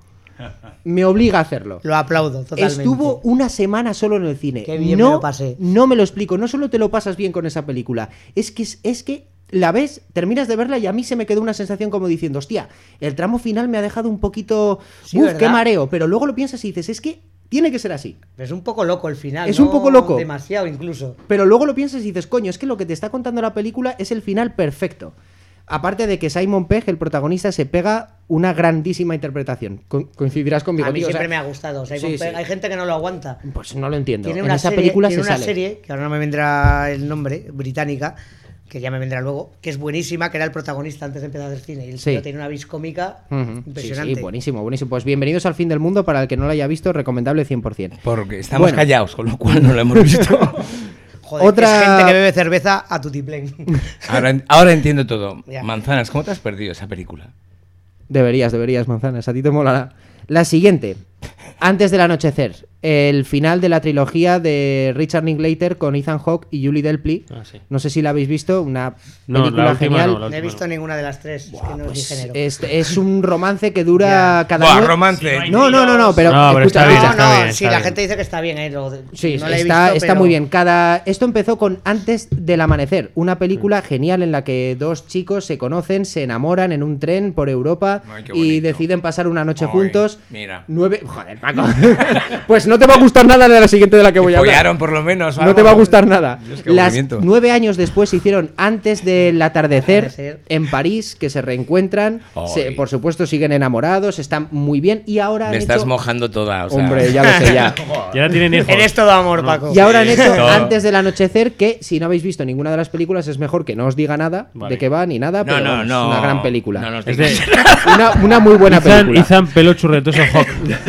Me obliga a hacerlo. Lo aplaudo totalmente. Estuvo una semana solo en el cine. Qué bien no, me lo pasé. No me lo explico. No solo te lo pasas bien con esa película. Es que la ves, terminas de verla y a mí se me quedó una sensación como diciendo, hostia, el tramo final me ha dejado un poquito... Sí, uf, ¿verdad? qué mareo. Pero luego lo piensas y dices, es que tiene que ser así. Es un poco loco el final. Es ¿no? un poco loco. Demasiado incluso. Pero luego lo piensas y dices, coño, es que lo que te está contando la película es el final perfecto. Aparte de que Simon Pegg, el protagonista, se pega una grandísima interpretación. Coincidirás conmigo. A mí tío, o siempre sea, me ha gustado. Simon sí, Pegg, sí. hay gente que no lo aguanta. Pues no lo entiendo. Tiene En una esa serie, película tiene se una sale. serie, que ahora no me vendrá el nombre, británica, que ya me vendrá luego, que es buenísima, que era el protagonista antes de empezar el cine. Y el Sí. tío tiene una vis cómica Ujú. impresionante. Sí, buenísimo. Pues Bienvenidos al fin del mundo, para el que no lo haya visto, recomendable 100%. Porque estamos Bueno. callados, con lo cual no lo hemos visto. Joder, Otra- es gente que bebe cerveza a tutiplén. Ahora entiendo todo. Ya. Manzanas, ¿cómo te has perdido esa película? Deberías, Manzanas, a ti te molará. La siguiente, Antes del anochecer, el final de la trilogía de Richard Linklater con Ethan Hawke y Julie Delpy. Ah, sí. No sé si la habéis visto, una No, película la última genial. no, No he visto ninguna de las tres, es que no es mi género. Es un romance que dura Ya. cada Buah, nueve- romance. No, pero, No, pero escucha, está bien, escucha. está bien, sí, está la bien. gente dice que está bien, Sí, no la he está, visto, está pero- muy bien. Esto empezó con Antes del amanecer, una película genial en la que dos chicos se conocen, se enamoran en un tren por Europa Ay, qué y bonito. deciden pasar una noche Ay, juntos. mira. Joder, Paco. Pues no te va a gustar nada de la siguiente de la que voy a hablar. Follaron por lo menos. No te va a gustar nada. Dios, qué Las aburrimiento. 9 años después se hicieron Antes del atardecer Atardecer. en París, que se reencuentran. Ay. Por supuesto siguen enamorados, están muy bien y ahora han Me estás hecho... mojando toda. O sea, Hombre, ya lo sé, ya. Y ahora tienen hijos. Eres todo amor, Paco. Y ahora han hecho Todo. Antes del anochecer, que si no habéis visto ninguna de las películas es mejor que no os diga nada Vale. de qué va ni nada, pero vamos, es una gran película. No nos Es digas. de Una muy buena película. Ethan pelo churretoso Hawk.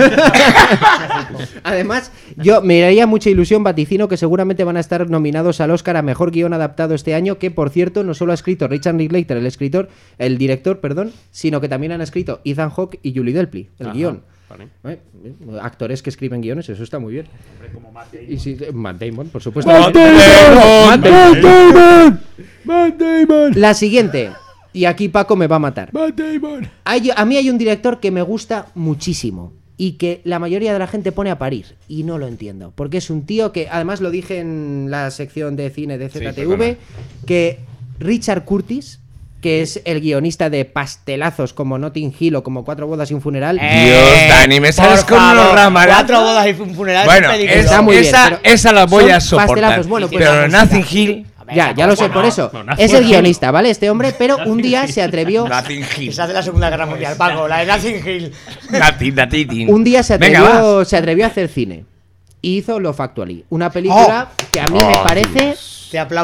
Además, yo me haría mucha ilusión, vaticino que seguramente van a estar nominados al Oscar a Mejor Guión Adaptado este año, que por cierto no solo ha escrito Richard Linklater, el director, sino que también han escrito Ethan Hawke y Julie Delpy, el guión. Vale. Actores que escriben guiones, eso está muy bien. Y sí, Matt Damon, por supuesto. Matt Damon. Matt Damon. La siguiente, y aquí Paco me va a matar. A mí hay un director que me gusta muchísimo y que la mayoría de la gente pone a parir y no lo entiendo, porque es un tío que, además lo dije en la sección de cine de ZTV, perdona. que Richard Curtis, que es el guionista de pastelazos como Notting Hill o como Cuatro bodas y un funeral. Dios, Dani, me sales por con unos favor, ramalazos. 4 bodas y un funeral. Bueno, es película. Está muy bien, pero esa la voy son a soportar. pastelazos, bueno, pues pero la Nothing Hill. Ya lo sé, por eso. bueno, Es el guionista, ¿vale? Este hombre, pero un día se atrevió... Nothing Hill. Esa es de la Segunda Guerra Mundial, Paco, la de Nothing Hill. Un día se Venga, atrevió a hacer cine. Y hizo Love Actually, una película que a mí me parece... Te aplaudo.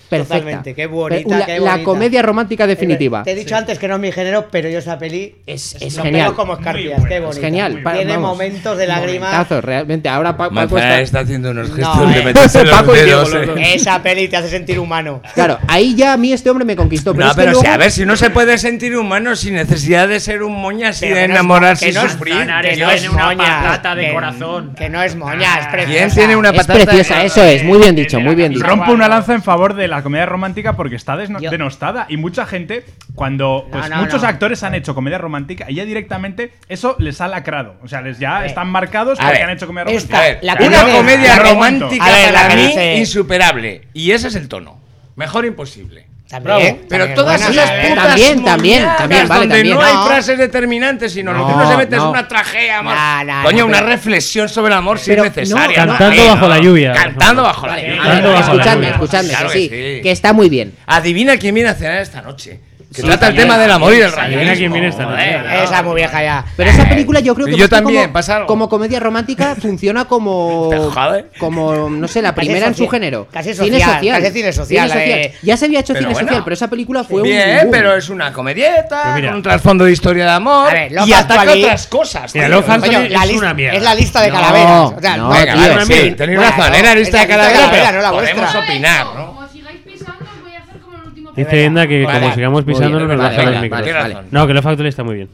perfecta. Totalmente, qué bonita, La comedia romántica definitiva. Te he dicho antes que no es mi género, pero yo esa peli es lo genial. pego como escarpias, qué bonita. Es genial. Tiene momentos de lágrimas. Momentazos, realmente. Ahora Paco está haciendo unos gestos No, de meterse los Paco y Diego, dedos. los dos. Esa peli te hace sentir humano. Claro, ahí ya a mí este hombre me conquistó. Pero No, es que pero luego... a ver, si no se puede sentir humano sin necesidad de ser un moñas y Pero de que no es enamorarse que y no es sufrir. Zanares que no es tiene una moña, patata de que- corazón. Que no es moña, es preciosa. ¿Quién tiene una Es patata? preciosa, eso es. Muy bien dicho, muy bien Y dicho. rompo una lanza en favor de la comedia romántica porque está denostada. Y mucha gente, cuando pues, muchos actores han hecho comedia romántica y ya directamente eso les ha lacrado. O sea, ya están marcados porque han hecho comedia romántica. Una comedia romántica para mí dice- insuperable. Y ese es el tono. Mejor imposible. También, Pero también todas buena. esas putas También, moñadas vale, donde también. no hay No. frases determinantes, sino lo que No, uno se mete es no. una tragedia, amor. No, Coño, una pero- reflexión sobre el amor si es Pero necesaria. no, Cantando bajo la lluvia. Cantando bajo la Vale, lluvia. a ver, Cantando bajo la escuchadme, lluvia. escuchadme, Claro que que sí, sí. que está muy bien. Adivina quién viene a cenar esta noche. Que Sí, trata el también, tema del amor y del Adivina racismo. quién viene esta noche. Esa muy vieja ya. Pero esa película yo creo que Yo más que también, como, pasa algo. como comedia romántica funciona como ¿Te jode? como no sé, la Casi primera en su social, género. casi Cine social, social. casi cine social, Ya se había hecho Pero cine bueno. social, pero esa película fue Bien, un boom. pero es una comedieta, Pero mira. con un trasfondo de historia de amor A ver, Love y ataca Actually- otras cosas. Mira, tío. Love Actually Coño, es una mierda. Es la lista de No, calaveras. O sea, no, Venga, tío, vale, sí, tenéis Bueno, razón, era es lista la de lista de calavera, calavera, pero no la podemos vuestra. opinar, ¿no? Como sigáis pisando, os voy a hacer como el último Dice Enda que Vale, como sigamos muy pisando bien, nos vale, bajan los venga, micros. vale, vale. razón. No, que Love Actually está muy bien.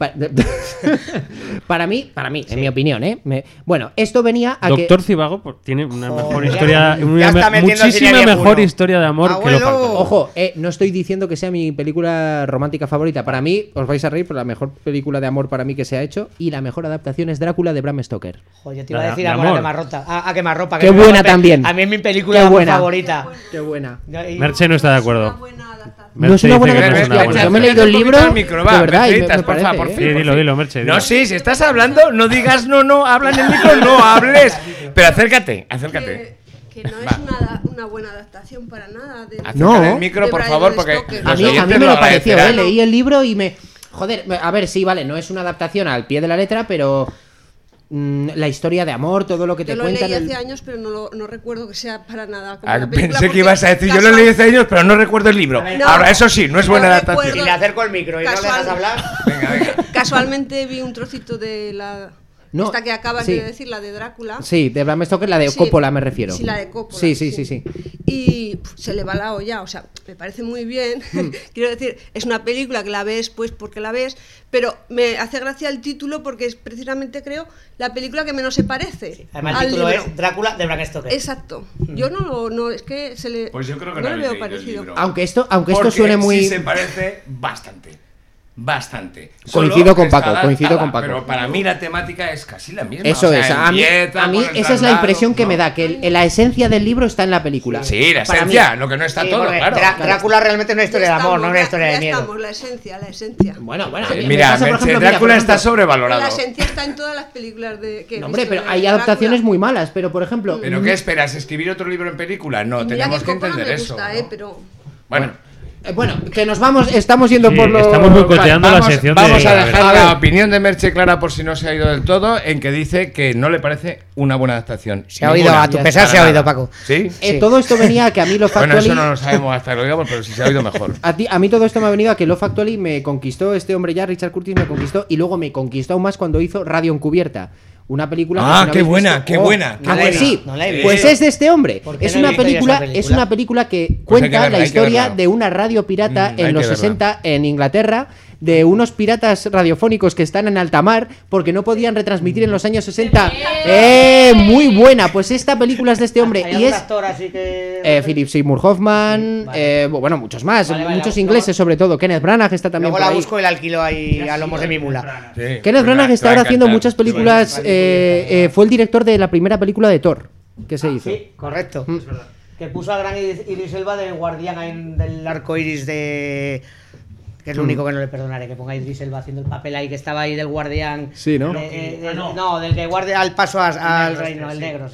Para mí, en mi opinión, bueno, esto venía a Doctor Cibago pues, tiene una mejor Joder, historia, ya está metiendo muchísima cine mejor viejuno. historia de amor que Love Abuelo. Actually. Ojo, no estoy diciendo que sea mi película romántica favorita. Para mí, os vais a reír, pero la mejor película de amor para mí que se ha hecho y la mejor adaptación es Drácula de Bram Stoker. Joder, yo te iba a De decir amor. Amor a quemarropa. A quemarropa. Qué buena también. A mí es mi película Qué de amor buena. favorita. Qué buena. Merche no está de acuerdo. No es una Merche buena dice que no es adaptación. una buena Yo me he leído el libro, de verdad, y me Merceditas, parece, por Sí, fin. dilo, Merche. No, dilo. sí, si estás hablando, no digas no, habla en el micro, no hables. Pero acércate. Que no es una buena adaptación para nada. Acércate No. el micro, por De favor, Bram porque Stoker. A los mí oyentes me lo pareció, agradecerán. leí el libro y me... Joder, a ver, sí, vale, no es una adaptación al pie de la letra, pero la historia de amor, todo lo que te Yo lo cuentan... leí hace años, pero no recuerdo que sea para nada como Ah, una película, pensé que porque ibas a decir, yo lo casual- leí hace años, pero no recuerdo el libro. ver, no. Ahora, eso sí, no es buena No adaptación. Y le acerco el micro y no le dejas Casual. hablar. Venga. Casualmente vi un trocito de la... No, esta que acabas sí. de decir, la de Drácula. Sí, de Bram Stoker, la de Sí. Coppola me refiero. Sí, la de Coppola. Sí. Y se le va la olla, o sea, me parece muy bien. Quiero decir, es una película que la ves pues porque la ves, pero me hace gracia el título porque es precisamente, creo, la película que menos se parece Además, al el título libro. es Drácula de Bram Stoker. Exacto. Yo no, es que se le... Pues yo creo que no no le habéis veo leído el parecido. libro. Aunque esto Porque suene muy... sí se parece bastante. Coincido Solo con está Paco, coincido adaptada, con Paco. Pero para mí la temática es casi la misma. Eso o sea, es, a mí empieza con el esa es la traslado, impresión que ¿no? me da, que la esencia del libro está en la película. Sí, la Para esencia, mí. lo que no está Sí, todo, porque claro. Drácula realmente es una historia de Ya amor, no estamos, una ya- historia de ya miedo. estamos, la esencia. Bueno, Mira, pasa, por Merche, ejemplo, Drácula por está ejemplo- sobrevalorado. La esencia está en todas las películas de que he No, hombre, visto pero de hay Drácula. adaptaciones muy malas, pero por ejemplo... ¿Pero qué esperas? ¿Escribir otro libro en película? No, Y mira tenemos que Coppola entender me eso. gusta, ¿no? pero... Bueno, que nos vamos, estamos yendo Sí, por lo... estamos boicoteando la Vamos, sección vamos de... a dejar A la ver. opinión de Merche clara por si no se ha ido del todo, en que dice que no le parece una buena adaptación. Se ha oído, Ninguna. a tu pesar Para se ha oído, nada. Paco. ¿Sí? Todo esto venía a que a mí lo Bueno, Actually... eso no lo sabemos hasta que lo digamos, pero si se ha oído mejor. A mí todo esto me ha venido a que Love Actually me conquistó, este hombre ya, Richard Curtis, me conquistó y luego me conquistó aún más cuando hizo Radio Encubierta. Una película que Ah, si no qué habéis buena, visto- qué buena, qué Ah, pues buena. sí, No la he visto. pues es de este hombre. ¿Por qué Es no he una visto yo esa película, película? es una película que Pues hay que cuenta verla, la hay que historia verla. de una radio pirata hay en que los verla. 60 en Inglaterra, de unos piratas radiofónicos que están en alta mar porque no podían retransmitir en los años 60. Muy buena, pues esta película es de este hombre Hay y algún es actor así que... Philip Seymour Hoffman, bueno, muchos más, Vale, muchos luego- ingleses sobre todo. Kenneth Branagh está también Luego por la ahí. busco y la alquilo ahí a lomos de mi mula. Sí, Kenneth Branagh está te va a ahora haciendo encantar. muchas películas. Fue el director de la primera película de Thor que se hizo. Sí, correcto. Que puso a gran Idris Elba del guardián ahí del arco iris de... Que es lo único que no le perdonaré, que ponga a Idris Elba haciendo el papel ahí, que estaba ahí del guardián... Sí, ¿no? No, del que guardia al paso al reino, el negro, sí.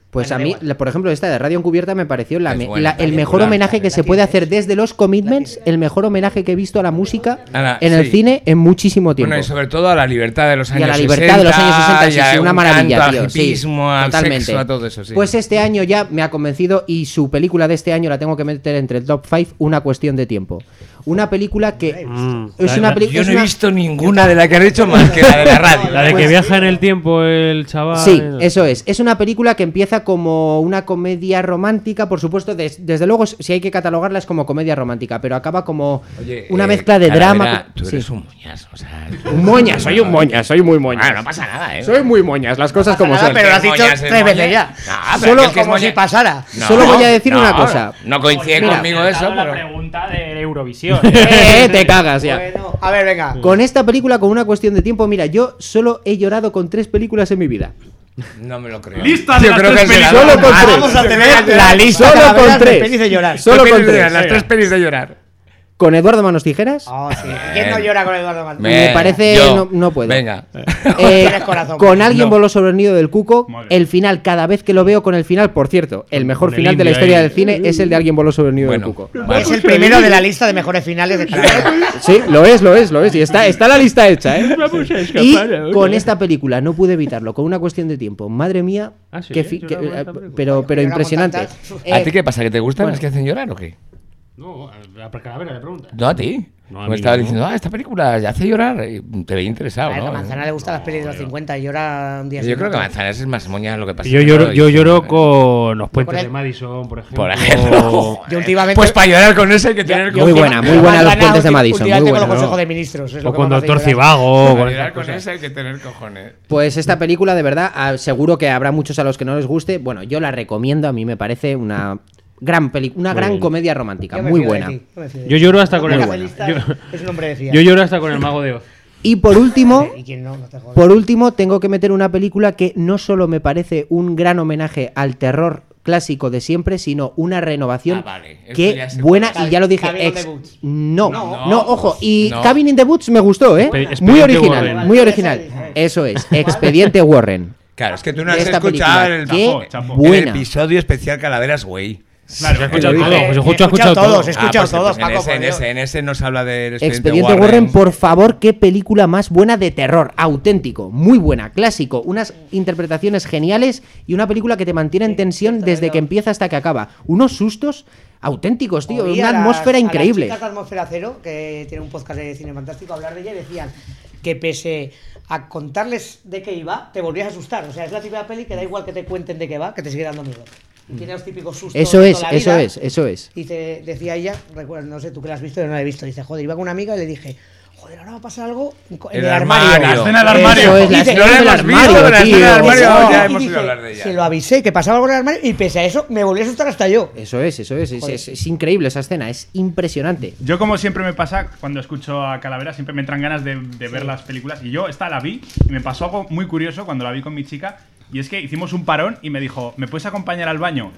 Pues Bueno, a mí, da igual. por ejemplo, esta de Radio Encubierta me pareció Es buena el película. mejor homenaje que se puede Lucky hacer desde los Commitments, el mejor homenaje que he visto a la música Ahora, en el sí. cine en muchísimo tiempo. Bueno, y sobre todo a la libertad de los años Y a la 60. libertad de los años 60, sí, y a sí, una un maravilla, canto tío. al Sí, hipismo, al totalmente. sexo, a todo eso, sí. Pues este año ya me ha convencido y su película de este año la tengo que meter entre el top 5, Una cuestión de tiempo. Una película que es una película. Yo no he visto ninguna de la que han hecho más que la de la radio. La de que viaja en el tiempo el chaval. Sí, eso es. Es una película que empieza como una comedia romántica, por supuesto, desde luego, si hay que catalogarla es como comedia romántica, pero acaba como Oye, una mezcla de Calavera, drama. Tú Sí. eres un moñas, o sea... Un moñas, soy un moñas, soy muy moñas. Ah, no pasa nada, ¿eh? Soy muy moñas, las cosas como Nada, son. pero lo has dicho Moñas es 3 veces moñas. ya. No, pero Solo aquel que es como si moñas. pasara. No, Solo voy a decir no, una cosa. No coincide Mira, conmigo eso, la pero... pregunta de Eurovisión. Te cagas ya. Bueno, a ver, venga. Con esta película, con Una cuestión de tiempo, mira, yo solo he llorado con 3 películas en mi vida. No me lo creo. Lista de Yo las creo que tres es de la- Solo con 3. Vamos a tener la lista Solo Calaveras con de 3. pelis de llorar. Solo con 3. Las 3 pelis de llorar. Con Eduardo Manos Tijeras. Oh, sí. ¿Quién no llora con Eduardo Manos? Me parece no puedo. Venga. Tienes corazón. Con Alguien No. voló sobre el nido del cuco, Madre. el final, cada vez que lo veo con el final, por cierto, el mejor Con el final de la indio historia ahí. del cine es el de Alguien voló sobre el nido Bueno, del cuco. vale. Es el primero de la lista de mejores finales de Calaveras. Sí, lo es. Y está la lista hecha, ¿eh? Vamos a escapar Y ahora. con esta película no pude evitarlo, con Una cuestión de tiempo. Madre mía, Ah, sí, que lloramos esta película. pero Lloramos impresionante. tantas. ¿A ti qué pasa? ¿Que te gustan bueno. las que hacen llorar o qué? No, a Calavera le pregunta. No, a ti. No, a Me mí estabas no. diciendo, esta película ya hace llorar. Y te veía interesado, A ¿no? Manzana le gustan las pelis de los 50 y llora un día Yo sin creo que otro. Manzanares es más moña lo que pasa. Yo lloro con Los Puentes Con el- de Madison, por ejemplo. Por ejemplo. Yo últimamente. Pues para llorar con eso hay que tener Muy buena, muy buena Los Puentes de Madison, muy Últimamente buena. con los consejos de ministros. es lo O que con me hace Doctor llorar. Cibago. Para con llorar esas con cosas. eso hay que tener cojones. Pues esta película, de verdad, seguro que habrá muchos a los que no les guste. Bueno, yo la recomiendo, a mí me parece una gran película, una gran bien. comedia romántica, Yo me muy fío de buena. ti, yo me fío de Yo ti. lloro hasta con Hombre, el- Cafelista yo- Es un hombre de fiar. Yo lloro hasta con el Mago de Oz. Y por último, ¿Y quién no? No te jodas. por último, tengo que meter una película que no solo me parece un gran homenaje al terror clásico de siempre, sino una renovación Vale, esto que ya sé buena, cuál y ya lo dije, Cabin in the Woods. no, ojo, y no. Cabin in the Woods me gustó, ¿eh? Expediente Muy original, Warren. muy original. Eso es, Expediente Warren. Claro, es que tú no De has esta escuchado película. el, Qué Chapo. el buena. episodio especial Calaveras, güey. Claro, He escuchado lo todo. dije. José Justo ha He escuchado escuchado todo. todos, he escuchado todos, Paco, por Dios. en ese nos habla del Expediente Warren, por favor, qué película más buena de terror, auténtico, muy buena, clásico, unas interpretaciones geniales y una película que te mantiene en tensión desde que empieza hasta que acaba. Unos sustos auténticos, tío, Oí una a las- atmósfera a las increíble. chicas de Atmósfera Cero, que tiene un podcast de cine fantástico, hablar de ella y decían que pese a contarles de qué iba, te volvías a asustar. O sea, es la típica peli que da igual que te cuenten de qué va, que te sigue dando miedo. Tiene los típicos sustos. Eso de es, toda la eso vida. es, eso es. Y te decía ella, recuerda, no sé tú que la has visto, yo no la he visto. Dice, joder, iba con una amiga y le dije, joder, ahora va a pasar algo en El el armario. armario. La escena del armario. Eso es, la Dice, escena no la del hemos visto, armario, pero la escena del tío. armario Eso, ya y hemos dice, oído hablar de ella. se lo avisé que pasaba algo en el armario y pese a eso me volví a asustar hasta yo. Eso es, Joder. es increíble esa escena, es impresionante. Yo, como siempre me pasa, cuando escucho a Calavera, siempre me entran ganas de ver las películas. Y yo esta la vi y me pasó algo muy curioso cuando la vi con mi chica. Y es que hicimos un parón y me dijo, ¿me puedes acompañar al baño?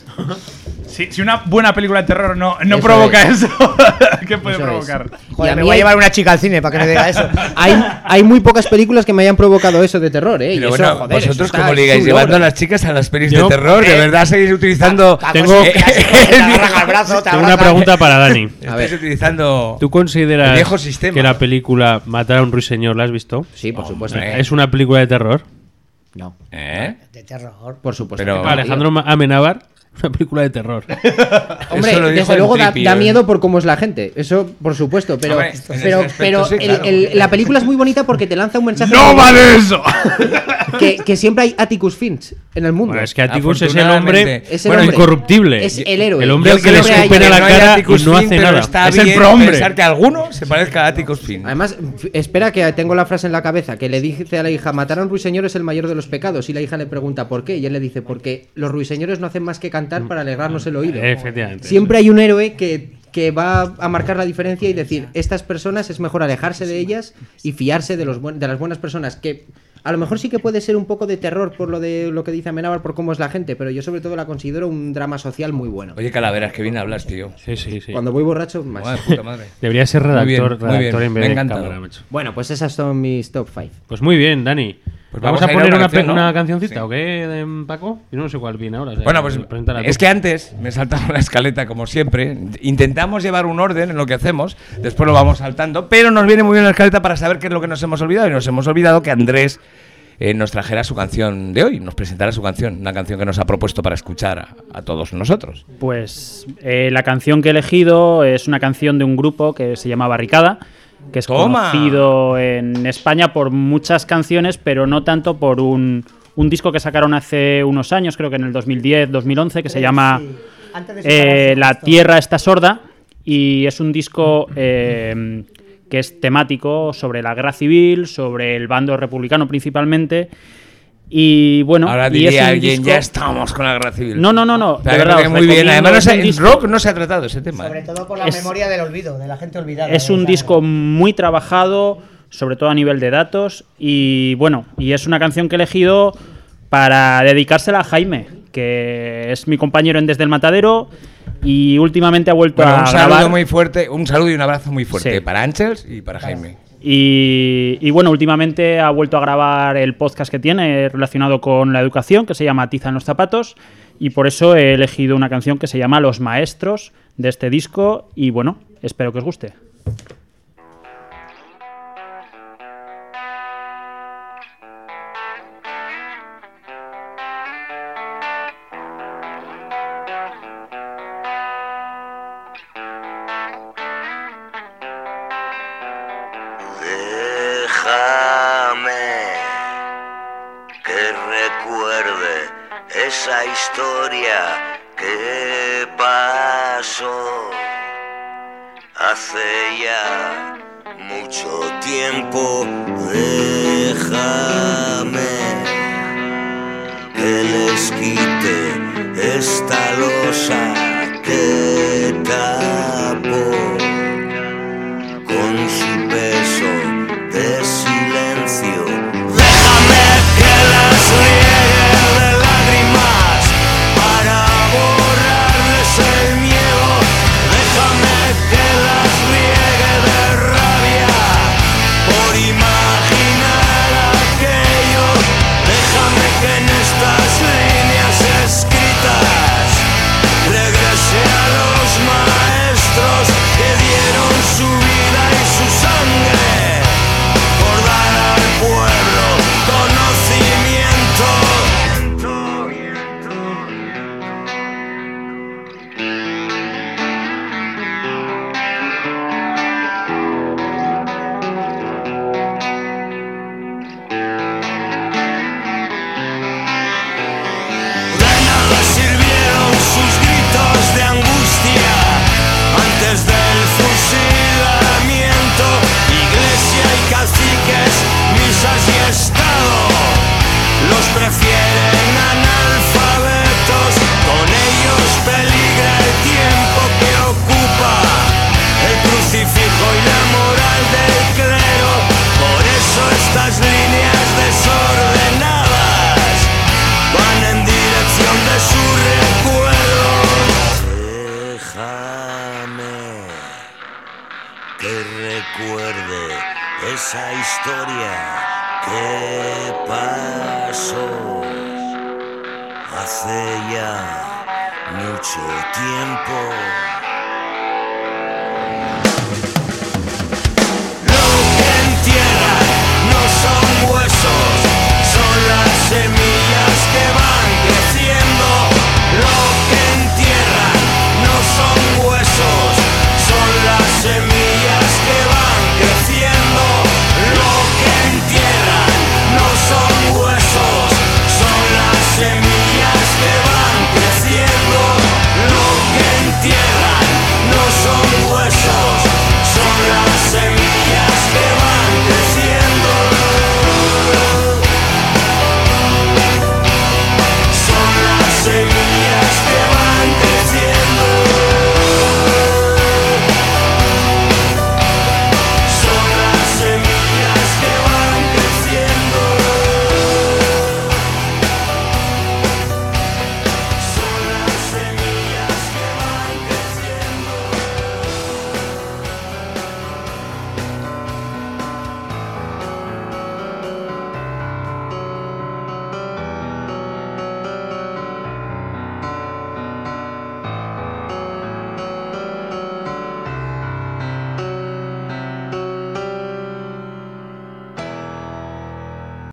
Si una buena película de terror no Eso provoca eso, ¿qué puede Eso es. provocar? Y Joder, a me mí voy a hay- llevar una chica al cine para que me diga eso. Hay muy pocas películas que me hayan provocado eso de terror, ¿eh? Y Pero eso, bueno, joder, eso vosotros está- como es ligáis un llevando a logro. las chicas a las pelis Yo- de terror, de verdad seguís utilizando... Tengo- Te agarran al brazo, te Tengo una abrazan. pregunta para Dani. A ver. Estáis utilizando... ¿Tú consideras El viejo sistema. que la película Matar a un ruiseñor la has visto? Sí, por supuesto. Hombre. ¿Es una película de terror? No, ¿Eh? De terror. por supuesto. Pero- que no, Alejandro Amenábar, una película de terror. Hombre, Eso lo dijo desde el luego da Tripi, ¿eh? miedo por cómo es la gente. Eso, por supuesto. Pero, Hombre, en pero, ese aspecto pero sí, claro. la película es muy bonita porque te lanza un mensaje. ¡No vale eso! Que siempre hay Atticus Finch en el mundo. Bueno, es que Atticus es el hombre Afortunadamente. Es el bueno, hombre. incorruptible. Es el héroe. El hombre Yo al que creo le que hay- escupen a la no hay cara Atticus y no Fin, hace pero nada. está Es el bien prohombre. pensar que alguno se parezca a Atticus Fin. Además, espera que tengo la frase en la cabeza que le dice a la hija, matar a un ruiseñor es el mayor de los pecados. Y la hija le pregunta ¿por qué? Y él le dice, porque los ruiseñores no hacen más que cantar para alegrarnos el oído. Efectivamente. Siempre hay un héroe que va a marcar la diferencia y decir, estas personas es mejor alejarse de ellas y fiarse de las buenas personas, que a lo mejor sí que puede ser un poco de terror por lo que dice Amenábar, por cómo es la gente, pero yo sobre todo la considero un drama social muy bueno. Oye, Calaveras, que bien hablas, tío. Sí, sí, sí. Cuando voy borracho, más. Madre puta madre. Debería ser Muy bien, redactor muy bien. en vez Me de ha encantado. cámara, macho. Bueno, pues esas son mis top 5. Pues muy bien, Dani. Pues ¿Vamos a ir poner canción, ¿no? una cancioncita Sí. o qué, Paco? Yo no sé cuál viene ahora. O sea, Bueno, pues preséntala tú. es que antes me he saltado la escaleta como siempre. Intentamos llevar un orden en lo que hacemos, después lo vamos saltando, pero nos viene muy bien la escaleta para saber qué es lo que nos hemos olvidado. Y nos hemos olvidado que Andrés nos trajera su canción de hoy, nos presentara su canción, una canción que nos ha propuesto para escuchar a todos nosotros. Pues la canción que he elegido es una canción de un grupo que se llama Barricada, que es conocido en España por muchas canciones, pero no tanto por un disco que sacaron hace unos años, creo que en el 2010-2011, que se llama La Tierra está sorda, y es un disco que es temático sobre la guerra civil, sobre el bando republicano principalmente. Y bueno, ahora diría alguien, ya estamos con la guerra civil. No, de verdad. Muy bien, además en rock no se ha tratado ese tema. Sobre todo por la memoria del olvido, de la gente olvidada. Es un disco muy trabajado, sobre todo a nivel de datos, y bueno, y es una canción que he elegido para dedicársela a Jaime, que es mi compañero en Desde el Matadero, y últimamente ha vuelto a un saludo grabar. muy fuerte, un saludo y un abrazo muy fuerte Sí. para Ángels y para Jaime. Y bueno, últimamente ha vuelto a grabar el podcast que tiene relacionado con la educación, que se llama Tiza en los zapatos, y por eso he elegido una canción que se llama Los Maestros, de este disco, y bueno, espero que os guste. Déjame que recuerde esa historia que pasó hace ya mucho tiempo. Déjame que les quite esta losa que tapó con su peso de silencio. Déjame que las riegue de lágrimas para borrarles el miedo. Déjame que las riegue de rabia por imaginar aquello. Déjame que en estas líneas escritas regrese a los maestros que dieron su vida y su sangre por dar al pueblo conocimiento. De nada sirvieron sus gritos de angustia antes del fusilamiento. Iglesia y caciques, misas y Estado los prefieren analfabetos. Con ellos peligra el tiempo que ocupa el crucifijo y la moral del clero. Por eso estas líneas desordenadas van en dirección de su recuerdo. Déjame que recuerde esa historia que pasó hace ya mucho tiempo.